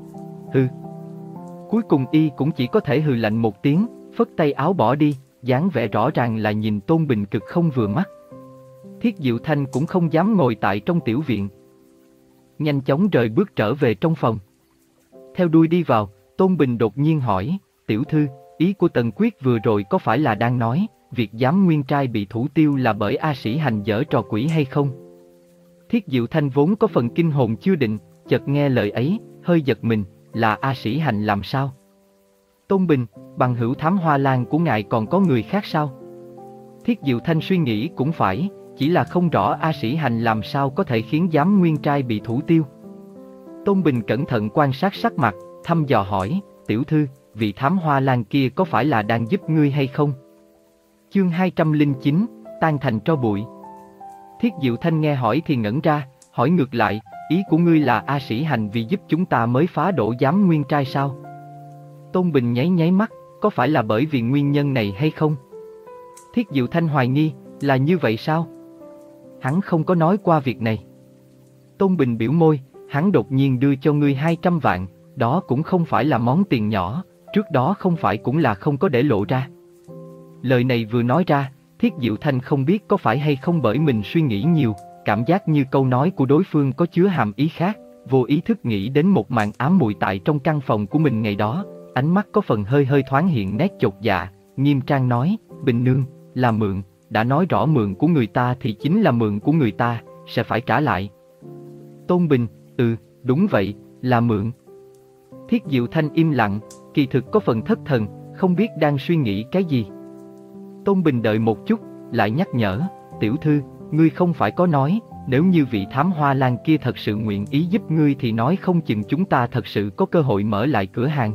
Hừ. Cuối cùng y cũng chỉ có thể hừ lạnh một tiếng, phất tay áo bỏ đi, dáng vẻ rõ ràng là nhìn Tôn Bình cực không vừa mắt. Thiết Diệu Thanh cũng không dám ngồi tại trong tiểu viện, nhanh chóng rời bước trở về trong phòng. Theo đuôi đi vào, Tôn Bình đột nhiên hỏi, tiểu thư, ý của Tần Quyết vừa rồi có phải là đang nói, việc giám nguyên trai bị thủ tiêu là bởi A Sĩ Hành dở trò quỷ hay không? Thiết Diệu Thanh vốn có phần kinh hồn chưa định, chợt nghe lời ấy, hơi giật mình, là A Sĩ Hành làm sao? Tôn Bình, bằng hữu Thám Hoa Lan của ngài còn có người khác sao? Thiết Diệu Thanh suy nghĩ cũng phải, chỉ là không rõ A Sĩ Hành làm sao có thể khiến giám nguyên trai bị thủ tiêu. Tôn Bình cẩn thận quan sát sắc mặt, thăm dò hỏi, tiểu thư, vị Thám Hoa Lan kia có phải là đang giúp ngươi hay không? Chương hai trăm lẻ chín, tan thành tro bụi. Thiết Diệu Thanh nghe hỏi thì ngẩn ra, hỏi ngược lại, ý của ngươi là A Sĩ Hành vì giúp chúng ta mới phá đổ giám nguyên trai sao? Tôn Bình nháy nháy mắt, có phải là bởi vì nguyên nhân này hay không? Thiết Diệu Thanh hoài nghi, là như vậy sao? Hắn không có nói qua việc này. Tôn Bình biểu môi, hắn đột nhiên đưa cho ngươi hai trăm vạn, đó cũng không phải là món tiền nhỏ, trước đó không phải cũng là không có để lộ ra. Lời này vừa nói ra, Thiết Diệu Thanh không biết có phải hay không bởi mình suy nghĩ nhiều, cảm giác như câu nói của đối phương có chứa hàm ý khác, vô ý thức nghĩ đến một màn ám muội tại trong căn phòng của mình ngày đó, ánh mắt có phần hơi hơi thoáng hiện nét chột dạ, nghiêm trang nói, Bình nương, là mượn, đã nói rõ mượn của người ta thì chính là mượn của người ta, sẽ phải trả lại. Tôn Bình, ừ, đúng vậy, là mượn. Thiết Diệu Thanh im lặng, kỳ thực có phần thất thần, không biết đang suy nghĩ cái gì. Tôn Bình đợi một chút, lại nhắc nhở, tiểu thư, ngươi không phải có nói, nếu như vị thám hoa lan kia thật sự nguyện ý giúp ngươi thì nói không chừng chúng ta thật sự có cơ hội mở lại cửa hàng.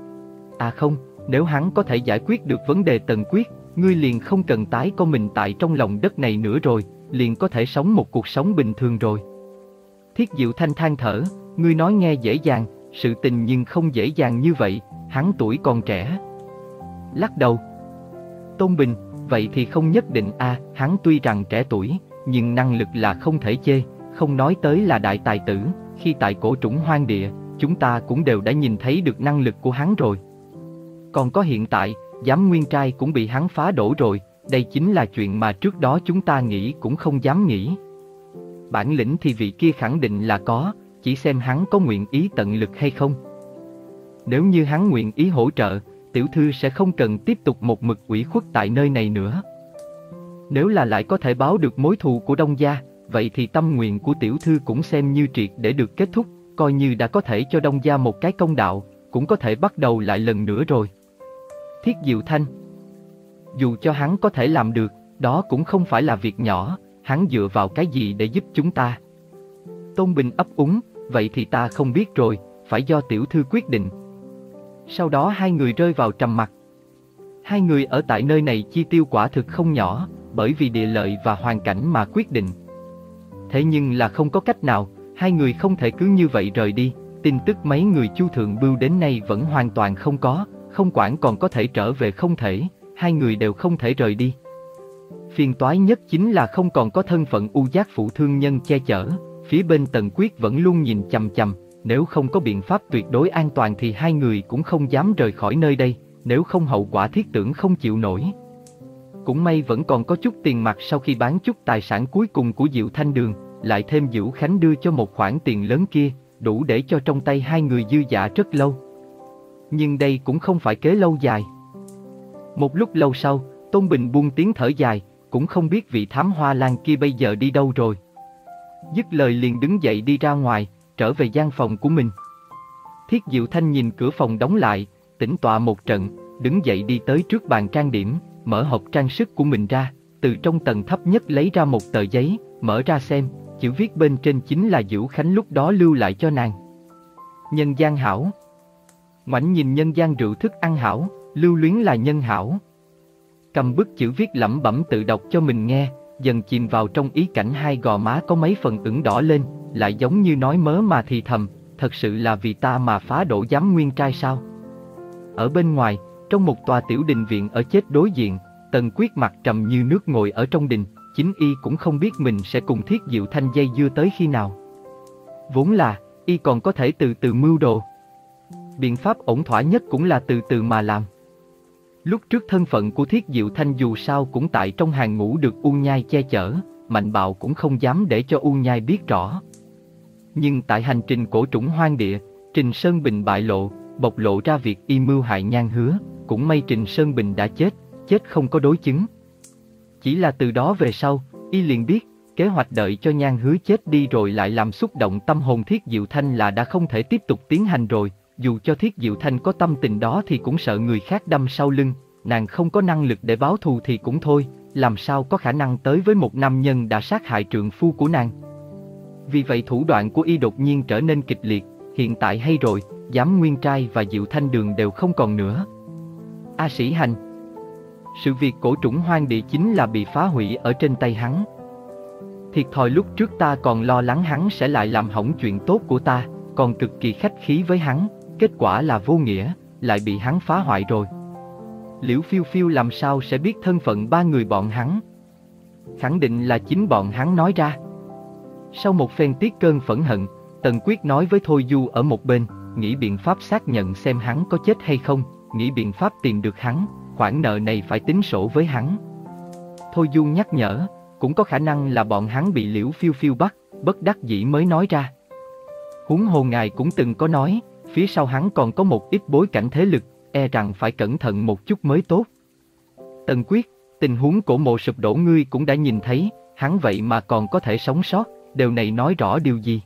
À không, nếu hắn có thể giải quyết được vấn đề Tần Quyết, ngươi liền không cần tái có mình tại trong lòng đất này nữa rồi, liền có thể sống một cuộc sống bình thường rồi. Thiết Diệu Thanh than thở, ngươi nói nghe dễ dàng, sự tình nhưng không dễ dàng như vậy, hắn tuổi còn trẻ. Lắc đầu. Tôn Bình, vậy thì không nhất định a, à, hắn tuy rằng trẻ tuổi, nhưng năng lực là không thể chê, không nói tới là đại tài tử, khi tại cổ trũng hoang địa, chúng ta cũng đều đã nhìn thấy được năng lực của hắn rồi. Còn có hiện tại, giám nguyên trai cũng bị hắn phá đổ rồi, đây chính là chuyện mà trước đó chúng ta nghĩ cũng không dám nghĩ. Bản lĩnh thì vị kia khẳng định là có, chỉ xem hắn có nguyện ý tận lực hay không. Nếu như hắn nguyện ý hỗ trợ, tiểu thư sẽ không cần tiếp tục một mực ủy khuất tại nơi này nữa. Nếu là lại có thể báo được mối thù của Đông gia, vậy thì tâm nguyện của tiểu thư cũng xem như triệt để được kết thúc, coi như đã có thể cho Đông gia một cái công đạo, cũng có thể bắt đầu lại lần nữa rồi. Thiết Diệu Thanh, dù cho hắn có thể làm được, đó cũng không phải là việc nhỏ, hắn dựa vào cái gì để giúp chúng ta? Tôn Bình ấp úng, vậy thì ta không biết rồi, phải do tiểu thư quyết định. Sau đó hai người rơi vào trầm mặc. Hai người ở tại nơi này chi tiêu quả thực không nhỏ, bởi vì địa lợi và hoàn cảnh mà quyết định. Thế nhưng là không có cách nào, hai người không thể cứ như vậy rời đi, tin tức mấy người Chu Thượng Bưu đến nay vẫn hoàn toàn không có, không quản còn có thể trở về không thể, hai người đều không thể rời đi. Phiền toái nhất chính là không còn có thân phận U Giác phụ thương nhân che chở, phía bên Tần Quyết vẫn luôn nhìn chằm chằm, nếu không có biện pháp tuyệt đối an toàn thì hai người cũng không dám rời khỏi nơi đây, nếu không hậu quả thiết tưởng không chịu nổi. Cũng may vẫn còn có chút tiền mặt sau khi bán chút tài sản cuối cùng của Diệu Thanh Đường, lại thêm Dữu Khánh đưa cho một khoản tiền lớn kia, đủ để cho trong tay hai người dư dả rất lâu. Nhưng đây cũng không phải kế lâu dài. Một lúc lâu sau, Tôn Bình buông tiếng thở dài, cũng không biết vị thám hoa lan kia bây giờ đi đâu rồi. Dứt lời liền đứng dậy đi ra ngoài, trở về gian phòng của mình. Thiết Diệu Thanh nhìn cửa phòng đóng lại, tĩnh tọa một trận, đứng dậy đi tới trước bàn trang điểm, mở hộp trang sức của mình ra, từ trong tầng thấp nhất lấy ra một tờ giấy, mở ra xem, chữ viết bên trên chính là Dữu Khánh lúc đó lưu lại cho nàng. Nhân gian hảo. Ngoảnh nhìn nhân gian rượu thức ăn hảo, lưu luyến là nhân hảo. Cầm bức chữ viết lẩm bẩm tự đọc cho mình nghe, dần chìm vào trong ý cảnh hai gò má có mấy phần ửng đỏ lên, lại giống như nói mớ mà thì thầm, thật sự là vì ta mà phá đổ giám nguyên trai sao? Ở bên ngoài, trong một tòa tiểu đình viện ở chết đối diện, Tần Quyết mặt trầm như nước ngồi ở trong đình, chính y cũng không biết mình sẽ cùng Thiết Diệu Thanh dây dưa tới khi nào. Vốn là, y còn có thể từ từ mưu đồ. Biện pháp ổn thỏa nhất cũng là từ từ mà làm. Lúc trước thân phận của Thiết Diệu Thanh dù sao cũng tại trong hàng ngũ được U Nhai che chở, Mạnh Bạo cũng không dám để cho U Nhai biết rõ. Nhưng tại hành trình cổ trũng hoang địa, Trình Sơn Bình bại lộ, bộc lộ ra việc y mưu hại Nhan Hứa, cũng may Trình Sơn Bình đã chết, chết không có đối chứng. Chỉ là từ đó về sau, y liền biết, kế hoạch đợi cho Nhan Hứa chết đi rồi lại làm xúc động tâm hồn Thiết Diệu Thanh là đã không thể tiếp tục tiến hành rồi. Dù cho Thiết Diệu Thanh có tâm tình đó thì cũng sợ người khác đâm sau lưng, nàng không có năng lực để báo thù thì cũng thôi, làm sao có khả năng tới với một nam nhân đã sát hại trượng phu của nàng. Vì vậy thủ đoạn của y đột nhiên trở nên kịch liệt, hiện tại hay rồi, giám nguyên trai và Diệu Thanh Đường đều không còn nữa. A Sĩ Hành. Sự việc cổ trũng hoang địa chính là bị phá hủy ở trên tay hắn. Thiệt thòi lúc trước ta còn lo lắng hắn sẽ lại làm hỏng chuyện tốt của ta, còn cực kỳ khách khí với hắn, kết quả là vô nghĩa, lại bị hắn phá hoại rồi. Liễu Phiêu Phiêu làm sao sẽ biết thân phận ba người bọn hắn? Khẳng định là chính bọn hắn nói ra. Sau một phen tiết cơn phẫn hận, Tần Quyết nói với Thôi Du ở một bên, nghĩ biện pháp xác nhận xem hắn có chết hay không, nghĩ biện pháp tìm được hắn, khoản nợ này phải tính sổ với hắn. Thôi Du nhắc nhở, cũng có khả năng là bọn hắn bị Liễu Phiêu Phiêu bắt, bất đắc dĩ mới nói ra. Huống hồ ngài cũng từng có nói, phía sau hắn còn có một ít bối cảnh thế lực, e rằng phải cẩn thận một chút mới tốt. Tần Quyết, tình huống cổ mộ sụp đổ ngươi cũng đã nhìn thấy, hắn vậy mà còn có thể sống sót, điều này nói rõ điều gì?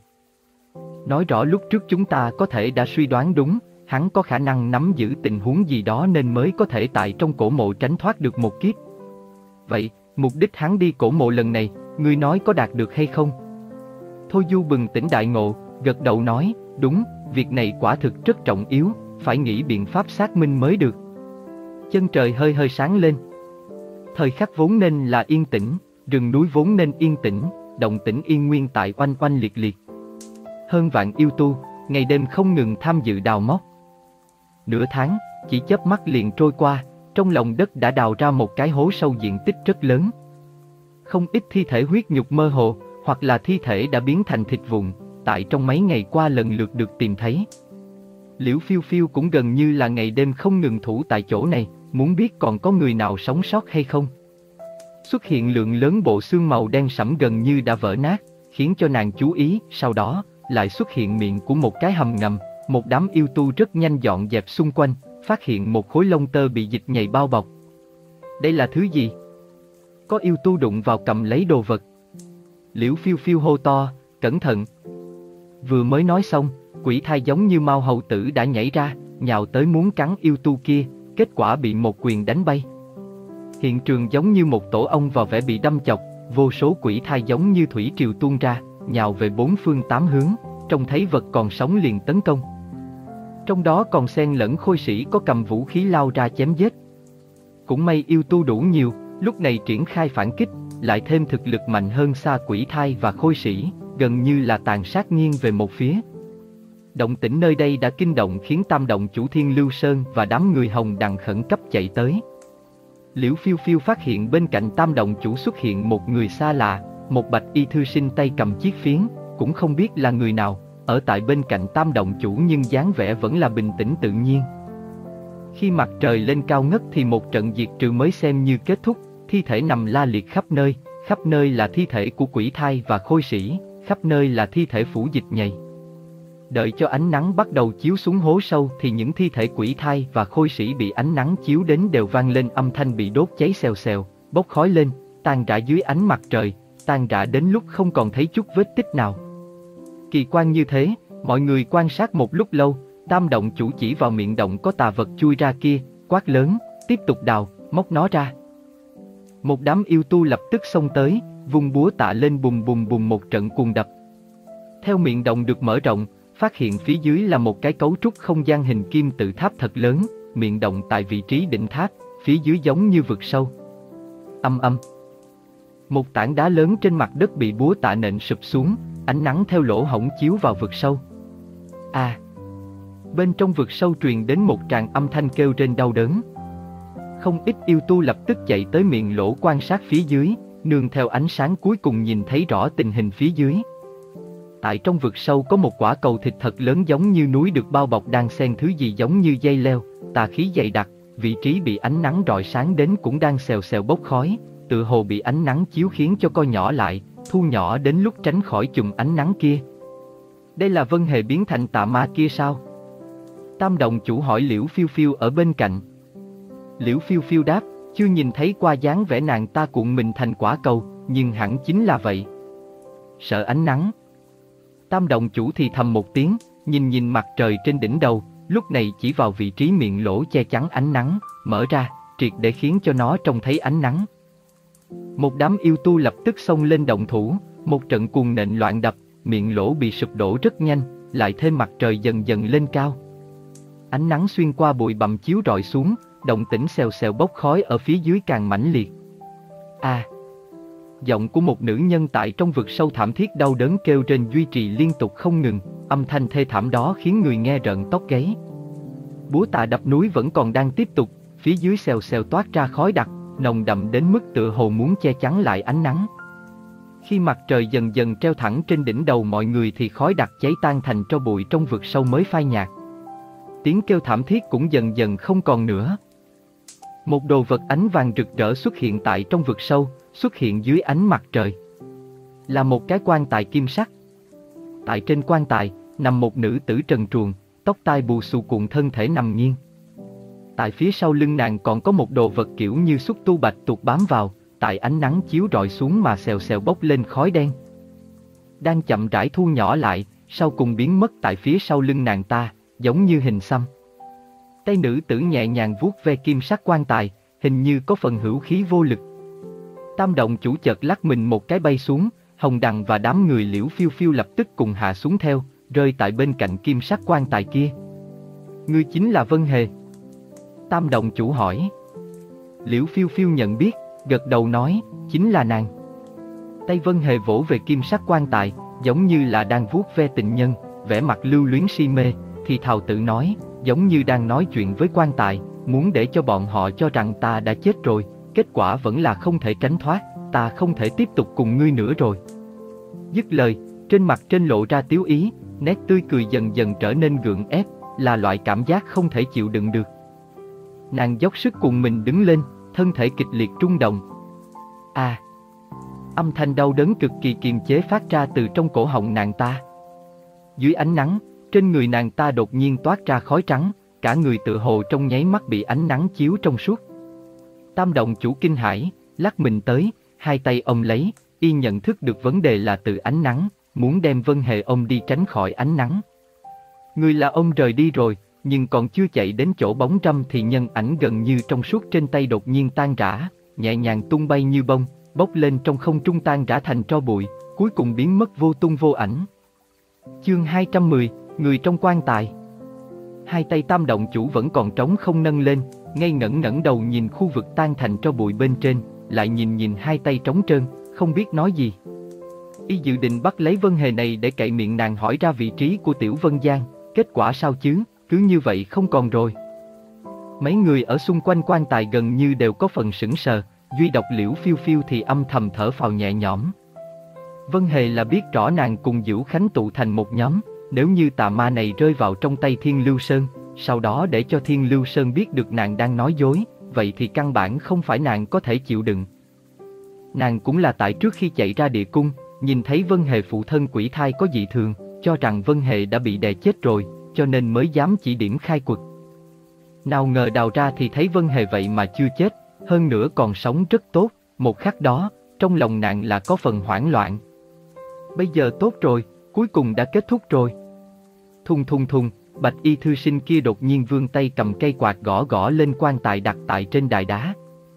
Nói rõ lúc trước chúng ta có thể đã suy đoán đúng, hắn có khả năng nắm giữ tình huống gì đó nên mới có thể tại trong cổ mộ tránh thoát được một kiếp. Vậy, mục đích hắn đi cổ mộ lần này, ngươi nói có đạt được hay không? Thôi Du bừng tỉnh đại ngộ, gật đầu nói, đúng, việc này quả thực rất trọng yếu, phải nghĩ biện pháp xác minh mới được. Chân trời hơi hơi sáng lên. Thời khắc vốn nên là yên tĩnh, rừng núi vốn nên yên tĩnh, động tĩnh yên nguyên tại oanh oanh liệt liệt. Hơn vạn yêu tu, ngày đêm không ngừng tham dự đào móc. Nửa tháng, chỉ chớp mắt liền trôi qua, trong lòng đất đã đào ra một cái hố sâu diện tích rất lớn. Không ít thi thể huyết nhục mơ hồ, hoặc là thi thể đã biến thành thịt vụn, tại trong mấy ngày qua lần lượt được tìm thấy. Liễu Phiêu Phiêu cũng gần như là ngày đêm không ngừng thủ tại chỗ này, muốn biết còn có người nào sống sót hay không. Xuất hiện lượng lớn bộ xương màu đen sẫm gần như đã vỡ nát, khiến cho nàng chú ý, sau đó, lại xuất hiện miệng của một cái hầm ngầm, một đám yêu tu rất nhanh dọn dẹp xung quanh, phát hiện một khối lông tơ bị dịch nhầy bao bọc. Đây là thứ gì? Có yêu tu đụng vào cầm lấy đồ vật. Liễu Phiêu Phiêu hô to, cẩn thận. Vừa mới nói xong, quỷ thai giống như Mao hầu tử đã nhảy ra, nhào tới muốn cắn yêu tu kia, kết quả bị một quyền đánh bay. Hiện trường giống như một tổ ong vò vẽ bị đâm chọc, vô số quỷ thai giống như thủy triều tuôn ra, nhào về bốn phương tám hướng, trông thấy vật còn sống liền tấn công. Trong đó còn xen lẫn khôi sĩ có cầm vũ khí lao ra chém giết. Cũng may yêu tu đủ nhiều, lúc này triển khai phản kích, lại thêm thực lực mạnh hơn xa quỷ thai và khôi sĩ, gần như là tàn sát nghiêng về một phía. Động tĩnh nơi đây đã kinh động khiến Tam Động chủ Thiên Lưu Sơn và đám người Hồng Đằng khẩn cấp chạy tới. Liễu Phiêu Phiêu phát hiện bên cạnh Tam Động chủ xuất hiện một người xa lạ, một bạch y thư sinh tay cầm chiếc phiến, cũng không biết là người nào, ở tại bên cạnh Tam Động chủ nhưng dáng vẻ vẫn là bình tĩnh tự nhiên. Khi mặt trời lên cao ngất thì một trận diệt trừ mới xem như kết thúc, thi thể nằm la liệt khắp nơi, khắp nơi là thi thể của quỷ thai và khôi sĩ, khắp nơi là thi thể phủ dịch nhầy. Đợi cho ánh nắng bắt đầu chiếu xuống hố sâu thì những thi thể quỷ thai và khôi sĩ bị ánh nắng chiếu đến đều vang lên âm thanh bị đốt cháy xèo xèo, bốc khói lên, tan rã dưới ánh mặt trời, tan rã đến lúc không còn thấy chút vết tích nào. Kỳ quan như thế, mọi người quan sát một lúc lâu, Tam Động chủ chỉ vào miệng động có tà vật chui ra kia, quát lớn, tiếp tục đào, móc nó ra. Một đám yêu tu lập tức xông tới, vung búa tạ lên bùm bùm bùm một trận cuồng đập. Theo miệng động được mở rộng, phát hiện phía dưới là một cái cấu trúc không gian hình kim tự tháp thật lớn, miệng động tại vị trí đỉnh tháp, phía dưới giống như vực sâu. Âm âm. Một tảng đá lớn trên mặt đất bị búa tạ nện sụp xuống, ánh nắng theo lỗ hổng chiếu vào vực sâu. À! Bên trong vực sâu truyền đến một tràng âm thanh kêu rên đau đớn. Không ít yêu tu lập tức chạy tới miệng lỗ quan sát phía dưới, nương theo ánh sáng cuối cùng nhìn thấy rõ tình hình phía dưới. Tại trong vực sâu có một quả cầu thịt thật lớn giống như núi được bao bọc đang xen thứ gì giống như dây leo, tà khí dày đặc, vị trí bị ánh nắng rọi sáng đến cũng đang xèo xèo bốc khói, tựa hồ bị ánh nắng chiếu khiến cho co nhỏ lại, thu nhỏ đến lúc tránh khỏi chùm ánh nắng kia. Đây là Vân Hề biến thành tà ma kia sao? Tam Động chủ hỏi Liễu Phiêu Phiêu ở bên cạnh. Liễu Phiêu Phiêu đáp, chưa nhìn thấy qua dáng vẻ nàng ta cuộn mình thành quả cầu, nhưng hẳn chính là vậy. Sợ ánh nắng. Tam Động chủ thì thầm một tiếng, nhìn nhìn mặt trời trên đỉnh đầu, lúc này chỉ vào vị trí miệng lỗ che chắn ánh nắng, mở ra, triệt để khiến cho nó trông thấy ánh nắng. Một đám yêu tu lập tức xông lên động thủ, một trận cuồng nện loạn đập, miệng lỗ bị sụp đổ rất nhanh, lại thêm mặt trời dần dần lên cao. Ánh nắng xuyên qua bụi bặm chiếu rọi xuống, động tĩnh xèo xèo bốc khói ở phía dưới càng mãnh liệt. À! Giọng của một nữ nhân tại trong vực sâu thảm thiết đau đớn kêu rên duy trì liên tục không ngừng, âm thanh thê thảm đó khiến người nghe rợn tóc gáy. Búa tạ đập núi vẫn còn đang tiếp tục, phía dưới xèo xèo toát ra khói đặc, nồng đậm đến mức tựa hồ muốn che chắn lại ánh nắng. Khi mặt trời dần dần treo thẳng trên đỉnh đầu mọi người thì khói đặc cháy tan thành tro bụi trong vực sâu mới phai nhạt. Tiếng kêu thảm thiết cũng dần dần không còn nữa. Một đồ vật ánh vàng rực rỡ xuất hiện tại trong vực sâu, xuất hiện dưới ánh mặt trời. Là một cái quan tài kim sắc. Tại trên quan tài, nằm một nữ tử trần truồng, tóc tai bù xù cuộn thân thể nằm nghiêng. Tại phía sau lưng nàng còn có một đồ vật kiểu như xúc tu bạch tuộc bám vào, tại ánh nắng chiếu rọi xuống mà xèo xèo bốc lên khói đen. Đang chậm rãi thu nhỏ lại, sau cùng biến mất tại phía sau lưng nàng ta, giống như hình xăm. Tay nữ tử nhẹ nhàng vuốt ve kim sắc quan tài, hình như có phần hữu khí vô lực. Tam động chủ chợt lắc mình một cái bay xuống, Hồng Đằng và đám người Liễu Phiêu Phiêu lập tức cùng hạ xuống theo, rơi tại bên cạnh kim sắc quan tài kia. Ngươi chính là Vân Hề? Tam động chủ hỏi. Liễu Phiêu Phiêu nhận biết, gật đầu nói, chính là nàng. Tay Vân Hề vỗ về kim sắc quan tài, giống như là đang vuốt ve tình nhân, vẻ mặt lưu luyến si mê, thì thào tự nói, giống như đang nói chuyện với quan tài, muốn để cho bọn họ cho rằng ta đã chết rồi, kết quả vẫn là không thể tránh thoát, ta không thể tiếp tục cùng ngươi nữa rồi. Dứt lời, trên mặt trên lộ ra tiếu ý, nét tươi cười dần dần trở nên gượng ép, là loại cảm giác không thể chịu đựng được. Nàng dốc sức cùng mình đứng lên, thân thể kịch liệt rung động. À! Âm thanh đau đớn cực kỳ kiềm chế phát ra từ trong cổ họng nàng ta. Dưới ánh nắng, trên người nàng ta đột nhiên toát ra khói trắng, cả người tự hồ trong nháy mắt bị ánh nắng chiếu trong suốt. Tam động chủ kinh hãi, lắc mình tới, hai tay ôm lấy, y nhận thức được vấn đề là từ ánh nắng, muốn đem Vân Hề ôm đi tránh khỏi ánh nắng. Người là ôm rời đi rồi, nhưng còn chưa chạy đến chỗ bóng râm thì nhân ảnh gần như trong suốt trên tay đột nhiên tan rã, nhẹ nhàng tung bay như bông, bốc lên trong không trung tan rã thành tro bụi, cuối cùng biến mất vô tung vô ảnh. Chương hai trăm mười, người trong quan tài. Hai tay tam động chủ vẫn còn trống không nâng lên, ngây ngẩn ngẩng đầu nhìn khu vực tan thành tro bụi bên trên, lại nhìn nhìn hai tay trống trơn, không biết nói gì. Y dự định bắt lấy Vân Hề này để cậy miệng nàng hỏi ra vị trí của Tiểu Vân Giang, kết quả sao chứ, cứ như vậy không còn rồi. Mấy người ở xung quanh quan tài gần như đều có phần sững sờ, duy độc Liễu Phiêu Phiêu thì âm thầm thở phào nhẹ nhõm. Vân Hề là biết rõ nàng cùng Diễu Khánh tụ thành một nhóm, nếu như tà ma này rơi vào trong tay Thiên Lưu Sơn, sau đó để cho Thiên Lưu Sơn biết được nàng đang nói dối, vậy thì căn bản không phải nàng có thể chịu đựng. Nàng cũng là tại trước khi chạy ra địa cung, nhìn thấy Vân Hề phụ thân quỷ thai có dị thường, cho rằng Vân Hề đã bị đè chết rồi, cho nên mới dám chỉ điểm khai quật. Nào ngờ đào ra thì thấy Vân Hề vậy mà chưa chết, hơn nữa còn sống rất tốt, một khắc đó, trong lòng nàng là có phần hoảng loạn. Bây giờ tốt rồi, cuối cùng đã kết thúc rồi. Thùng thùng thùng, bạch y thư sinh kia đột nhiên vươn tay cầm cây quạt gõ gõ lên quan tài đặt tại trên đài đá.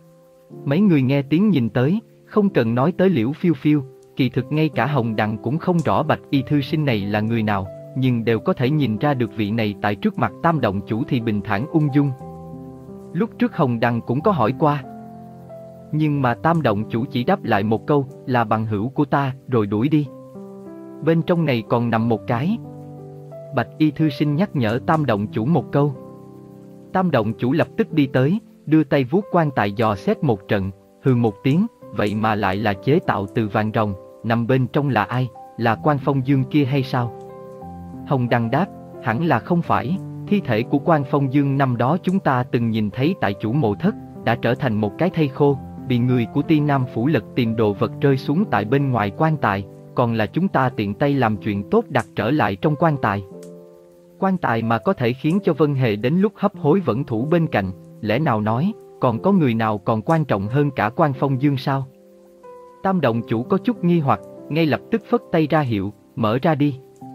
Mấy người nghe tiếng nhìn tới, không cần nói tới Liễu Phiêu Phiêu, kỳ thực ngay cả Hồng Đằng cũng không rõ bạch y thư sinh này là người nào, nhưng đều có thể nhìn ra được vị này tại trước mặt tam động chủ thì bình thản ung dung. Lúc trước Hồng Đằng cũng có hỏi qua, nhưng mà tam động chủ chỉ đáp lại một câu là bằng hữu của ta rồi đuổi đi. Bên trong này còn nằm một cái. Bạch y thư sinh nhắc nhở tam động chủ một câu. Tam động chủ lập tức đi tới, đưa tay vuốt quan tài dò xét một trận, hừ một tiếng, vậy mà lại là chế tạo từ vàng rồng, nằm bên trong là ai, là Quan Phong Dương kia hay sao? Hồng Đằng đáp, hẳn là không phải, thi thể của Quan Phong Dương năm đó chúng ta từng nhìn thấy tại chủ mộ thất, đã trở thành một cái thây khô, bị người của Ti Nam Phủ lật tìm đồ vật rơi xuống tại bên ngoài quan tài, còn là chúng ta tiện tay làm chuyện tốt đặt trở lại trong quan tài. Quan tài mà có thể khiến cho Vân Hề đến lúc hấp hối vẫn thủ bên cạnh, lẽ nào nói, còn có người nào còn quan trọng hơn cả Quan Phong Dương sao? Tam động chủ có chút nghi hoặc, ngay lập tức phất tay ra hiệu, mở ra đi.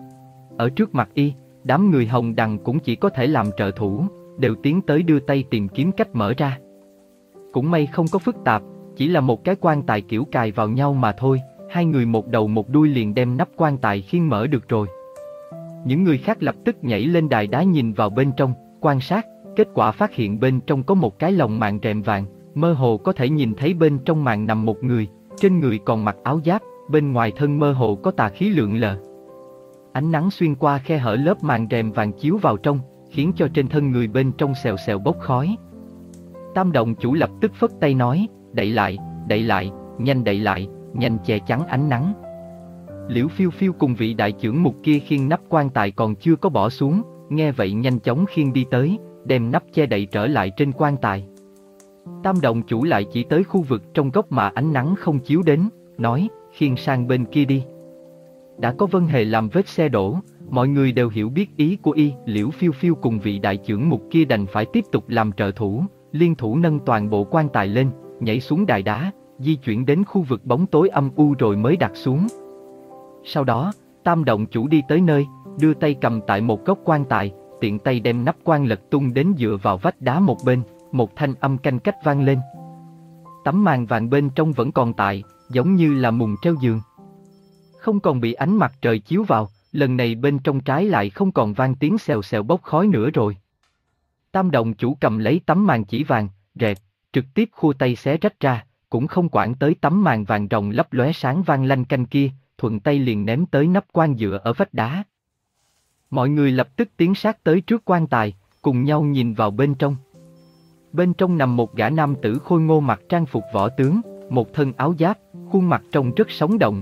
Ở trước mặt y, đám người Hồng Đằng cũng chỉ có thể làm trợ thủ, đều tiến tới đưa tay tìm kiếm cách mở ra. Cũng may không có phức tạp, chỉ là một cái quan tài kiểu cài vào nhau mà thôi, hai người một đầu một đuôi liền đem nắp quan tài khiêng mở được rồi. Những người khác lập tức nhảy lên đài đá nhìn vào bên trong, quan sát, kết quả phát hiện bên trong có một cái lồng màn rèm vàng, mơ hồ có thể nhìn thấy bên trong màn nằm một người, trên người còn mặc áo giáp, bên ngoài thân mơ hồ có tà khí lượn lờ. Ánh nắng xuyên qua khe hở lớp màn rèm vàng chiếu vào trong, khiến cho trên thân người bên trong xèo xèo bốc khói. Tam động chủ lập tức phất tay nói, đậy lại, đậy lại, nhanh đậy lại, nhanh che chắn ánh nắng. Liễu Phiêu Phiêu cùng vị đại trưởng mục kia khiêng nắp quan tài còn chưa có bỏ xuống, nghe vậy nhanh chóng khiêng đi tới, đem nắp che đậy trở lại trên quan tài. Tam động chủ lại chỉ tới khu vực trong góc mà ánh nắng không chiếu đến, nói, khiêng sang bên kia đi. Đã có Vân Hề làm vết xe đổ, mọi người đều hiểu biết ý của y. Liễu Phiêu Phiêu cùng vị đại trưởng mục kia đành phải tiếp tục làm trợ thủ, liên thủ nâng toàn bộ quan tài lên, nhảy xuống đài đá, di chuyển đến khu vực bóng tối âm u rồi mới đặt xuống. Sau đó, Tam động chủ đi tới nơi, đưa tay cầm tại một góc quan tài, tiện tay đem nắp quan lật tung đến dựa vào vách đá một bên, một thanh âm canh cách vang lên. Tấm màn vàng bên trong vẫn còn tại, giống như là mùng treo giường. Không còn bị ánh mặt trời chiếu vào, lần này bên trong trái lại không còn vang tiếng xèo xèo bốc khói nữa rồi. Tam động chủ cầm lấy tấm màn chỉ vàng, rẹp, trực tiếp khua tay xé rách ra, cũng không quản tới tấm màn vàng ròng lấp lóe sáng vang lanh canh kia, thuận tay liền ném tới nắp quan dựa ở vách đá. Mọi người lập tức tiến sát tới trước quan tài, cùng nhau nhìn vào bên trong. Bên trong nằm một gã nam tử khôi ngô mặc trang phục võ tướng, một thân áo giáp, khuôn mặt trông rất sống động.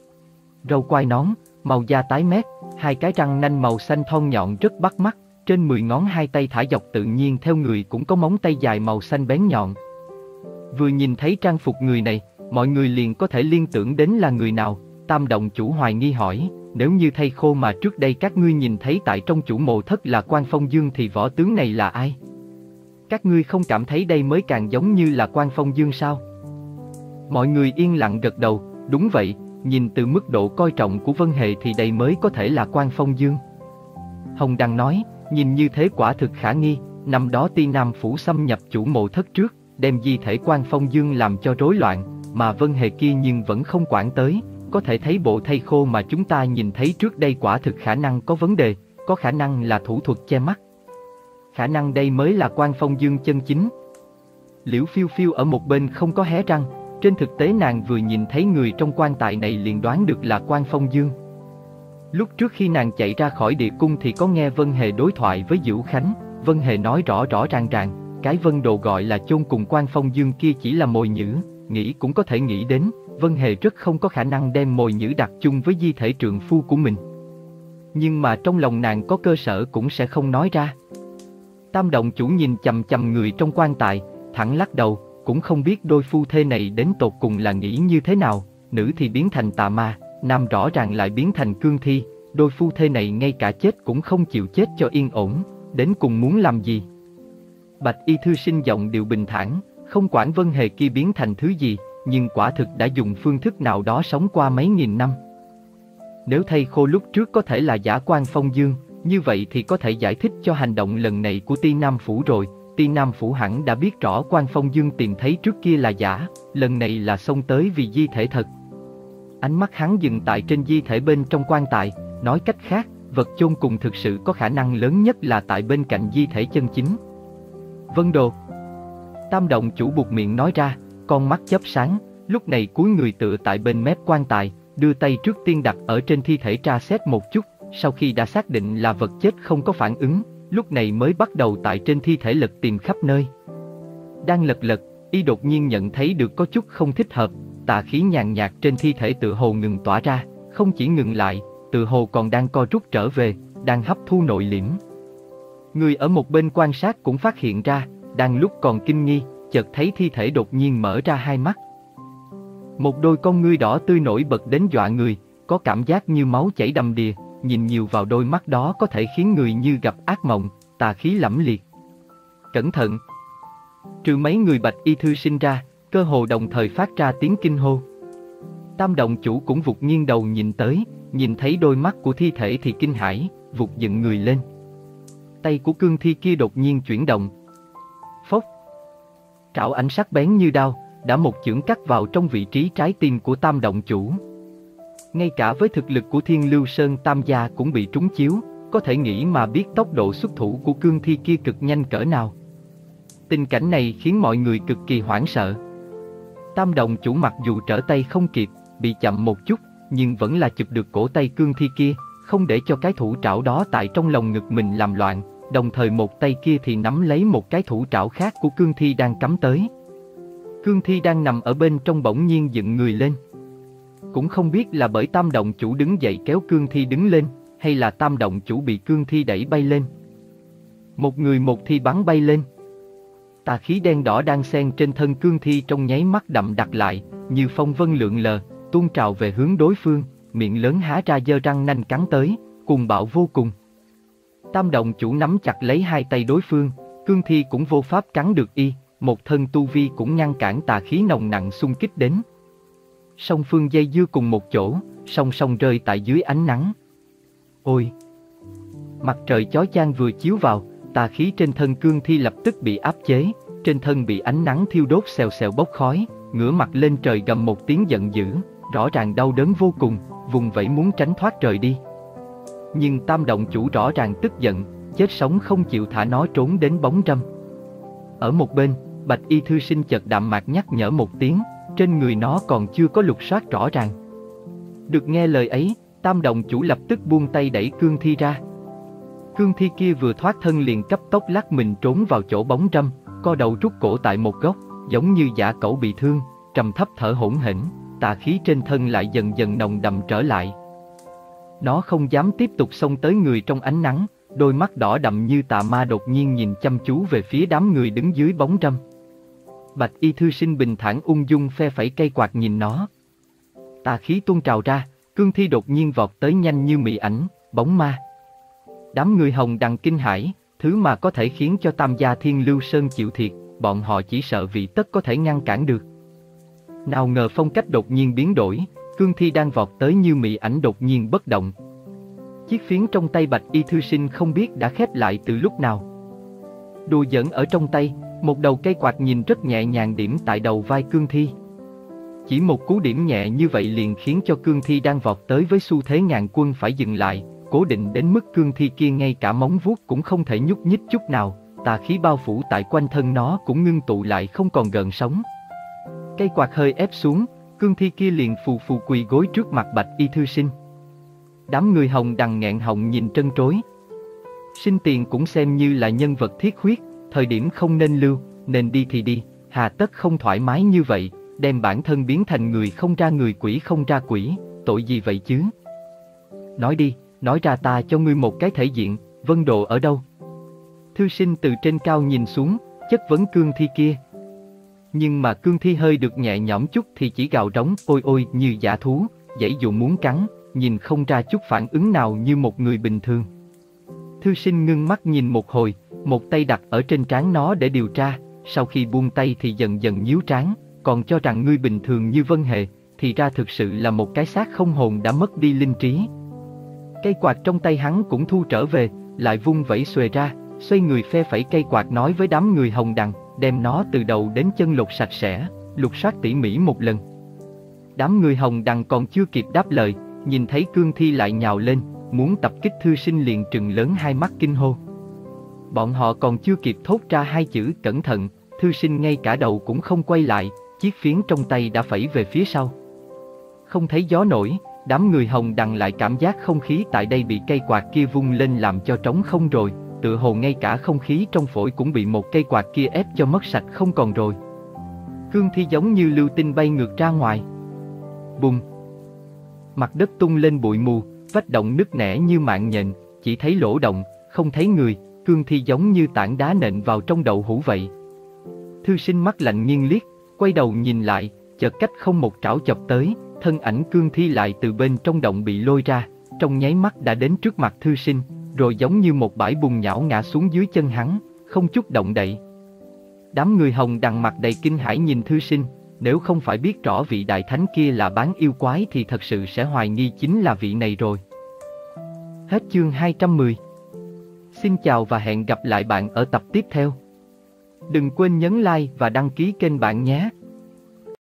Râu quai nón, màu da tái mét, hai cái răng nanh màu xanh thon nhọn rất bắt mắt, trên mười ngón hai tay thả dọc tự nhiên theo người cũng có móng tay dài màu xanh bén nhọn. Vừa nhìn thấy trang phục người này, mọi người liền có thể liên tưởng đến là người nào. Tam động chủ hoài nghi hỏi, nếu như thây khô mà trước đây các ngươi nhìn thấy tại trong chủ mộ thất là Quan Phong Dương thì võ tướng này là ai? Các ngươi không cảm thấy đây mới càng giống như là Quan Phong Dương sao? Mọi người yên lặng gật đầu, đúng vậy, nhìn từ mức độ coi trọng của Vân Hề thì đây mới có thể là Quan Phong Dương. Hồng Đăng nói, nhìn như thế quả thực khả nghi, năm đó Ti Nam Phủ xâm nhập chủ mộ thất trước, đem di thể Quan Phong Dương làm cho rối loạn, mà Vân Hề kia nhưng vẫn không quản tới. Có thể thấy bộ thây khô mà chúng ta nhìn thấy trước đây quả thực khả năng có vấn đề, có khả năng là thủ thuật che mắt. Khả năng đây mới là Quan Phong Dương chân chính. Liễu Phiêu Phiêu ở một bên không có hé răng, trên thực tế nàng vừa nhìn thấy người trong quan tài này liền đoán được là Quan Phong Dương. Lúc trước khi nàng chạy ra khỏi địa cung thì có nghe Vân Hề đối thoại với Dữu Khánh, Vân Hề nói rõ rõ ràng ràng, cái Vân Đồ gọi là chôn cùng Quan Phong Dương kia chỉ là mồi nhử, nghĩ cũng có thể nghĩ đến. Vân Hề rất không có khả năng đem mồi nhử đặt chung với di thể trượng phu của mình. Nhưng mà trong lòng nàng có cơ sở cũng sẽ không nói ra. Tam động chủ nhìn chằm chằm người trong quan tài, thẳng lắc đầu, cũng không biết đôi phu thê này đến tột cùng là nghĩ như thế nào, nữ thì biến thành tà ma, nam rõ ràng lại biến thành cương thi, đôi phu thê này ngay cả chết cũng không chịu chết cho yên ổn, đến cùng muốn làm gì? Bạch Y Thư Sinh giọng điệu bình thản, không quản Vân Hề kia biến thành thứ gì, nhưng quả thực đã dùng phương thức nào đó sống qua mấy nghìn năm. Nếu thây khô lúc trước có thể là giả Quan Phong Dương, như vậy thì có thể giải thích cho hành động lần này của Ti Nam Phủ rồi. Ti Nam Phủ hẳn đã biết rõ Quan Phong Dương tìm thấy trước kia là giả, lần này là xông tới vì di thể thật. Ánh mắt hắn dừng tại trên di thể bên trong quan tài, nói cách khác, vật chôn cùng thực sự có khả năng lớn nhất là tại bên cạnh di thể chân chính. Vân Đồ. Tam động chủ buột miệng nói ra, con mắt chớp sáng, lúc này cúi người tựa tại bên mép quan tài, đưa tay trước tiên đặt ở trên thi thể tra xét một chút, sau khi đã xác định là vật chết không có phản ứng, lúc này mới bắt đầu tại trên thi thể lật tìm khắp nơi. Đang lật lật, y đột nhiên nhận thấy được có chút không thích hợp, tà khí nhàn nhạt trên thi thể tựa hồ ngừng tỏa ra, không chỉ ngừng lại, tựa hồ còn đang co rút trở về, đang hấp thu nội liễm. Người ở một bên quan sát cũng phát hiện ra, đang lúc còn kinh nghi, chợt thấy thi thể đột nhiên mở ra hai mắt. Một đôi con ngươi đỏ tươi nổi bật đến dọa người, có cảm giác như máu chảy đầm đìa, nhìn nhiều vào đôi mắt đó có thể khiến người như gặp ác mộng, tà khí lẫm liệt. Cẩn thận! Trừ mấy người Bạch Y Thư Sinh ra, cơ hồ đồng thời phát ra tiếng kinh hô. Tam động chủ cũng vụt nghiêng đầu nhìn tới, nhìn thấy đôi mắt của thi thể thì kinh hãi, vụt dựng người lên. Tay của cương thi kia đột nhiên chuyển động. Phốc! Trảo ảnh sắc bén như đao, đã một chưởng cắt vào trong vị trí trái tim của Tam động chủ. Ngay cả với thực lực của Thiên Lưu Sơn Tam gia cũng bị trúng chiếu, có thể nghĩ mà biết tốc độ xuất thủ của cương thi kia cực nhanh cỡ nào. Tình cảnh này khiến mọi người cực kỳ hoảng sợ. Tam động chủ mặc dù trở tay không kịp, bị chậm một chút, nhưng vẫn là chụp được cổ tay cương thi kia, không để cho cái thủ trảo đó tại trong lồng ngực mình làm loạn, đồng thời một tay kia thì nắm lấy một cái thủ trảo khác của cương thi đang cắm tới. Cương thi đang nằm ở bên trong bỗng nhiên dựng người lên. cũng không biết là bởi Tam Động Chủ đứng dậy kéo cương thi đứng lên, hay là Tam Động Chủ bị cương thi đẩy bay lên. Một người một thi bắn bay lên. Tà khí đen đỏ đang xen trên thân cương thi trong nháy mắt đậm đặc lại, như phong vân lượn lờ, tuôn trào về hướng đối phương, miệng lớn há ra giơ răng nanh cắn tới, cuồng bạo vô cùng. Tam Động Chủ nắm chặt lấy hai tay đối phương, cương thi cũng vô pháp cắn được y, một thân tu vi cũng ngăn cản tà khí nồng nặng xung kích đến. Song phương dây dưa cùng một chỗ, song song rơi tại dưới ánh nắng. Ôi! Mặt trời chói chang vừa chiếu vào, tà khí trên thân cương thi lập tức bị áp chế, trên thân bị ánh nắng thiêu đốt xèo xèo bốc khói, ngửa mặt lên trời gầm một tiếng giận dữ, rõ ràng đau đớn vô cùng, vùng vẫy muốn tránh thoát rời đi. Nhưng Tam Động Chủ rõ ràng tức giận, chết sống không chịu thả nó trốn đến bóng râm. Ở một bên, Bạch Y Thư Sinh chợt đạm mạc nhắc nhở một tiếng, trên người nó còn chưa có lục soát rõ ràng. Được nghe lời ấy, Tam Động Chủ lập tức buông tay đẩy cương thi ra. Cương thi kia vừa thoát thân liền cấp tốc lắc mình trốn vào chỗ bóng râm, co đầu rút cổ tại một góc, giống như dã cẩu bị thương, trầm thấp thở hổn hển, tà khí trên thân lại dần dần nồng đậm trở lại. Nó không dám tiếp tục xông tới người trong ánh nắng, đôi mắt đỏ đậm như tà ma đột nhiên nhìn chăm chú về phía đám người đứng dưới bóng râm. Bạch Y Thư Sinh bình thản ung dung phe phẩy cây quạt nhìn nó. Tà khí tuôn trào ra, cương thi đột nhiên vọt tới nhanh như mị ảnh, bóng ma. Đám người Hồng Đằng kinh hãi, thứ mà có thể khiến cho Tam gia Thiên Lưu Sơn chịu thiệt, bọn họ chỉ sợ vị tất có thể ngăn cản được. Nào ngờ phong cách đột nhiên biến đổi, cương thi đang vọt tới như mị ảnh đột nhiên bất động. Chiếc phiến trong tay Bạch Y Thư Sinh không biết đã khép lại từ lúc nào. Đùa giỡn ở trong tay, một đầu cây quạt nhìn rất nhẹ nhàng điểm tại đầu vai cương thi. Chỉ một cú điểm nhẹ như vậy liền khiến cho cương thi đang vọt tới với xu thế ngàn quân phải dừng lại, cố định đến mức cương thi kia ngay cả móng vuốt cũng không thể nhúc nhích chút nào, tà khí bao phủ tại quanh thân nó cũng ngưng tụ lại không còn gợn sóng. Cây quạt hơi ép xuống, cương thi kia liền phù phù quỳ gối trước mặt Bạch Y Thư Sinh. Đám người Hồng Đằng nghẹn họng nhìn trân trối. Sinh Tiền cũng xem như là nhân vật thiết huyết, thời điểm không nên lưu, nên đi thì đi, hà tất không thoải mái như vậy, đem bản thân biến thành người không ra người quỷ không ra quỷ, tội gì vậy chứ? Nói đi, nói ra ta cho ngươi một cái thể diện, Vân Độ ở đâu? Thư Sinh từ trên cao nhìn xuống, chất vấn cương thi kia. Nhưng mà cương thi hơi được nhẹ nhõm chút thì chỉ gào rống ôi ôi như dã thú, giãy dụ muốn cắn, nhìn không ra chút phản ứng nào như một người bình thường. Thư Sinh ngưng mắt nhìn một hồi, một tay đặt ở trên trán nó để điều tra, sau khi buông tay thì dần dần nhíu trán, còn cho rằng ngươi bình thường như Vân Hề, thì ra thực sự là một cái xác không hồn đã mất đi linh trí. Cây quạt trong tay hắn cũng thu trở về, lại vung vẩy xuề ra, xoay người phe phẩy cây quạt nói với đám người Hồng Đằng, đem nó từ đầu đến chân lột sạch sẽ, lục soát tỉ mỉ một lần. Đám người Hồng Đằng còn chưa kịp đáp lời, nhìn thấy cương thi lại nhào lên, muốn tập kích Thư Sinh liền trừng lớn hai mắt kinh hô. Bọn họ còn chưa kịp thốt ra hai chữ cẩn thận, Thư Sinh ngay cả đầu cũng không quay lại, chiếc phiến trong tay đã phẩy về phía sau. Không thấy gió nổi, đám người Hồng Đằng lại cảm giác không khí tại đây bị cây quạt kia vung lên làm cho trống không rồi, tựa hồ ngay cả không khí trong phổi cũng bị một cây quạt kia ép cho mất sạch không còn rồi. Cương thi giống như lưu tinh bay ngược ra ngoài. Bùng! Mặt đất tung lên bụi mù, vách động nứt nẻ như mạng nhện, chỉ thấy lỗ động, không thấy người, cương thi giống như tảng đá nện vào trong đậu hũ vậy. Thư Sinh mắt lạnh nghiêng liếc, quay đầu nhìn lại, chợt cách không một trảo chọc tới, thân ảnh cương thi lại từ bên trong động bị lôi ra, trong nháy mắt đã đến trước mặt Thư Sinh, rồi giống như một bãi bùn nhão ngã xuống dưới chân hắn, không chút động đậy. Đám người Hồng Đằng mặt đầy kinh hãi nhìn Thư Sinh, nếu không phải biết rõ vị đại thánh kia là bán yêu quái thì thật sự sẽ hoài nghi chính là vị này rồi. Hết chương hai trăm mười. Xin chào và hẹn gặp lại bạn ở tập tiếp theo. Đừng quên nhấn like và đăng ký kênh bạn nhé.